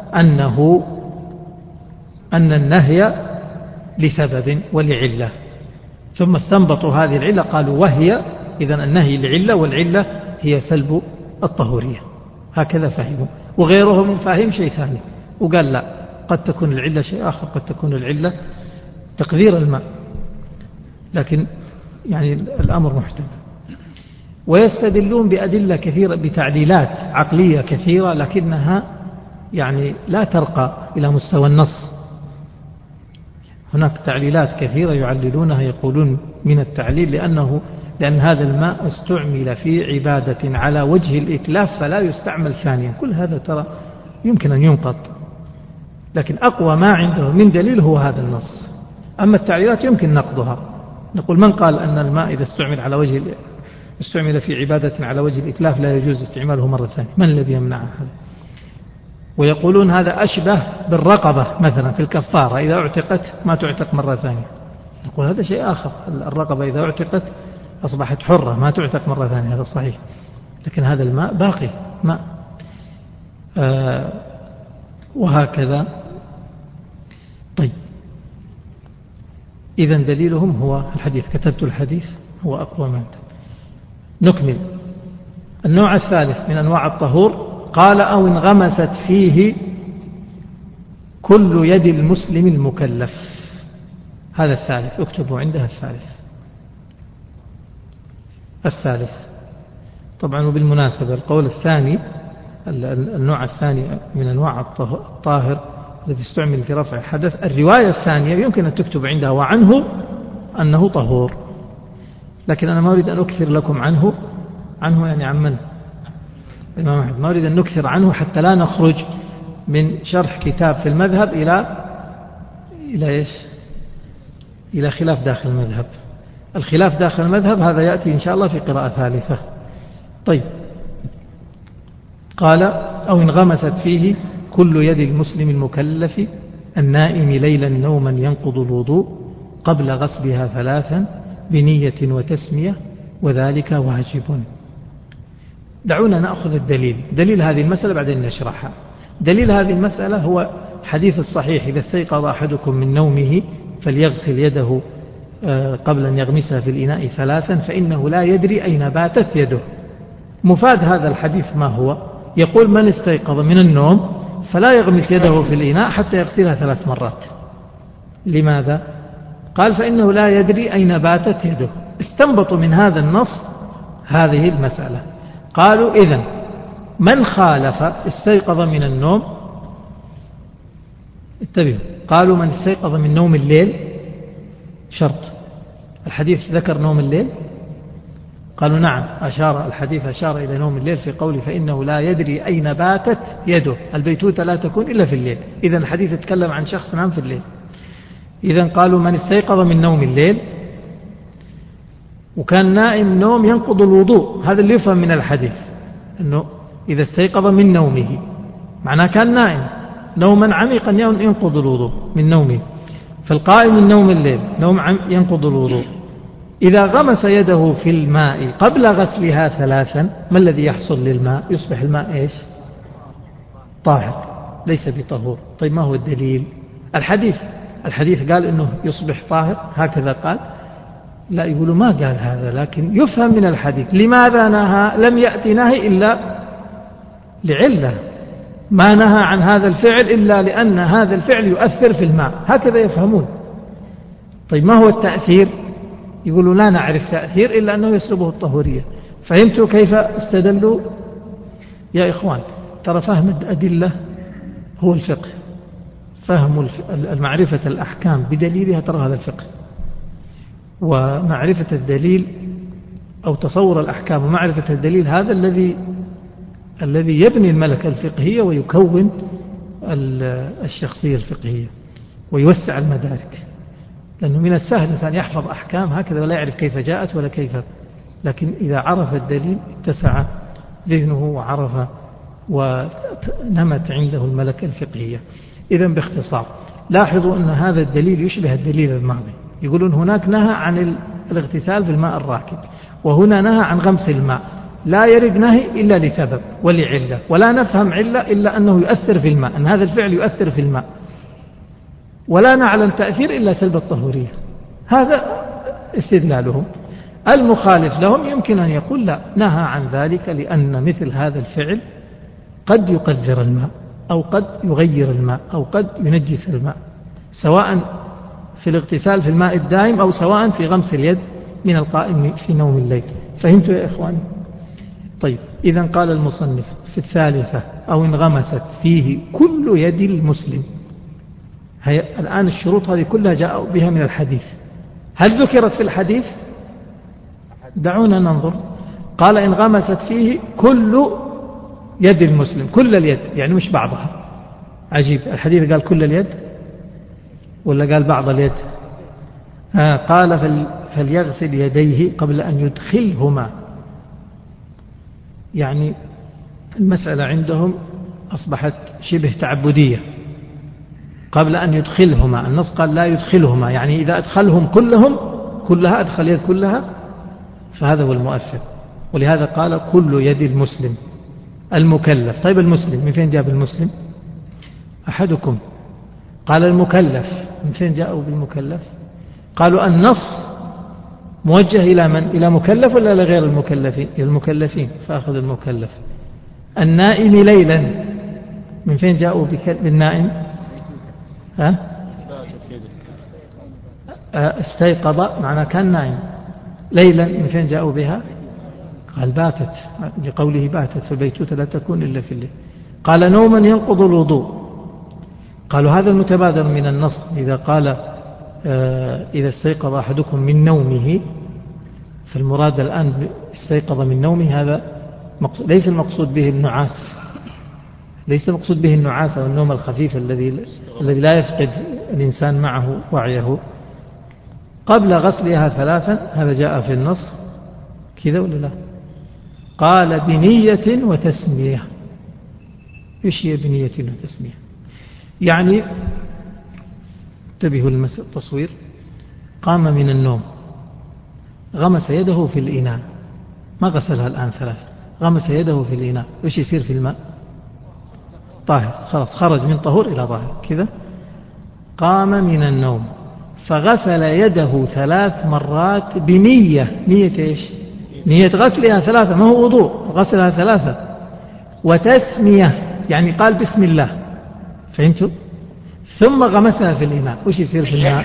S1: أن النهي لسبب ولعلة، ثم استنبطوا هذه العلة قالوا وهي إذن النهي لعلة، والعلة هي سلب الطهورية. هكذا فهموا. وغيرهم فاهم شيء ثاني وقال لا، قد تكون العلة شيء آخر، قد تكون العلة تقدير الماء، لكن يعني الأمر محتمل. ويستدلون بأدلة كثيرة، بتعديلات عقلية كثيرة، لكنها يعني لا ترقى إلى مستوى النص. هناك تعليلات كثيرة يعللونها، يقولون من التعليل لأن هذا الماء استعمل في عبادة على وجه الإتلاف فلا يستعمل ثانيا. كل هذا ترى يمكن أن ينقض، لكن أقوى ما عنده من دليل هو هذا النص. أما التعليلات يمكن نقضها، نقول من قال أن الماء إذا استعمل في عبادة على وجه الإتلاف لا يجوز استعماله مرة ثانية؟ من الذي يمنع هذا؟ ويقولون هذا أشبه بالرقبة مثلا في الكفارة، إذا اعتقت ما تعتق مرة ثانية. نقول هذا شيء آخر، الرقبة إذا اعتقت أصبحت حرة ما تعتق مرة ثانية، هذا صحيح، لكن هذا الماء باقي ماء. وهكذا. طيب، إذن دليلهم هو الحديث، كتبت الحديث هو أقوى ما أنت. نكمل. النوع الثالث من أنواع الطهور، قال أو انغمست فيه كل يد المسلم المكلف. هذا الثالث، اكتبوا عندها الثالث. طبعا وبالمناسبة القول الثاني، النوع الثاني من أنواع الطاهر الذي استعمل في رفع الحدث، الرواية الثانية يمكن أن تكتب عندها وعنه أنه طهور، لكن أنا ما أريد أن أكثر لكم عنه يعني عن من؟ الإمام أحمد. ما أريد أن نكثر عنه حتى لا نخرج من شرح كتاب في المذهب إلى إيش؟ إلى خلاف داخل المذهب. الخلاف داخل المذهب هذا يأتي إن شاء الله في قراءة ثالثة. طيب، قال أو انغمست فيه كل يد المسلم المكلف النائم ليلا نوما ينقض الوضوء قبل غسلها 3 بنية وتسمية وذلك واجب. دعونا نأخذ دليل هذه المسألة بعدين نشرحها. دليل هذه المسألة هو حديث الصحيح: إذا استيقظ أحدكم من نومه فليغسل يده قبل أن يغمسها في الإناء 3 فإنه لا يدري أين باتت يده. مفاد هذا الحديث ما هو؟ يقول من استيقظ من النوم فلا يغمس يده في الإناء حتى يغسلها 3 مرات. لماذا؟ قال فإنه لا يدري أين باتت يده. استنبطوا من هذا النص هذه المسألة. قالوا إذن من خالف استيقظ من النوم، انتبهوا، قالوا من استيقظ من نوم الليل، شرط الحديث ذكر نوم الليل؟ قالوا نعم، الحديث أشار إلى نوم الليل في قوله فإنه لا يدري أين باتت يده. البيتوتة لا تكون إلا في الليل، إذن الحديث يتكلم عن شخص نام في الليل. إذن قالوا من استيقظ من نوم الليل وكان نائم نوم ينقض الوضوء، هذا اللي يفهم من الحديث، أنه إذا استيقظ من نومه معناه كان نائم نوما عميقا ينقض الوضوء من نومه. فالقائم من نوم الليل نوم ينقض الوضوء، إذا غمس يده في الماء قبل غسلها 3 ما الذي يحصل للماء؟ يصبح الماء إيش؟ طاهر، ليس بطهور. طيب ما هو الدليل؟ الحديث قال إنه يصبح طاهر، هكذا قال؟ لا، يقولوا ما قال هذا، لكن يفهم من الحديث. لماذا نهى؟ لم يأتي نهي إلا لعلة، ما نهى عن هذا الفعل إلا لأن هذا الفعل يؤثر في الماء، هكذا يفهمون. طيب ما هو التأثير؟ يقولوا لا نعرف تأثير إلا أنه يسلبه الطهورية. فهمتوا كيف استدلوا؟ يا إخوان ترى فهم الأدلة هو الفقه، فهم المعرفة الأحكام بدليلها ترى هذا الفقه، ومعرفة الدليل أو تصور الأحكام ومعرفة الدليل هذا الذي يبني الملكة الفقهية ويكون الشخصية الفقهية ويوسع المدارك. لأنه من السهل الإنسان يحفظ أحكام هكذا ولا يعرف كيف جاءت ولا كيف، لكن إذا عرف الدليل اتسع ذهنه وعرف ونمت عنده الملكة الفقهية. إذن باختصار لاحظوا أن هذا الدليل يشبه الدليل الماضي. يقولون هناك نهى عن الاغتسال في الماء الراكد، وهنا نهى عن غمس الماء. لا يرد نهي إلا لسبب ولعلة، ولا نفهم علة إلا أنه يؤثر في الماء، أن هذا الفعل يؤثر في الماء، ولا نعلم تأثير إلا سلب الطهورية. هذا استدلالهم. المخالف لهم يمكن أن يقول لا، نهى عن ذلك لأن مثل هذا الفعل قد يقذر الماء أو قد يغير الماء أو قد ينجس الماء، سواء في الاغتسال في الماء الدائم أو سواء في غمس اليد من القائم في نوم الليل. فهمتوا يا إخواني؟ طيب إذن قال المصنف في الثالثة أو انغمست فيه كل يد المسلم. الآن الشروط هذه كلها جاءوا بها من الحديث. هل ذكرت في الحديث؟ دعونا ننظر. قال انغمست فيه كل يد المسلم، كل اليد يعني مش بعضها. عجيب، الحديث قال كل اليد ولا قال بعض اليد؟ قال فليغسل يديه قبل أن يدخلهما. يعني المسألة عندهم أصبحت شبه تعبدية. قبل أن يدخلهما، النص قال لا يدخلهما، يعني إذا أدخلهم كلها أدخل يد كلها فهذا هو المؤثر. ولهذا قال كل يد المسلم المكلف. طيب المسلم من فين جاء بالمسلم؟ أحدكم قال المكلف، من فين جاءوا بالمكلف؟ قالوا النص موجه إلى من؟ إلى مكلف ولا لغير المكلفين؟ المكلفين، فأخذ المكلف. النائم ليلا، من فين جاءوا بالنائم؟ استيقظ معناه كان نائم. ليلا من فين جاءوا بها؟ قال باتت، لقوله باتت فالبيتوتة لا تكون إلا في الليل. قال نوما ينقض الوضوء. قالوا هذا المتبادر من النص. إذا قال إذا استيقظ أحدكم من نومه، فالمراد الآن استيقظ من نومه، هذا ليس المقصود به النعاس، ليس المقصود به النعاس أو النوم الخفيف الذي لا يفقد الإنسان معه وعيه. قبل غسلها ثلاثا، هذا جاء في النص كذا ولا لا؟ قال بنية وتسمية. إيش هي بنية وتسمية؟ يعني انتبهوا للتصوير. قام من النوم، غمس يده في الإناء، ما غسلها الآن ثلاث، غمس يده في الإناء، إيش يصير في الماء؟ طاهر، خلاص خرج من طهور إلى طاهر كذا. قام من النوم فغسل يده 3 مرات بنية. نية إيش؟ نية غسلها 3، ما هو وضوء، غسلها 3. وتسمية يعني قال بسم الله. فهمتوا؟ ثم غمسها في الإناء، وش يصير في الماء؟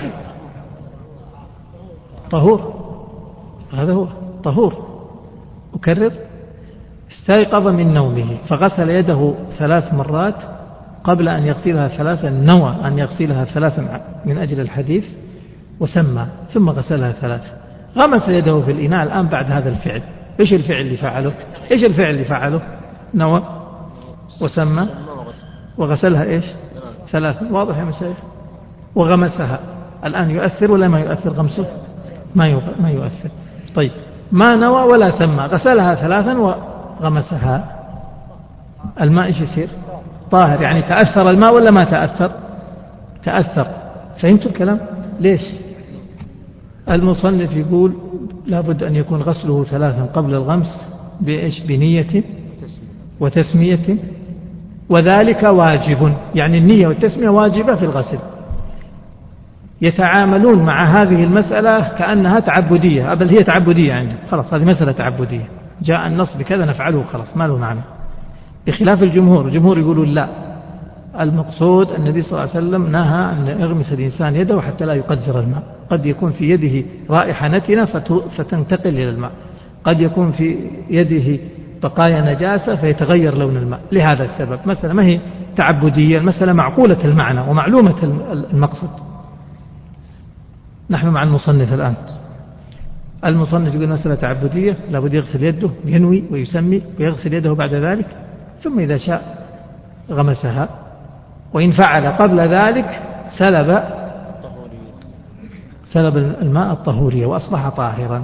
S1: طهور. هذا هو طهور. أكرر. استيقظ من نومه فغسل يده 3 مرات قبل أن يغسلها 3، نوى أن يغسلها 3 من أجل الحديث وسمى، ثم غسلها 3. غمس يده في الإناء الآن بعد هذا الفعل. إيش الفعل اللي فعله؟ إيش الفعل اللي فعله؟ نوى وسمى وغسلها إيش؟ 3. واضح يا مشايخ؟ وغمسها. الآن يؤثر ولا ما يؤثر غمسه؟ ما يؤثر. طيب ما نوى ولا سمى، غسلها 3 وغمسها، الماء إيش يصير؟ طاهر. يعني تأثر الماء ولا ما تأثر؟ تأثر. فهمتوا الكلام؟ ليش؟ المصنف يقول لابد أن يكون غسله 3 قبل الغمس بإيش؟ بنية وتسمية، وذلك واجب. يعني النية والتسمية واجبة في الغسل. يتعاملون مع هذه المسألة كأنها تعبدية، بل هي تعبدية عندهم، خلاص هذه مسألة تعبدية، جاء النص بكذا نفعله خلاص ما له معنى. بخلاف الجمهور يقولون لا، المقصود النبي صلى الله عليه وسلم نهى أن يغمس الإنسان يده حتى لا يقدر الماء. قد يكون في يده رائحة نتنة فتنتقل إلى الماء، قد يكون في يده بقايا نجاسة فيتغير لون الماء. لهذا السبب مسألة ما هي تعبدية، المسألة معقولة المعنى ومعلومة المقصد. نحن مع المصنف الآن، المصنف يقول مسألة تعبدية، لابد يغسل يده، ينوي ويسمي ويغسل يده بعد ذلك، ثم إذا شاء غمسها، وإن فعل قبل ذلك سلب الماء الطهورية وأصبح طاهرا.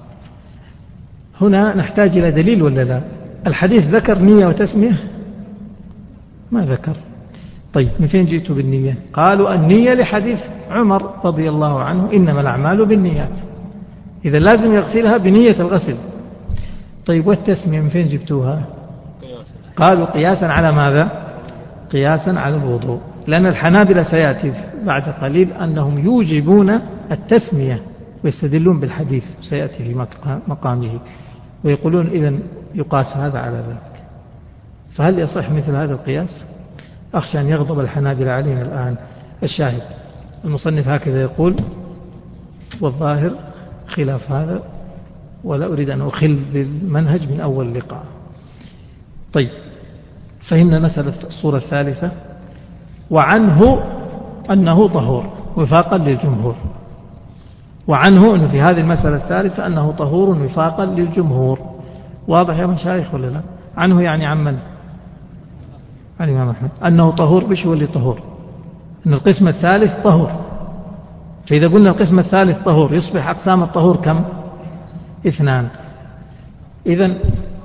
S1: هنا نحتاج إلى دليل ولا لا؟ الحديث ذكر نية وتسمية؟ ما ذكر. طيب من فين جئتوا بالنية؟ قالوا النية لحديث عمر رضي الله عنه إنما الأعمال بالنيات، إذا لازم يغسلها بنية الغسل. طيب والتسمية من فين جبتوها؟ قالوا قياسا على ماذا؟ قياسا على الوضوء، لأن الحنابلة سيأتي بعد قليل أنهم يوجبون التسمية ويستدلون بالحديث، سيأتي في مقامه، ويقولون إذن يقاس هذا على ذلك. فهل يصح مثل هذا القياس؟ أخشى أن يغضب الحنابلة علينا الآن. الشاهد المصنف هكذا يقول، والظاهر خلاف هذا، ولا أريد أن أخل بالمنهج من أول لقاء. طيب فهمنا مسألة الصورة الثالثة، وعنه أنه طهور وفاقا للجمهور، وعنه أنه في هذه المسألة الثالثة أنه طهور وفاقا للجمهور. واضح يا مشايخ ولا لا؟ عنه يعني عمن؟ عن الإمام أحمد أنه طهور. بش هو اللي طهور؟ أن القسم الثالث طهور. فإذا قلنا القسم الثالث طهور يصبح أقسام الطهور كم؟ 2. إذن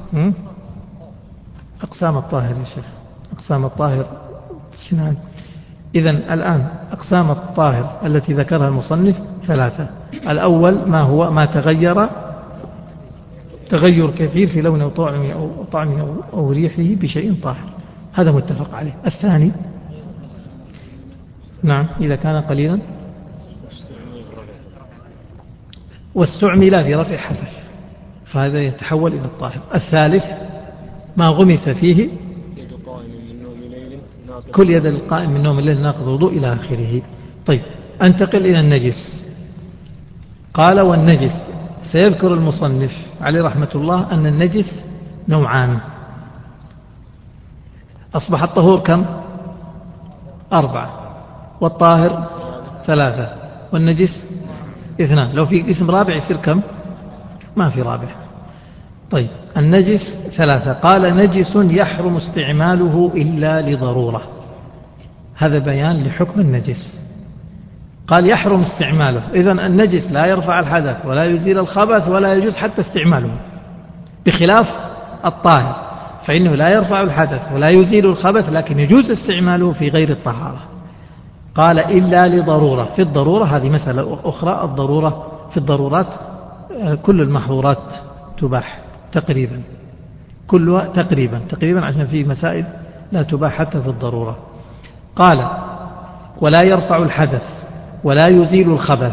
S1: أقسام الطاهر يا شيخ، أقسام الطاهر 2. إذن الآن أقسام الطاهر التي ذكرها المصنف 3. الأول ما هو؟ ما تغير كثير في لونه وطعمه أو ريحه بشيء طاهر، هذا متفق عليه. الثاني نعم إذا كان قليلا واستعمل في رفع حدث فهذا يتحول إلى الطاهر. الثالث ما غمس فيه كل يد القائم من نوم الليل ناقض وضوء إلى آخره. طيب أنتقل إلى النجس. قال والنجس، سيذكر المصنف عليه رحمة الله أن النجس نوعان. أصبح الطهور كم؟ 4، والطاهر 3، والنجس 2. لو في اسم رابع يصير كم؟ ما في رابع. طيب النجس 3. قال نجس يحرم استعماله إلا لضرورة، هذا بيان لحكم النجس. قال يحرم استعماله، إذن النجس لا يرفع الحدث ولا يزيل الخبث ولا يجوز حتى استعماله، بخلاف الطاهر فإنه لا يرفع الحدث ولا يزيل الخبث لكن يجوز استعماله في غير الطهارة. قال إلا لضرورة. في الضرورة هذه مسألة أخرى، الضرورة في الضرورات كل المحظورات تباح تقريبا، كلها تقريبا عشان في مسائل لا تباح حتى في الضرورة. قال ولا يرفع الحدث ولا يزيل الخبث،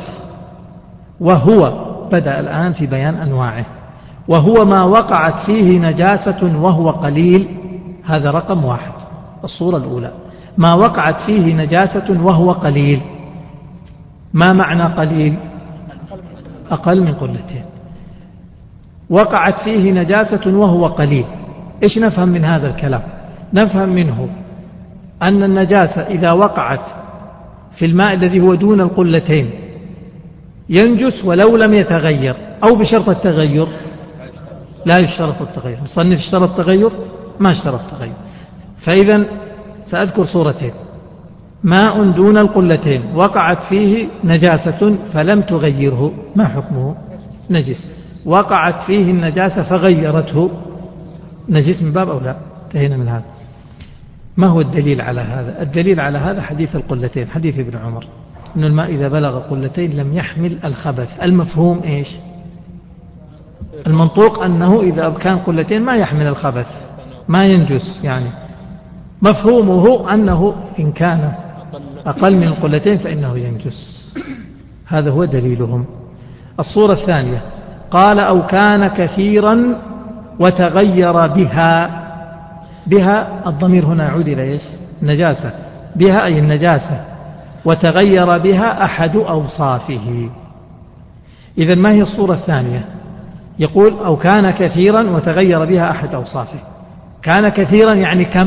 S1: وهو بدأ الآن في بيان أنواعه، وهو ما وقعت فيه نجاسة وهو قليل. هذا رقم 1، الصورة الأولى ما وقعت فيه نجاسة وهو قليل. ما معنى قليل؟ أقل من قلتين. وقعت فيه نجاسة وهو قليل. إيش نفهم من هذا الكلام؟ نفهم منه أن النجاسة إذا وقعت في الماء الذي هو دون القلتين ينجس ولو لم يتغير، أو بشرط التغير. لا يشترط التغير، مصنف اشترط التغير؟ ما اشترط التغير. فإذا سأذكر صورتين: ماء دون القلتين وقعت فيه نجاسة فلم تغيره، ما حكمه؟ نجس. وقعت فيه النجاسة فغيرته، نجس من باب أولى. انتهينا من هذا. ما هو الدليل على هذا؟ الدليل على هذا حديث القلتين، حديث ابن عمر أن الماء إذا بلغ قلتين لم يحمل الخبث. المفهوم إيش؟ المنطوق أنه إذا كان قلتين ما يحمل الخبث، ما ينجس. يعني مفهومه أنه إن كان أقل من القلتين فإنه ينجس. هذا هو دليلهم. الصورة الثانية قال أو كان كثيرا وتغير بها. بها الضمير هنا يعود إلى إيش؟ النجاسة، بها أي النجاسة، وتغير بها أحد أوصافه. إذن ما هي الصورة الثانية؟ يقول أو كان كثيرا وتغير بها أحد أوصافه. كان كثيرا يعني كم؟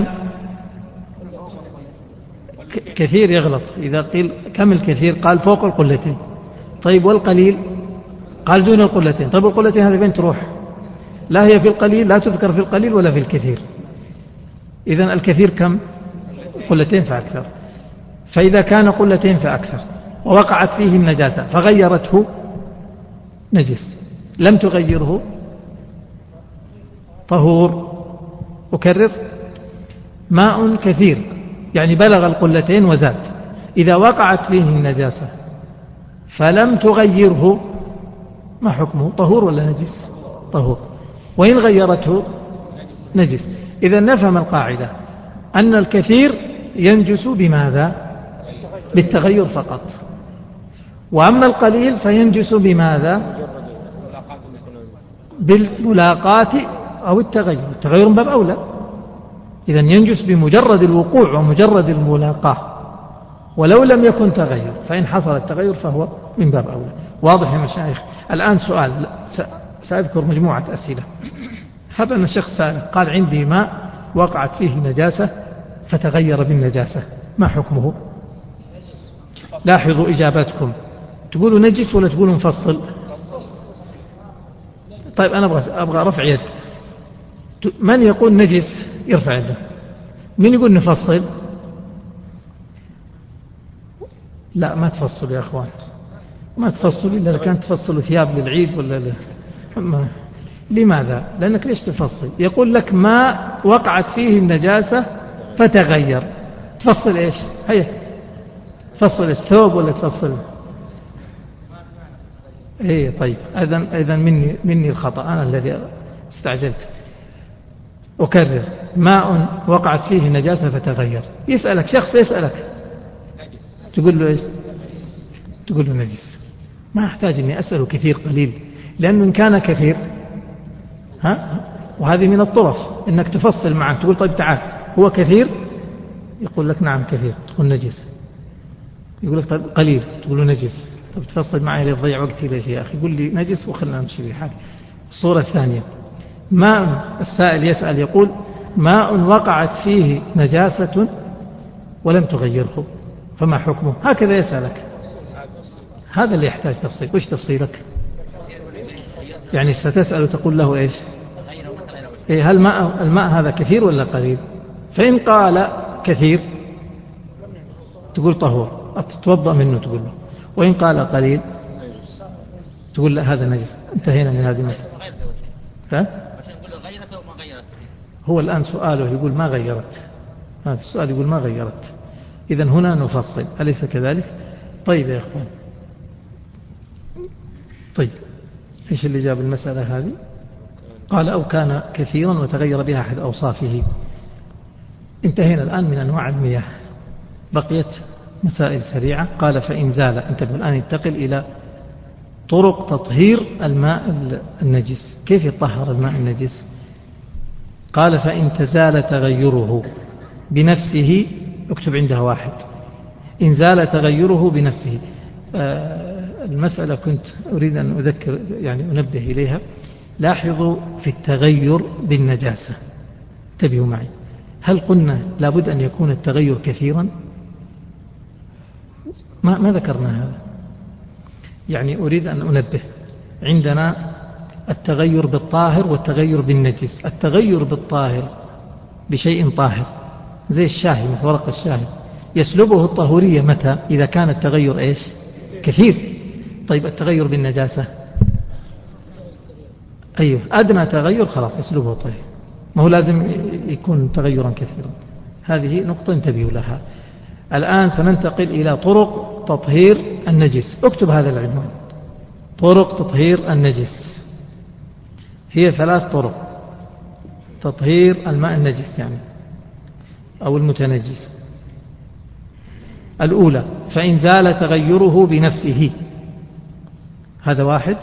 S1: كثير يغلط إذا قيل كم الكثير، قال فوق القلتين. طيب والقليل؟ قال دون القلتين. طيب القلتين هذه فين تروح؟ لا هي في القليل، لا تذكر في القليل ولا في الكثير. إذن الكثير كم؟ قلتين فأكثر. فإذا كان قلتين فأكثر ووقعت فيه النجاسة فغيرته نجس، لم تغيره طهور. أكرر: ماء كثير يعني بلغ القلتين وزاد، إذا وقعت فيه النجاسة فلم تغيره ما حكمه؟ طهور ولا نجس؟ طهور. وإن غيرته نجس. إذا نفهم القاعدة أن الكثير ينجس بماذا؟ بالتغير فقط. وأما القليل فينجس بماذا؟ بالملاقاة أو التغير. التغير من باب أولى، إذن ينجس بمجرد الوقوع ومجرد الملاقاة، ولو لم يكن تغير، فإن حصل التغير فهو من باب أولى. واضح يا مشايخ؟ الآن سؤال، سأذكر مجموعة أسئلة. هذا أن الشخص سأل قال عندي ماء وقعت فيه نجاسة فتغير بالنجاسة، ما حكمه؟ لاحظوا إجاباتكم، تقولوا نجس ولا تقولوا مفصل؟ طيب أنا أبغى رفع يد. من يقول نجس يرفع يده، من يقول نفصل؟ لا ما تفصلوا يا أخوان، ما تفصلوا إلا إذا كانت تفصلوا ثياب للعيد ولا لا. لماذا؟ لأنك ليش تفصل؟ يقول لك ما وقعت فيه النجاسة فتغير، تفصل إيش؟ هيا تفصل الثوب ولا تفصل؟ إيه طيب، إذن مني الخطأ، أنا الذي استعجلت. أكرر: ماء وقعت فيه نجاسة فتغير. يسألك شخص، يسألك تقول له إيش؟ تقول له نجس. ما أحتاج أني أسأله كثير قليل، لأنه إن كان كثير وهذه من الطرف إنك تفصل معه، تقول طيب تعال هو كثير؟ يقول لك نعم كثير، تقول نجس. يقول لك طيب قليل، تقول له نجس. طب تفصل معي لتضيع وقتي ليش يا أخي؟ يقول لي نجس وخلنا نمشي بحال. الصورة الثانية: ماء، السائل يسأل يقول ماء وقعت فيه نجاسة ولم تغيره فما حكمه؟ هكذا يسألك. هذا اللي يحتاج تفصيل. وش تفصيلك؟ يعني ستسأل وتقول له إيش؟ إيه، هل الماء هذا كثير ولا قليل؟ فإن قال كثير تقول طهور، تتوضأ منه تقول له. وإن قال قليل تقول لا هذا نجس. انتهينا من هذه المسألة. هو الآن سؤاله يقول ما غيرت، هذا السؤال يقول ما غيرت. إذن هنا نفصل، أليس كذلك؟ طيب يا أخوان، طيب إيش اللي جاب المسألة هذه؟ قال أو كان كثيرا وتغير بها أحد أوصافه. انتهينا الآن من أنواع المياه، بقيت مسائل سريعة. قال فإن زال، انتبه الآن ينتقل إلى طرق تطهير الماء النجس. كيف يطهر الماء النجس؟ قال فإن تزال تغيره بنفسه، اكتب عندها واحد، إن زال تغيره بنفسه. المسألة كنت أريد أن أذكر يعني أنبه إليها. لاحظوا في التغير بالنجاسة، انتبهوا معي، هل قلنا لابد أن يكون التغير كثيرا؟ ما ذكرنا هذا. يعني أريد أن أنبه، عندنا التغير بالطاهر والتغير بالنجس. التغير بالطاهر بشيء طاهر زي الشاهي، مثل ورق الشاهي، يسلبه الطهورية متى؟ إذا كان التغير إيش؟ كثير. طيب التغير بالنجاسة، أيوه أدنى تغير خلاص يسلبه الطهور، ما هو لازم يكون تغيرا كثيرا. هذه نقطة انتبهوا لها. الآن سننتقل إلى طرق تطهير النجس. اكتب هذا العنوان: طرق تطهير النجس. هي 3 طرق تطهير الماء النجس يعني أو المتنجس. الأولى فإن زال تغيره بنفسه، هذا 1.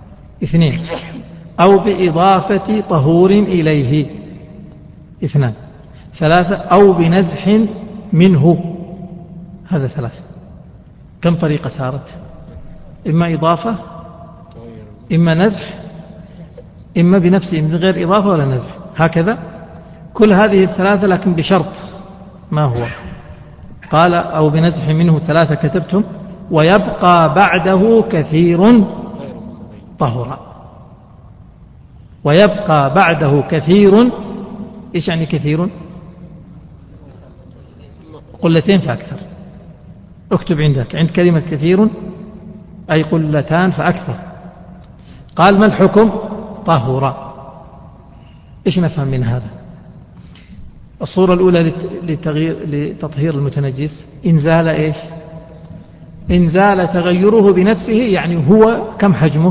S1: 2 أو بإضافة طهور إليه. 2 ثلاثة، أو بنزح منه، هذا ثلاثة. كم طريقة سارت؟ إما إضافة، إما نزح، إما بنفسه من غير إضافة ولا نزح، هكذا كل هذه الثلاثة، لكن بشرط. ما هو؟ قال أو بنزح منه ثلاثة كتبتم، ويبقى بعده كثير طهرا. ويبقى بعده كثير، إيش يعني كثير؟ قلتين فأكثر. اكتب عند كلمة كثير أي قلتان فأكثر. قال ما الحكم؟ طهرا. إيش نفهم من هذا؟ الصورة الأولى لتطهير المتنجس، إن زال إيش؟ إن زال تغيره بنفسه، يعني هو كم حجمه؟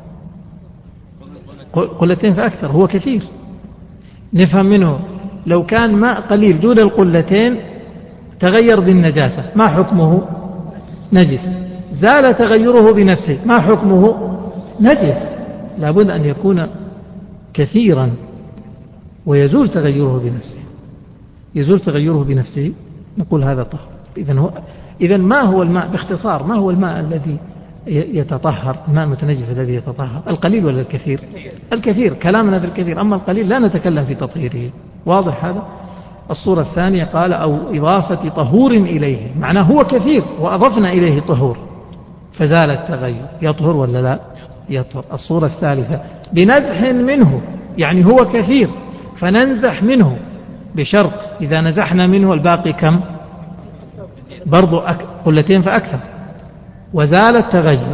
S1: قلتين فأكثر، هو كثير. نفهم منه لو كان ماء قليل دون القلتين تغير بالنجاسة، ما حكمه؟ نجس. زال تغيره بنفسه، ما حكمه؟ نجس. لابد أن يكون كثيرا ويزول تغيره بنفسه. يزول تغيره بنفسه، نقول هذا طهر. إذن ما هو الماء باختصار؟ ما هو الماء الذي يتطهر، الماء المتنجس الذي يتطهر؟ القليل ولا الكثير؟ الكثير. كلامنا في الكثير، أما القليل لا نتكلم في تطهيره. واضح هذا؟ الصورة الثانية قال أو إضافة طهور إليه، معناه هو كثير وأضفنا إليه طهور فزال التغير، يطهر ولا لا؟ يطهر. الصورة الثالثة بنزح منه، يعني هو كثير فننزح منه بشرط إذا نزحنا منه الباقي كم؟ برضو قلتين فأكثر، وزال التغير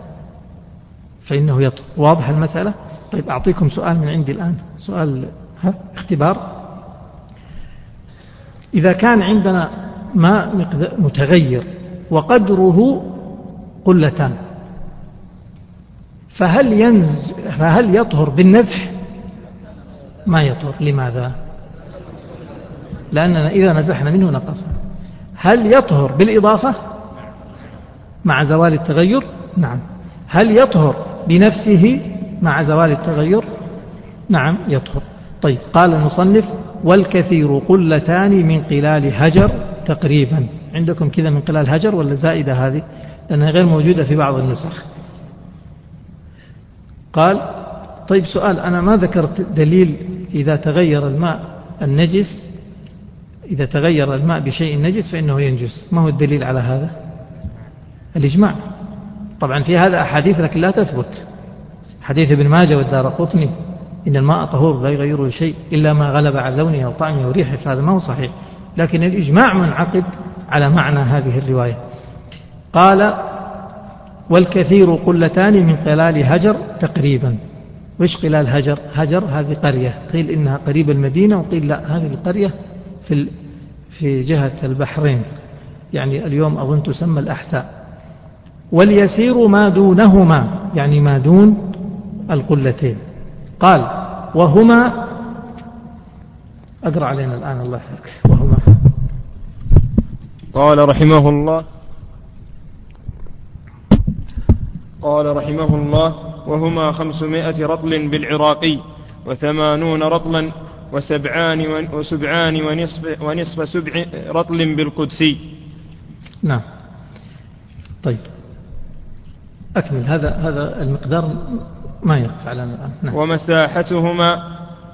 S1: فإنه يطهر. واضح المسألة؟ طيب أعطيكم سؤال من عندي الآن، سؤال اختبار. إذا كان عندنا ماء متغير وقدره قلتان، فهل يطهر بالنزح؟ ما يطهر. لماذا؟ لأننا إذا نزحنا منه نقص. هل يطهر بالإضافة مع زوال التغير؟ نعم. هل يطهر بنفسه مع زوال التغير؟ نعم يطهر. طيب قال المصنف والكثير قلتان من قلال هجر تقريبا. عندكم كذا من قلال هجر ولا زائدة هذه؟ لأنها غير موجودة في بعض النسخ. قال طيب سؤال، أنا ما ذكرت دليل إذا تغير الماء النجس، إذا تغير الماء بشيء نجس فإنه ينجس. ما هو الدليل على هذا؟ الإجماع. طبعا في هذا أحاديث لكن لا تثبت. حديث ابن ماجه والدارقطني إن الماء طهور لا يغيره شيء إلا ما غلب على لونه أو طعمه أو ريحه، فهذا ما هو صحيح. لكن الإجماع منعقد على معنى هذه الرواية. قال والكثير قلتان من قلال هجر تقريبا. وإيش قلال هجر؟ هجر هذه قرية، قيل إنها قريب المدينة وقيل لا هذه القرية في جهة البحرين، يعني اليوم أظن تسمى الأحساء. واليسير ما دونهما، يعني ما دون القلتين. قال وهما، أقرأ علينا الآن الله يحفظك. وهما
S2: قال رحمه الله وهما 500 رطل بالعراقي، 80 رطلا وسبعان ونصف سبع رطل بالقدسي. نعم.
S1: طيب أكمل. هذا المقدار ما يخفى علينا الآن. نعم.
S2: ومساحتهما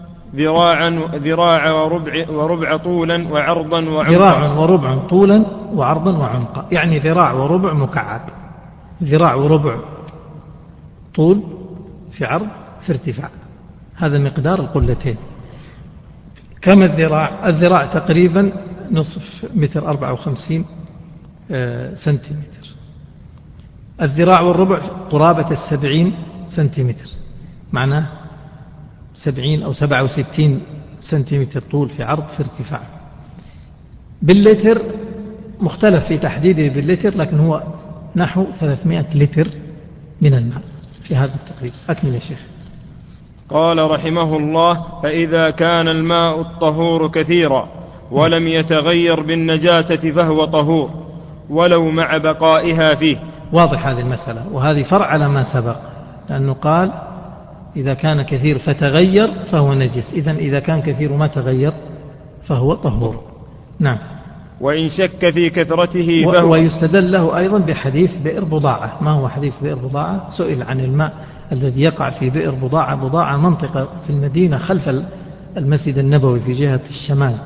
S2: ذراع وربع طولا وعرضا وعمقا.
S1: ذراع وربع طولا وعرضا وعمقا، يعني ذراع وربع مكعب، ذراع وربع طول في عرض في ارتفاع، هذا مقدار القلتين. كم الذراع؟ الذراع تقريبا نصف متر 54 سنتيمتر. الذراع والربع قرابة 70 سنتيمتر، معناه 70 أو 67 سنتيمتر طول في عرض في ارتفاع. باللتر مختلف في تحديده باللتر، لكن هو نحو 300 لتر من الماء في هذا التقريب. أكمل يا شيخ.
S2: قال رحمه الله فإذا كان الماء الطهور كثيرا ولم يتغير بالنجاسة فهو طهور ولو مع بقائها فيه.
S1: واضح هذه المسألة، وهذه فرع على ما سبق، لأنه قال إذا كان كثير فتغير فهو نجس. إذن إذا كان كثير وما تغير فهو طهور. نعم.
S2: وإن شك في كثرته فهو.
S1: ويستدل له أيضا بحديث بئر بضاعة. ما هو حديث بئر بضاعة؟ سئل عن الماء الذي يقع في بئر بضاعة. بضاعة منطقة في المدينة خلف المسجد النبوي في جهة الشمال.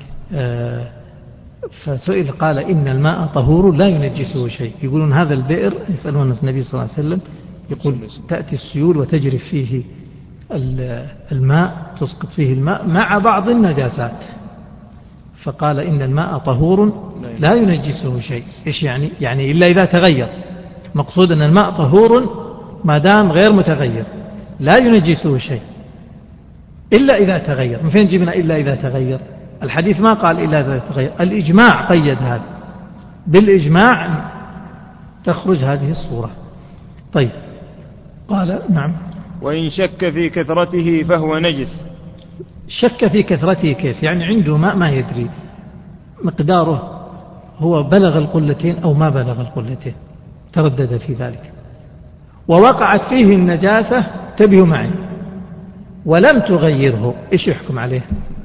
S1: فسئل قال إن الماء طهور لا ينجسه شيء. يقولون هذا البئر، يسألون النبي صلى الله عليه وسلم، يقول تأتي السيول وتجري فيه الماء، تسقط فيه الماء مع بعض النجاسات. فقال إن الماء طهور لا ينجسه شيء. إيش يعني؟ يعني إلا إذا تغير. مقصود أن الماء طهور ما دام غير متغير، لا ينجسه شيء إلا إذا تغير. من فين جبنا إلا إذا تغير؟ الحديث ما قال إلا إذا تغير، الإجماع قيد هذا، بالإجماع تخرج هذه الصورة. طيب، قال نعم.
S2: وإن شك في كثرته فهو نجس.
S1: شك في كثرته كيف؟ يعني عنده ماء ما يدري مقداره، هو بلغ القلتين أو ما بلغ القلتين، تردد في ذلك، ووقعت فيه النجاسة، انتبهوا معي، ولم تغيره، إيش يحكم عليه؟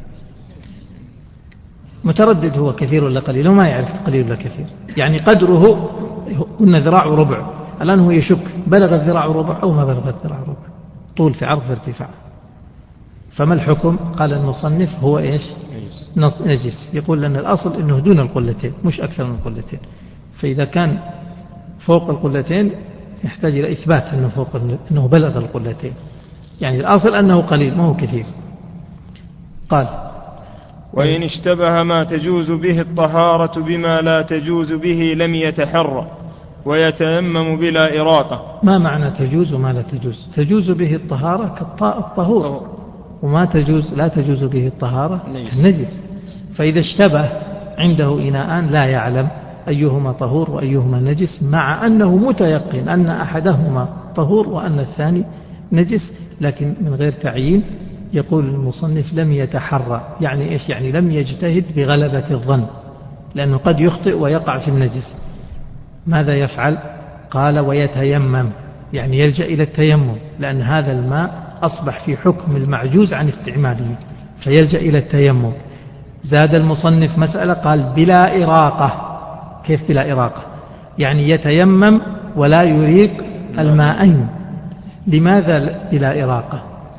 S1: متردد هو كثير ولا قليل، وما يعرف قليل ولا كثير. يعني قدره قلنا ذراع وربع، الآن هو يشك بلغ الذراع وربع أو ما بلغ الذراع وربع، طول في عرض في ارتفاع. فما الحكم؟ قال المصنف هو إيش؟ نجس. يقول لأن الأصل أنه دون القلتين مش أكثر من القلتين، فإذا كان فوق القلتين يحتاج إلى إثبات أنه بلغ القلتين. يعني الأصل أنه قليل ما هو كثير. قال
S2: وإن اشتبه ما تجوز به الطهارة بما لا تجوز به لم يتحرى ويتيمم بلا إراقة.
S1: ما معنى تجوز وما لا تجوز؟ تجوز به الطهارة كالطهور، وما تجوز لا تجوز به الطهارة النجس. فإذا اشتبه عنده إناءان لا يعلم أيهما طهور وأيهما نجس، مع أنه متيقن أن أحدهما طهور وأن الثاني نجس، لكن من غير تعيين، يقول المصنف لم يتحرى. يعني إيش؟ يعني لم يجتهد بغلبة الظن، لأنه قد يخطئ ويقع في النجس. ماذا يفعل؟ قال ويتيمم، يعني يلجأ إلى التيمم، لأن هذا الماء أصبح في حكم المعجوز عن استعماله، فيلجأ إلى التيمم. زاد المصنف مسألة، قال بلا إراقة. كيف بلا إراقة؟ يعني يتيمم ولا يريق الماءين. لماذا بلا إراقة؟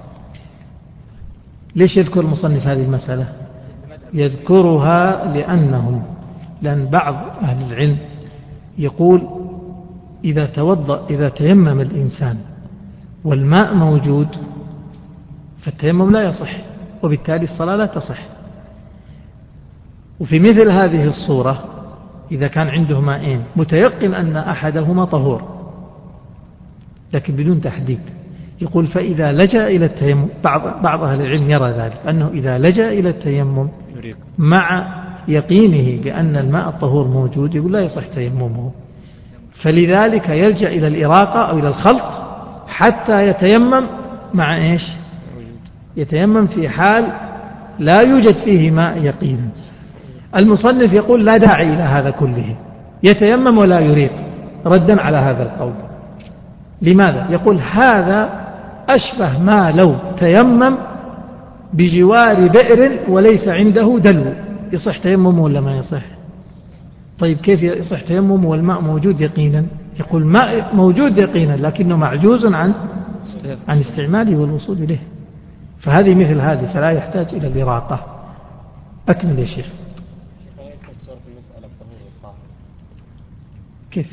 S1: ليش يذكر المصنف هذه المسألة؟ يذكرها لأن بعض أهل العلم يقول إذا تيمم الإنسان والماء موجود فالتيمم لا يصح، وبالتالي الصلاة لا تصح. وفي مثل هذه الصورة إذا كان عنده ماءين متيقن أن أحدهما طهور لكن بدون تحديد، يقول فإذا لجأ إلى التيمم، بعض أهل العلم يرى ذلك، أنه إذا لجأ إلى التيمم مع يقينه بأن الماء الطهور موجود، يقول لا يصح تيممه، فلذلك يلجأ إلى الإراقة أو إلى الخلط حتى يتيمم مع إيش؟ يتيمم في حال لا يوجد فيه ماء يقينا. المصنف يقول لا داعي إلى هذا كله، يتيمم ولا يريق، ردا على هذا القول. لماذا؟ يقول هذا أشبه ما لو تيمم بجوار بئر وليس عنده دلو، يصح تيمم ولا ما يصح؟ طيب كيف يصح تيمم والماء موجود يقينا؟ يقول ماء موجود يقينا لكنه معجوز عن استعماله والوصول إليه، فهذه مثل هذه، فلا يحتاج إلى الإراقة. أكمل يا شيخ. كيف؟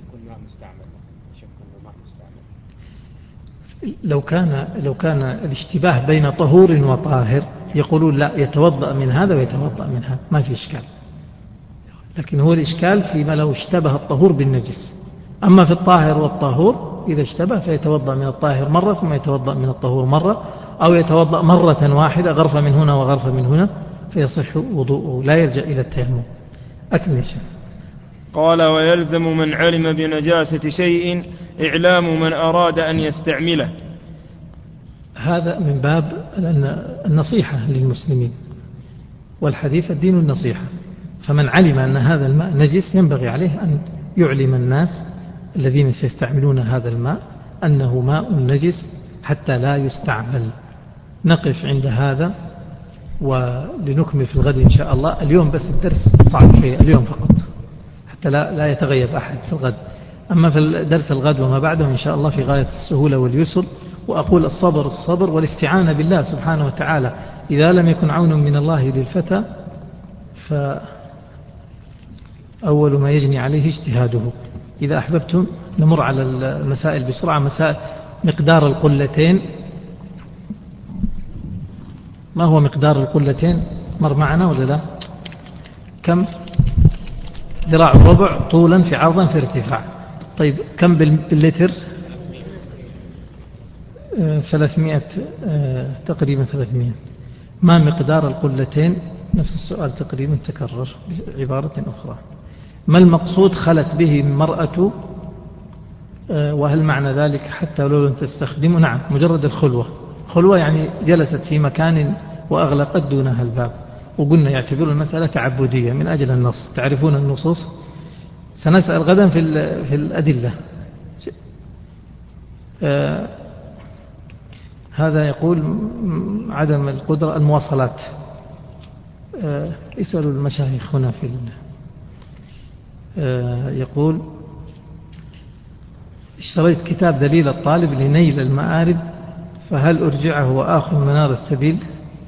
S1: لو كان الاشتباه بين طهور وطاهر يقولون لا، يتوضأ من هذا ويتوضأ من هذا، ما في إشكال. لكن هو الإشكال فيما لو اشتبه الطهور بالنجس. أما في الطاهر والطهور إذا اشتبه فيتوضأ من الطاهر مرة ثم يتوضأ من الطهور مرة، أو يتوضأ مرة واحدة غرفة من هنا وغرفة من هنا فيصح وضوءه، لا يلجأ إلى التيمم. أكمل شيء.
S2: قال ويلزم من علم بنجاسة شيء إعلام من أراد أن يستعمله.
S1: هذا من باب النصيحة للمسلمين، والحديث الدين النصيحة، فمن علم أن هذا الماء نجس ينبغي عليه أن يعلم الناس الذين سيستعملون هذا الماء أنه ماء نجس حتى لا يستعمل. نقف عند هذا ولنكمل في الغد إن شاء الله. اليوم بس الدرس صعب شيء اليوم فقط حتى لا يتغيب أحد في الغد. أما في درس الغد وما بعده إن شاء الله في غاية السهولة واليسر. وأقول الصبر والاستعانة بالله سبحانه وتعالى. إذا لم يكن عون من الله للفتى فأول ما يجني عليه اجتهاده. إذا أحببتم نمر على المسائل بسرعة. مسائل مقدار القلتين. ما هو مقدار القلتين؟ مر معنا ولا لا؟ كم؟ ذراع وربع طولا في عرضا في ارتفاع. طيب كم باللتر؟ 300 تقريبا 300. ما مقدار القلتين؟ نفس السؤال تقريبا تكرر بعبارة أخرى. ما المقصود خلت به المرأة وهل معنى ذلك حتى لو لم تستخدمه؟ نعم مجرد الخلوة. خلوة يعني جلست في مكان وأغلقت دونها الباب. وقلنا يعتبر المسألة تعبدية من أجل النص. تعرفون النصوص. سنسأل غدا في الأدلة. هذا يقول عدم القدرة المواصلات. اسألوا المشايخ هنا في يقول اشتريت كتاب دليل الطالب لنيل المآرب فهل أرجعه وآخذ منار السبيل؟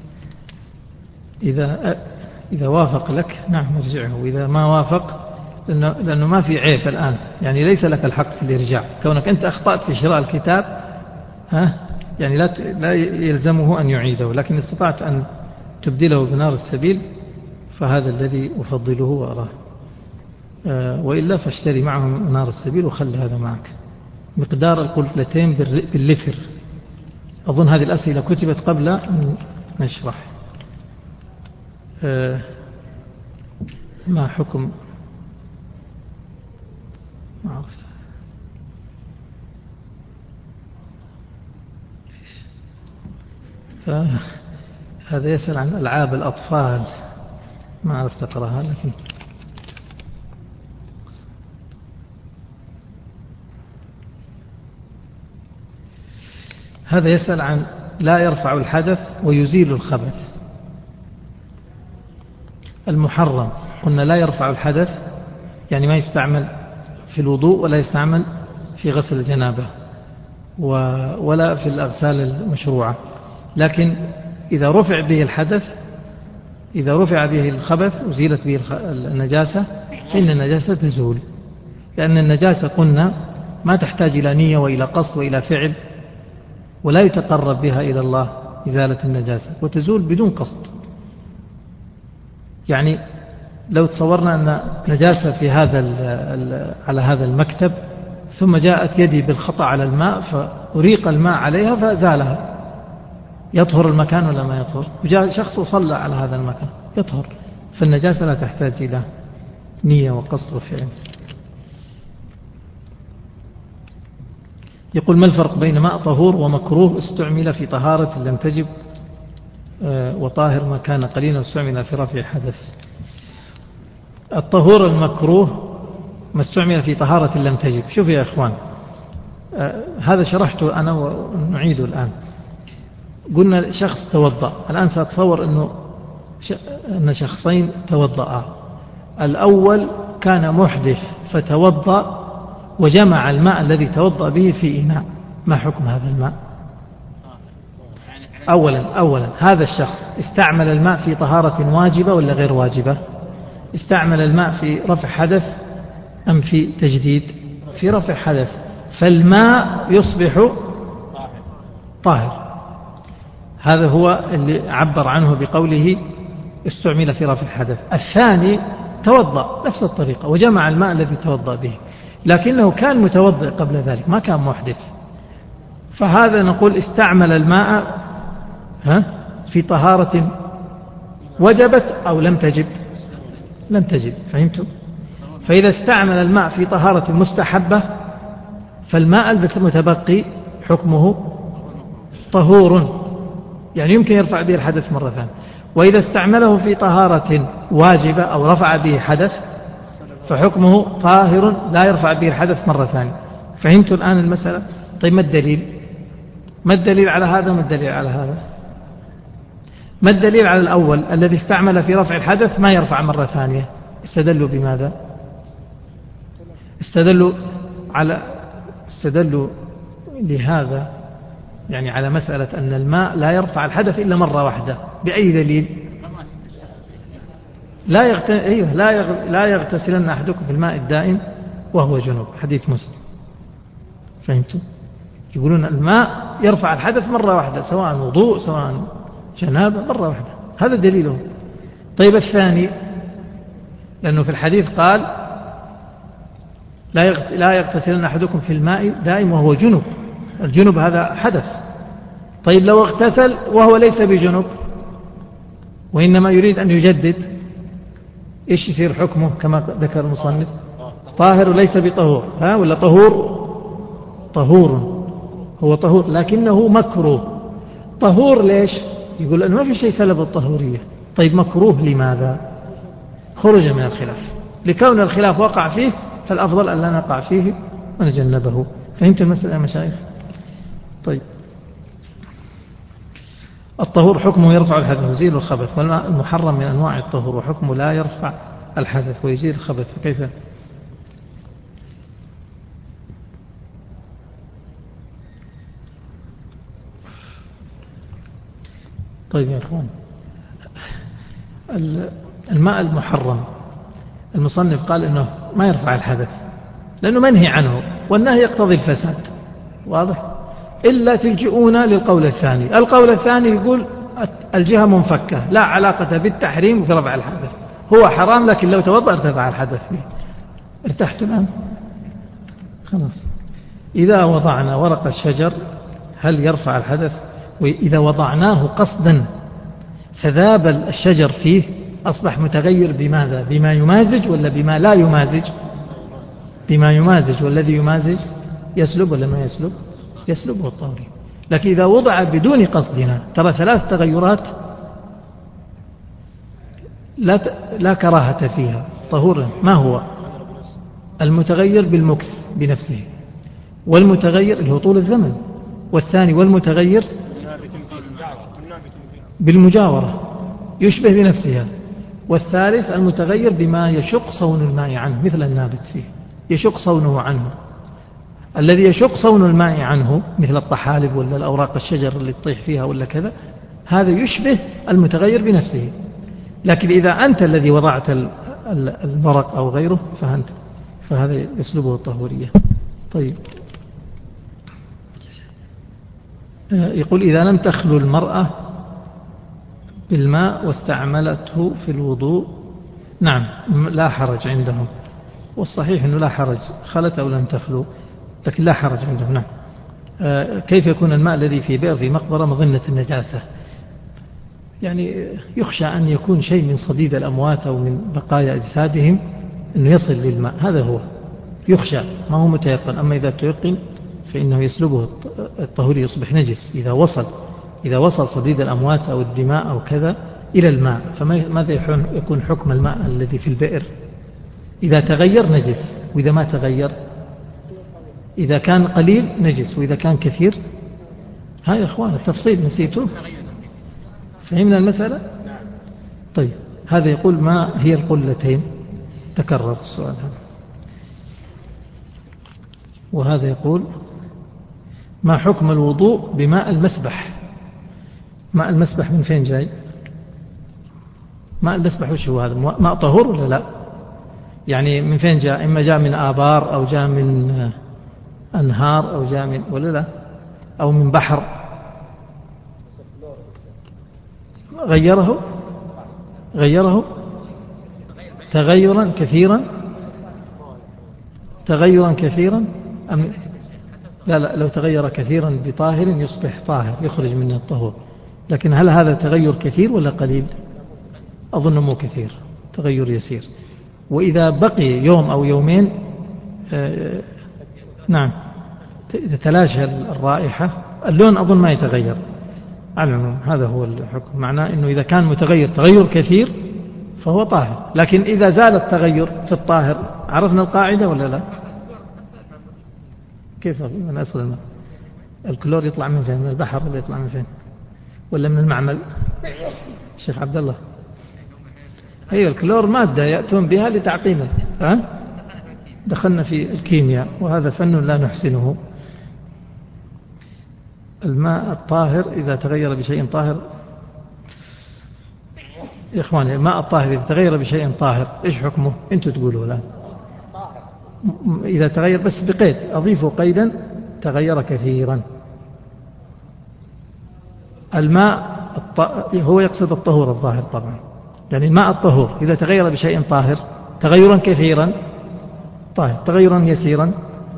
S1: إذا وافق لك نعم ارجعه. وإذا ما وافق لأنه ما في عيب الآن يعني ليس لك الحق في الإرجاع. كونك أنت أخطأت في شراء الكتاب يعني لا يلزمه أن يعيده. لكن استطعت أن تبدله بنار السبيل فهذا الذي أفضله وأراه. وإلا فاشتري معه منار السبيل وخلي هذا معك. مقدار القلتين باللتر. أظن هذه الأسئلة كتبت قبل أن نشرح. ما حكم ما عرفت. هذا يسأل عن ألعاب الأطفال. ما عرفت أقرأها لكن هذا يسأل عن لا يرفع الحدث ويزيل الخبث. المحرم قلنا لا يرفع الحدث يعني ما يستعمل في الوضوء ولا يستعمل في غسل الجنابة ولا في الأغسال المشروعة. لكن إذا رفع به الحدث إذا رفع به الخبث وزيلت به النجاسة فإن النجاسة تزول. لأن النجاسة قلنا ما تحتاج إلى نية وإلى قصد وإلى فعل ولا يتقرب بها إلى الله إزالة النجاسة وتزول بدون قصد. يعني لو تصورنا أن نجاسة في على هذا المكتب ثم جاءت يدي بالخطأ على الماء فأريق الماء عليها فزالها يطهر المكان ولا ما يطهر؟ وجاء شخص وصلى على هذا المكان يطهر. فالنجاسة لا تحتاج إلى نية وقصد وفعل. يقول ما الفرق بين ماء طهور ومكروه استعمل في طهارة لم تجب وطاهر ما كان قليلا واستعمل في رفع حدث؟ الطهور المكروه ما استعمل في طهارة لم تجب. شوف يا إخوان هذا شرحته أنا ونعيده الآن. قلنا شخص توضأ. الآن سأتصور أن شخصين توضأ. الأول كان محدث فتوضأ وجمع الماء الذي توضأ به في إناء. ما حكم هذا الماء؟ أولا هذا الشخص استعمل الماء في طهارة واجبة ولا غير واجبة؟ استعمل الماء في رفع حدث أم في تجديد؟ في رفع حدث. فالماء يصبح طاهر. هذا هو اللي عبر عنه بقوله استعمل في رفع الحدث. الثاني توضأ نفس الطريقة وجمع الماء الذي توضأ به لكنه كان متوضئ قبل ذلك ما كان محدث. فهذا نقول استعمل الماء في طهارة وجبت أو لم تجب؟ لم تجب. فهمتم؟ فإذا استعمل الماء في طهارة مستحبة فالماء المتبقي حكمه طهور يعني يمكن يرفع به الحدث مرة ثانية. وإذا استعمله في طهارة واجبة أو رفع به حدث فحكمه طاهر لا يرفع به الحدث مرة ثانية. فهمتوا الآن المسألة؟ طيب ما الدليل على هذا وما الدليل على هذا؟ ما الدليل على الأول الذي استعمل في رفع الحدث ما يرفع مرة ثانية؟ استدلوا بماذا؟ استدلوا لهذا يعني على مسألة أن الماء لا يرفع الحدث إلا مرة واحدة. بأي دليل؟ لا يغتسلن أحدكم في الماء الدائم وهو جنوب، حديث مسلم. فهمتوا؟ يقولون الماء يرفع الحدث مرة واحدة، سواء وضوء سواء جنابة، مرة واحدة، هذا دليله. طيب الثاني، لأنه في الحديث قال لا يغتسلن أحدكم في الماء دائم وهو جنوب، الجنوب هذا حدث. طيب لو اغتسل وهو ليس بجنوب وإنما يريد أن يجدد، إيش يصير حكمه كما ذكر المصنف؟ طاهر وليس بطهور، ولا طهور، هو طهور لكنه مكروه. طهور ليش؟ يقول أنه ما في شيء سلب الطهورية. طيب مكروه لماذا؟ خرج من الخلاف، لكون الخلاف وقع فيه فالأفضل أن لا نقع فيه ونجنبه. فهمت المسألة يا مشايخ؟ طيب الطهور حكمه يرفع الحدث ويزيل الخبث، والماء المحرم من أنواع الطهور وحكمه لا يرفع الحدث ويزيل الخبث، فكيف؟ طيب يا أخوان، الماء المحرم المصنف قال إنه ما يرفع الحدث لأنه منهي عنه، والنهي يقتضي الفساد، واضح؟ إلا تلجئون للقول الثاني. القول الثاني يقول الجهة منفكة، لا علاقة بالتحريم في رفع الحدث، هو حرام لكن لو توضأ ارتفع الحدث فيه. ارتحت الآن؟ خلاص. إذا وضعنا ورق الشجر هل يرفع الحدث؟ وإذا وضعناه قصدا فذاب الشجر فيه أصبح متغير بماذا؟ بما يمازج ولا بما لا يمازج؟ بما يمازج، والذي يمازج يسلب ولا ما يسلب؟ يسلبه الطهوري. لكن إذا وضع بدون قصدنا، ترى 3 تغيرات لا كراهة فيها طهورا. ما هو؟ المتغير بالمكث بنفسه، والمتغير اللي هو طول الزمن، والثاني والمتغير بالمجاورة يشبه بنفسها، والثالث المتغير بما يشق صون الماء عنه مثل النابت فيه يشق صونه عنه. الذي يشق صون الماء عنه مثل الطحالب ولا الأوراق الشجر اللي تطيح فيها ولا كذا، هذا يشبه المتغير بنفسه. لكن إذا أنت الذي وضعت الورق أو غيره فهذا يسلبه الطهورية. طيب يقول إذا لم تخلو المرأة بالماء واستعملته في الوضوء، نعم لا حرج عندهم، والصحيح أنه لا حرج، خلت أو لم تخلو، لكن لا حرج عندهم. نعم. كيف يكون الماء الذي في بئر في مقبرة مظنة النجاسة؟ يعني يخشى أن يكون شيء من صديد الأموات أو من بقايا أجسادهم أنه يصل للماء، هذا هو يخشى، ما هو متيقن. أما إذا تيقن فإنه يسلبه الطهوري، يصبح نجس إذا وصل صديد الأموات أو الدماء أو كذا إلى الماء. فماذا يكون حكم الماء الذي في البئر؟ إذا تغير نجس، وإذا ما تغير، إذا كان قليل نجس وإذا كان كثير. هاي يا إخوان التفصيل نسيته، فهمنا المسألة؟ طيب هذا يقول ما هي القلتين؟ تكرر السؤال هذا. وهذا يقول ما حكم الوضوء بماء المسبح؟ ماء المسبح من فين جاي؟ ماء المسبح وش هو هذا؟ ماء طهور ولا لا؟ يعني من فين جاء؟ إما جاء من آبار أو جاء من أنهار أو جاء من ولا لا، أو من بحر غيره تغيرا كثيرا أم لا لو تغير كثيرا بطاهر يصبح طاهر يخرج من الطهور. لكن هل هذا تغير كثير ولا قليل؟ أظن مو كثير، تغير يسير. وإذا بقي يوم أو يومين نعم تتلاشى الرائحة، اللون أظن ما يتغير. على العموم هذا هو الحكم، معناه أنه إذا كان متغير تغير كثير فهو طاهر. لكن إذا زال التغير في الطاهر، عرفنا القاعدة ولا لا؟ كيف من أصل الماء؟ الكلور يطلع من فين؟ من البحر ولا يطلع من فين؟ ولا من المعمل؟ الشيخ عبد الله. هي الكلور مادة يأتون بها لتعقيم. دخلنا في الكيمياء وهذا فن لا نحسنه. الماء الطاهر إذا تغير بشيء طاهر، يا إخواني الماء الطاهر إذا تغير بشيء طاهر إيش حكمه؟ أنتوا تقولوا لا. إذا تغير بس بقيد، أضيفوا قيدا تغير كثيرا. الماء هو يقصد الطهور الظاهر طبعا، يعني الماء الطهور إذا تغير بشيء طاهر تغيرا كثيرا طاهر، تغيرا يسيرا.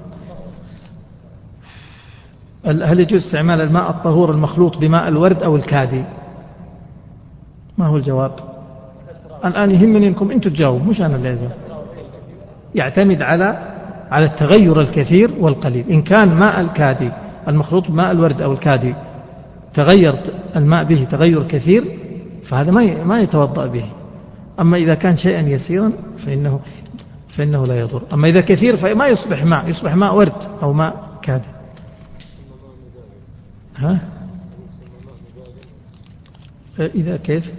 S1: هل يجوز استعمال الماء الطهور المخلوط بماء الورد أو الكادي؟ ما هو الجواب؟ الآن يهمني أنكم أنتم تجاوبوا مش أنا اللي أجاوب. يعتمد على التغير الكثير والقليل. إن كان ماء الكادي المخلوط بماء الورد أو الكادي تغير الماء به تغير كثير فهذا ما يتوضأ به. أما إذا كان شيئا يسيرا فإنه لا يضر. أما إذا كثير فما يصبح ماء، يصبح ماء ورد أو ماء كادي. إذا كيف؟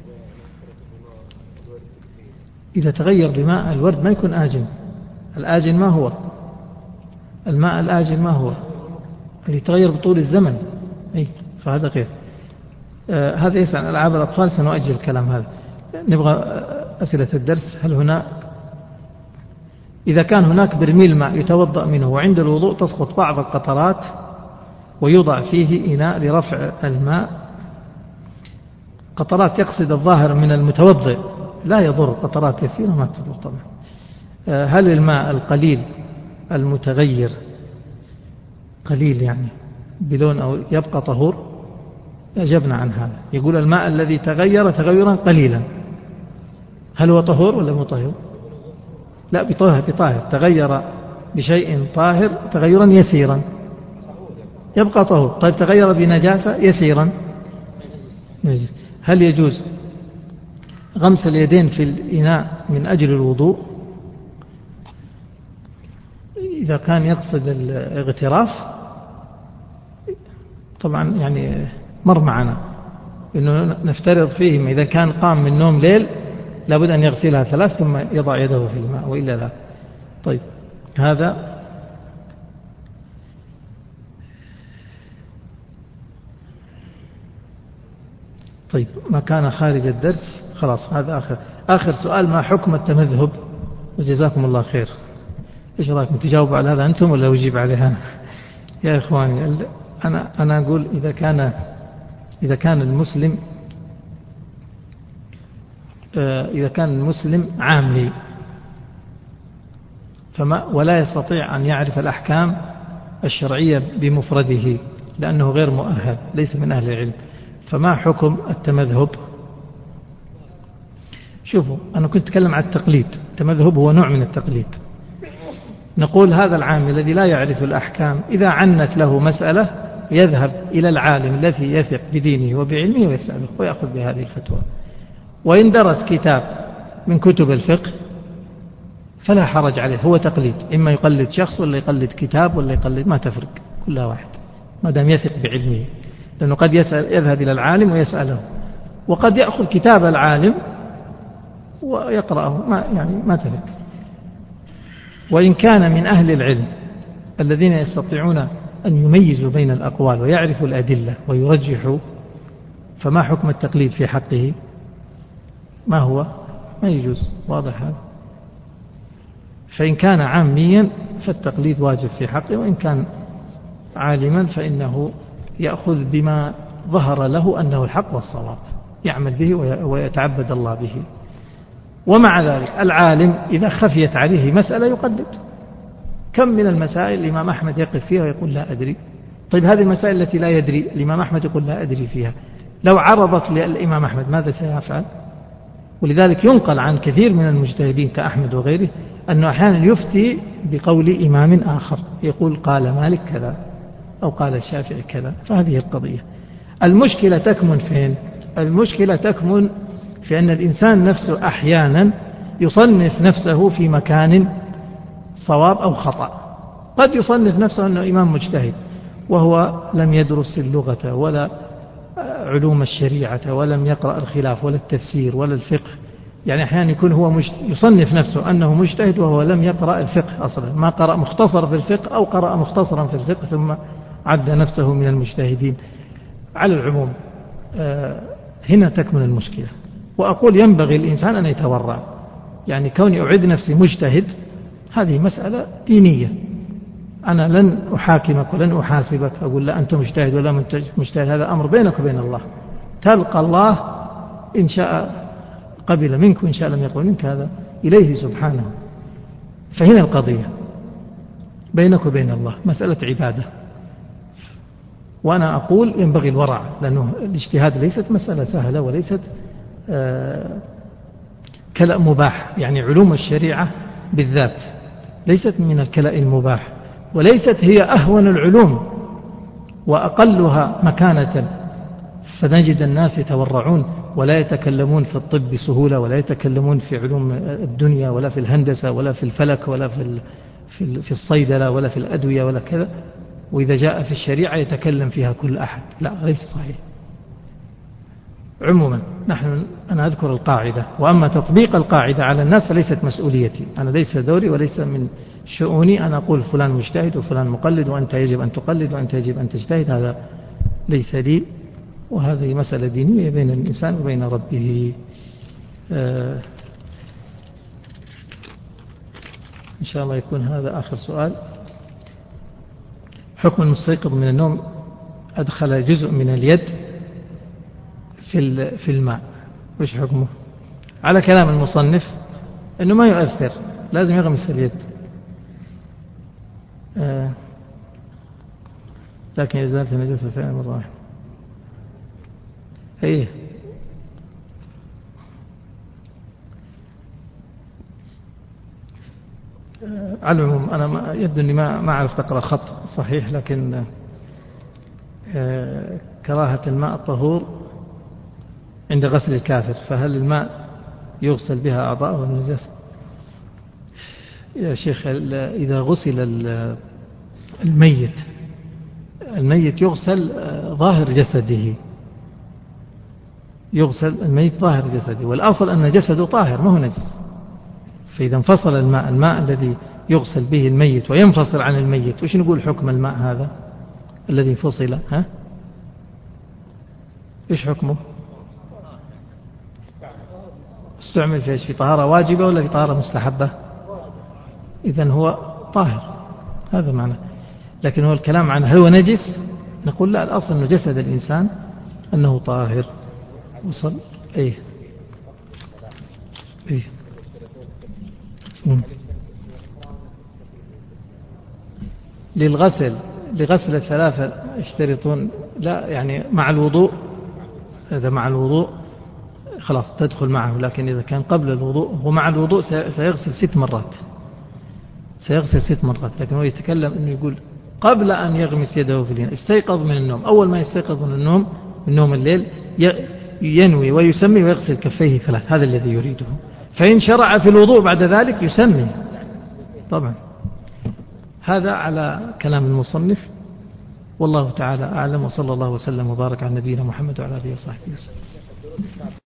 S1: إذا تغير بماء الورد ما يكون آجن. الآجن ما هو؟ الماء الآجن ما هو؟ اللي يتغير بطول الزمن. فهذا غير. هذا يسأل ألعاب الأطفال، سنؤجل الكلام هذا. نبغى أسئلة الدرس. هل هنا إذا كان هناك برميل ماء يتوضأ منه وعند الوضوء تسقط بعض القطرات ويوضع فيه إناء لرفع الماء، قطرات يقصد الظاهر من المتوضئ لا يضر، قطرات يسيرة ما تضر طبعا. هل الماء القليل المتغير قليل يعني بلون أو يبقى طهور؟ أجبنا عن هذا. يقول الماء الذي تغير تغيرا قليلا هل هو طهور ولا مطهر؟ لا، بطاهر. تغير بشيء طاهر تغيرا يسيرا يبقى طهور. طيب تغير بنجاسة يسيرا نجس. هل يجوز غمس اليدين في الإناء من أجل الوضوء؟ إذا كان يقصد الاغتراف طبعا يعني مر معنا إنه نفترض فيهم إذا كان قام من نوم ليل لابد أن يغسلها 3 ثم يضع يده في الماء وإلا لا. طيب هذا طيب ما كان خارج الدرس خلاص. هذا آخر سؤال. ما حكم التمذهب؟ وجزاكم الله خير. إيش رأيكم تجاوبوا على هذا أنتم ولا أجيب عليها؟ يا إخواني أنا أقول إذا كان المسلم عامي ولا يستطيع أن يعرف الأحكام الشرعية بمفرده لأنه غير مؤهل ليس من أهل العلم، فما حكم التمذهب؟ شوفوا أنا كنت أتكلم عن التقليد. التمذهب هو نوع من التقليد. نقول هذا العامي الذي لا يعرف الأحكام إذا عنت له مسألة يذهب إلى العالم الذي يثق بدينه وبعلمه ويسأله ويأخذ بهذه الفتوى. وإن درس كتاب من كتب الفقه فلا حرج عليه، هو تقليد. إما يقلد شخص ولا يقلد كتاب ولا يقلد، ما تفرق، كلها واحد ما دام يثق بعلمه. لأنه قد يذهب إلى العالم ويسأله، وقد يأخذ كتاب العالم ويقرأه، ما تفرق. وإن كان من أهل العلم الذين يستطيعون أن يميزوا بين الأقوال ويعرفوا الأدلة ويرجحوا، فما حكم التقليد في حقه؟ ما هو؟ ما يجوز، واضح هذا. فإن كان عاميا فالتقليد واجب في حقه، وإن كان عالما فإنه يأخذ بما ظهر له أنه الحق والصواب، يعمل به ويتعبد الله به. ومع ذلك العالم إذا خفيت عليه مسألة يقلد. كم من المسائل الإمام أحمد يقف فيها ويقول لا أدري. طيب هذه المسائل التي لا يدري الإمام أحمد يقول لا أدري فيها، لو عرضت للإمام أحمد ماذا سيفعل؟ ولذلك ينقل عن كثير من المجتهدين كأحمد وغيره أنه أحيانا يفتي بقول إمام آخر، يقول قال مالك كذا أو قال الشافعي كذا. فهذه القضية. المشكلة تكمن فين؟ المشكلة تكمن في أن الإنسان نفسه أحيانا يصنف نفسه في مكان صواب أو خطأ. قد يصنف نفسه أنه إمام مجتهد وهو لم يدرس اللغة ولا علوم الشريعة ولم يقرأ الخلاف ولا التفسير ولا الفقه، يعني أحيانا يكون هو يصنف نفسه أنه مجتهد وهو لم يقرأ الفقه أصلا، ما قرأ مختصر في الفقه أو قرأ مختصرا في الفقه ثم عد نفسه من المجتهدين. على العموم هنا تكمن المشكلة. وأقول ينبغي الإنسان أن يتورع، يعني كوني أعد نفسي مجتهد هذه مسألة دينية، أنا لن أحاكمك ولن أحاسبك أقول لا أنت مجتهد ولا مجتهد، هذا أمر بينك وبين الله، تلقى الله إن شاء قبل منك وإن شاء لم يقبل منك، هذا إليه سبحانه. فهنا القضية بينك وبين الله مسألة عبادة، وأنا أقول ينبغي الورع، لأنه الاجتهاد ليست مسألة سهلة وليست كلأ مباح، يعني علوم الشريعة بالذات ليست من الكلأ المباح، وليست هي أهون العلوم وأقلها مكانة، فنجد الناس يتورعون ولا يتكلمون في الطب بسهولة، ولا يتكلمون في علوم الدنيا ولا في الهندسة ولا في الفلك ولا في الصيدلة ولا في الأدوية ولا كذا، وإذا جاء في الشريعة يتكلم فيها كل أحد، لا ليس صحيح. عموما أنا أذكر القاعدة، وأما تطبيق القاعدة على الناس فليست مسؤوليتي، أنا ليس دوري وليس من شؤوني أن أقول فلان مجتهد وفلان مقلد وأنت يجب أن تقلد وأنت يجب أن تجتهد، هذا ليس لي، وهذه مسألة دينية بين الإنسان وبين ربه. إن شاء الله يكون هذا آخر سؤال. حكم المستيقظ من النوم أدخل جزء من اليد في الماء، وش حكمه؟ على كلام المصنف أنه ما يؤثر، لازم يغمس اليد، لكن إذا زالت النجاسة فعلا مرة واحدة. إيه على العموم أنا يبدو أني ما أعرف أقرأ خط صحيح، لكن كراهة الماء الطهور عند غسل الكافر، فهل الماء يغسل بها أعضاءه النجاسة؟ يا شيخ إذا غسل الميت يغسل ظاهر جسده، يغسل الميت ظاهر جسده، والأصل أن جسده طاهر ما هو نجس، فإذا انفصل الماء الذي يغسل به الميت وينفصل عن الميت، وش نقول حكم الماء هذا الذي فصل؟ إيش حكمه؟ استعمل في طهارة واجبة ولا في طهارة مستحبة؟ إذن هو طاهر، هذا معنى. لكن هو الكلام عن هل هو نجس، نقول لا، الأصل أنه جسد الإنسان أنه طاهر. وصل إيه لغسل الثلاثة يشترطون، لا يعني مع الوضوء، إذا مع الوضوء خلاص تدخل معه، لكن إذا كان قبل الوضوء هو مع الوضوء سيغسل 6 مرات، سيغسل 6 مرات، لكن هو يتكلم أنه يقول قبل أن يغمس يده في اليد، استيقظ من النوم، أول ما يستيقظ من النوم الليل ينوي ويسمي ويغسل كفيه 3، هذا الذي يريده. فإن شرع في الوضوء بعد ذلك يسمي طبعا. هذا على كلام المصنف، والله تعالى أعلم، وصلى الله وسلم وبارك على نبينا محمد وعلى آله وصحبه وسلم.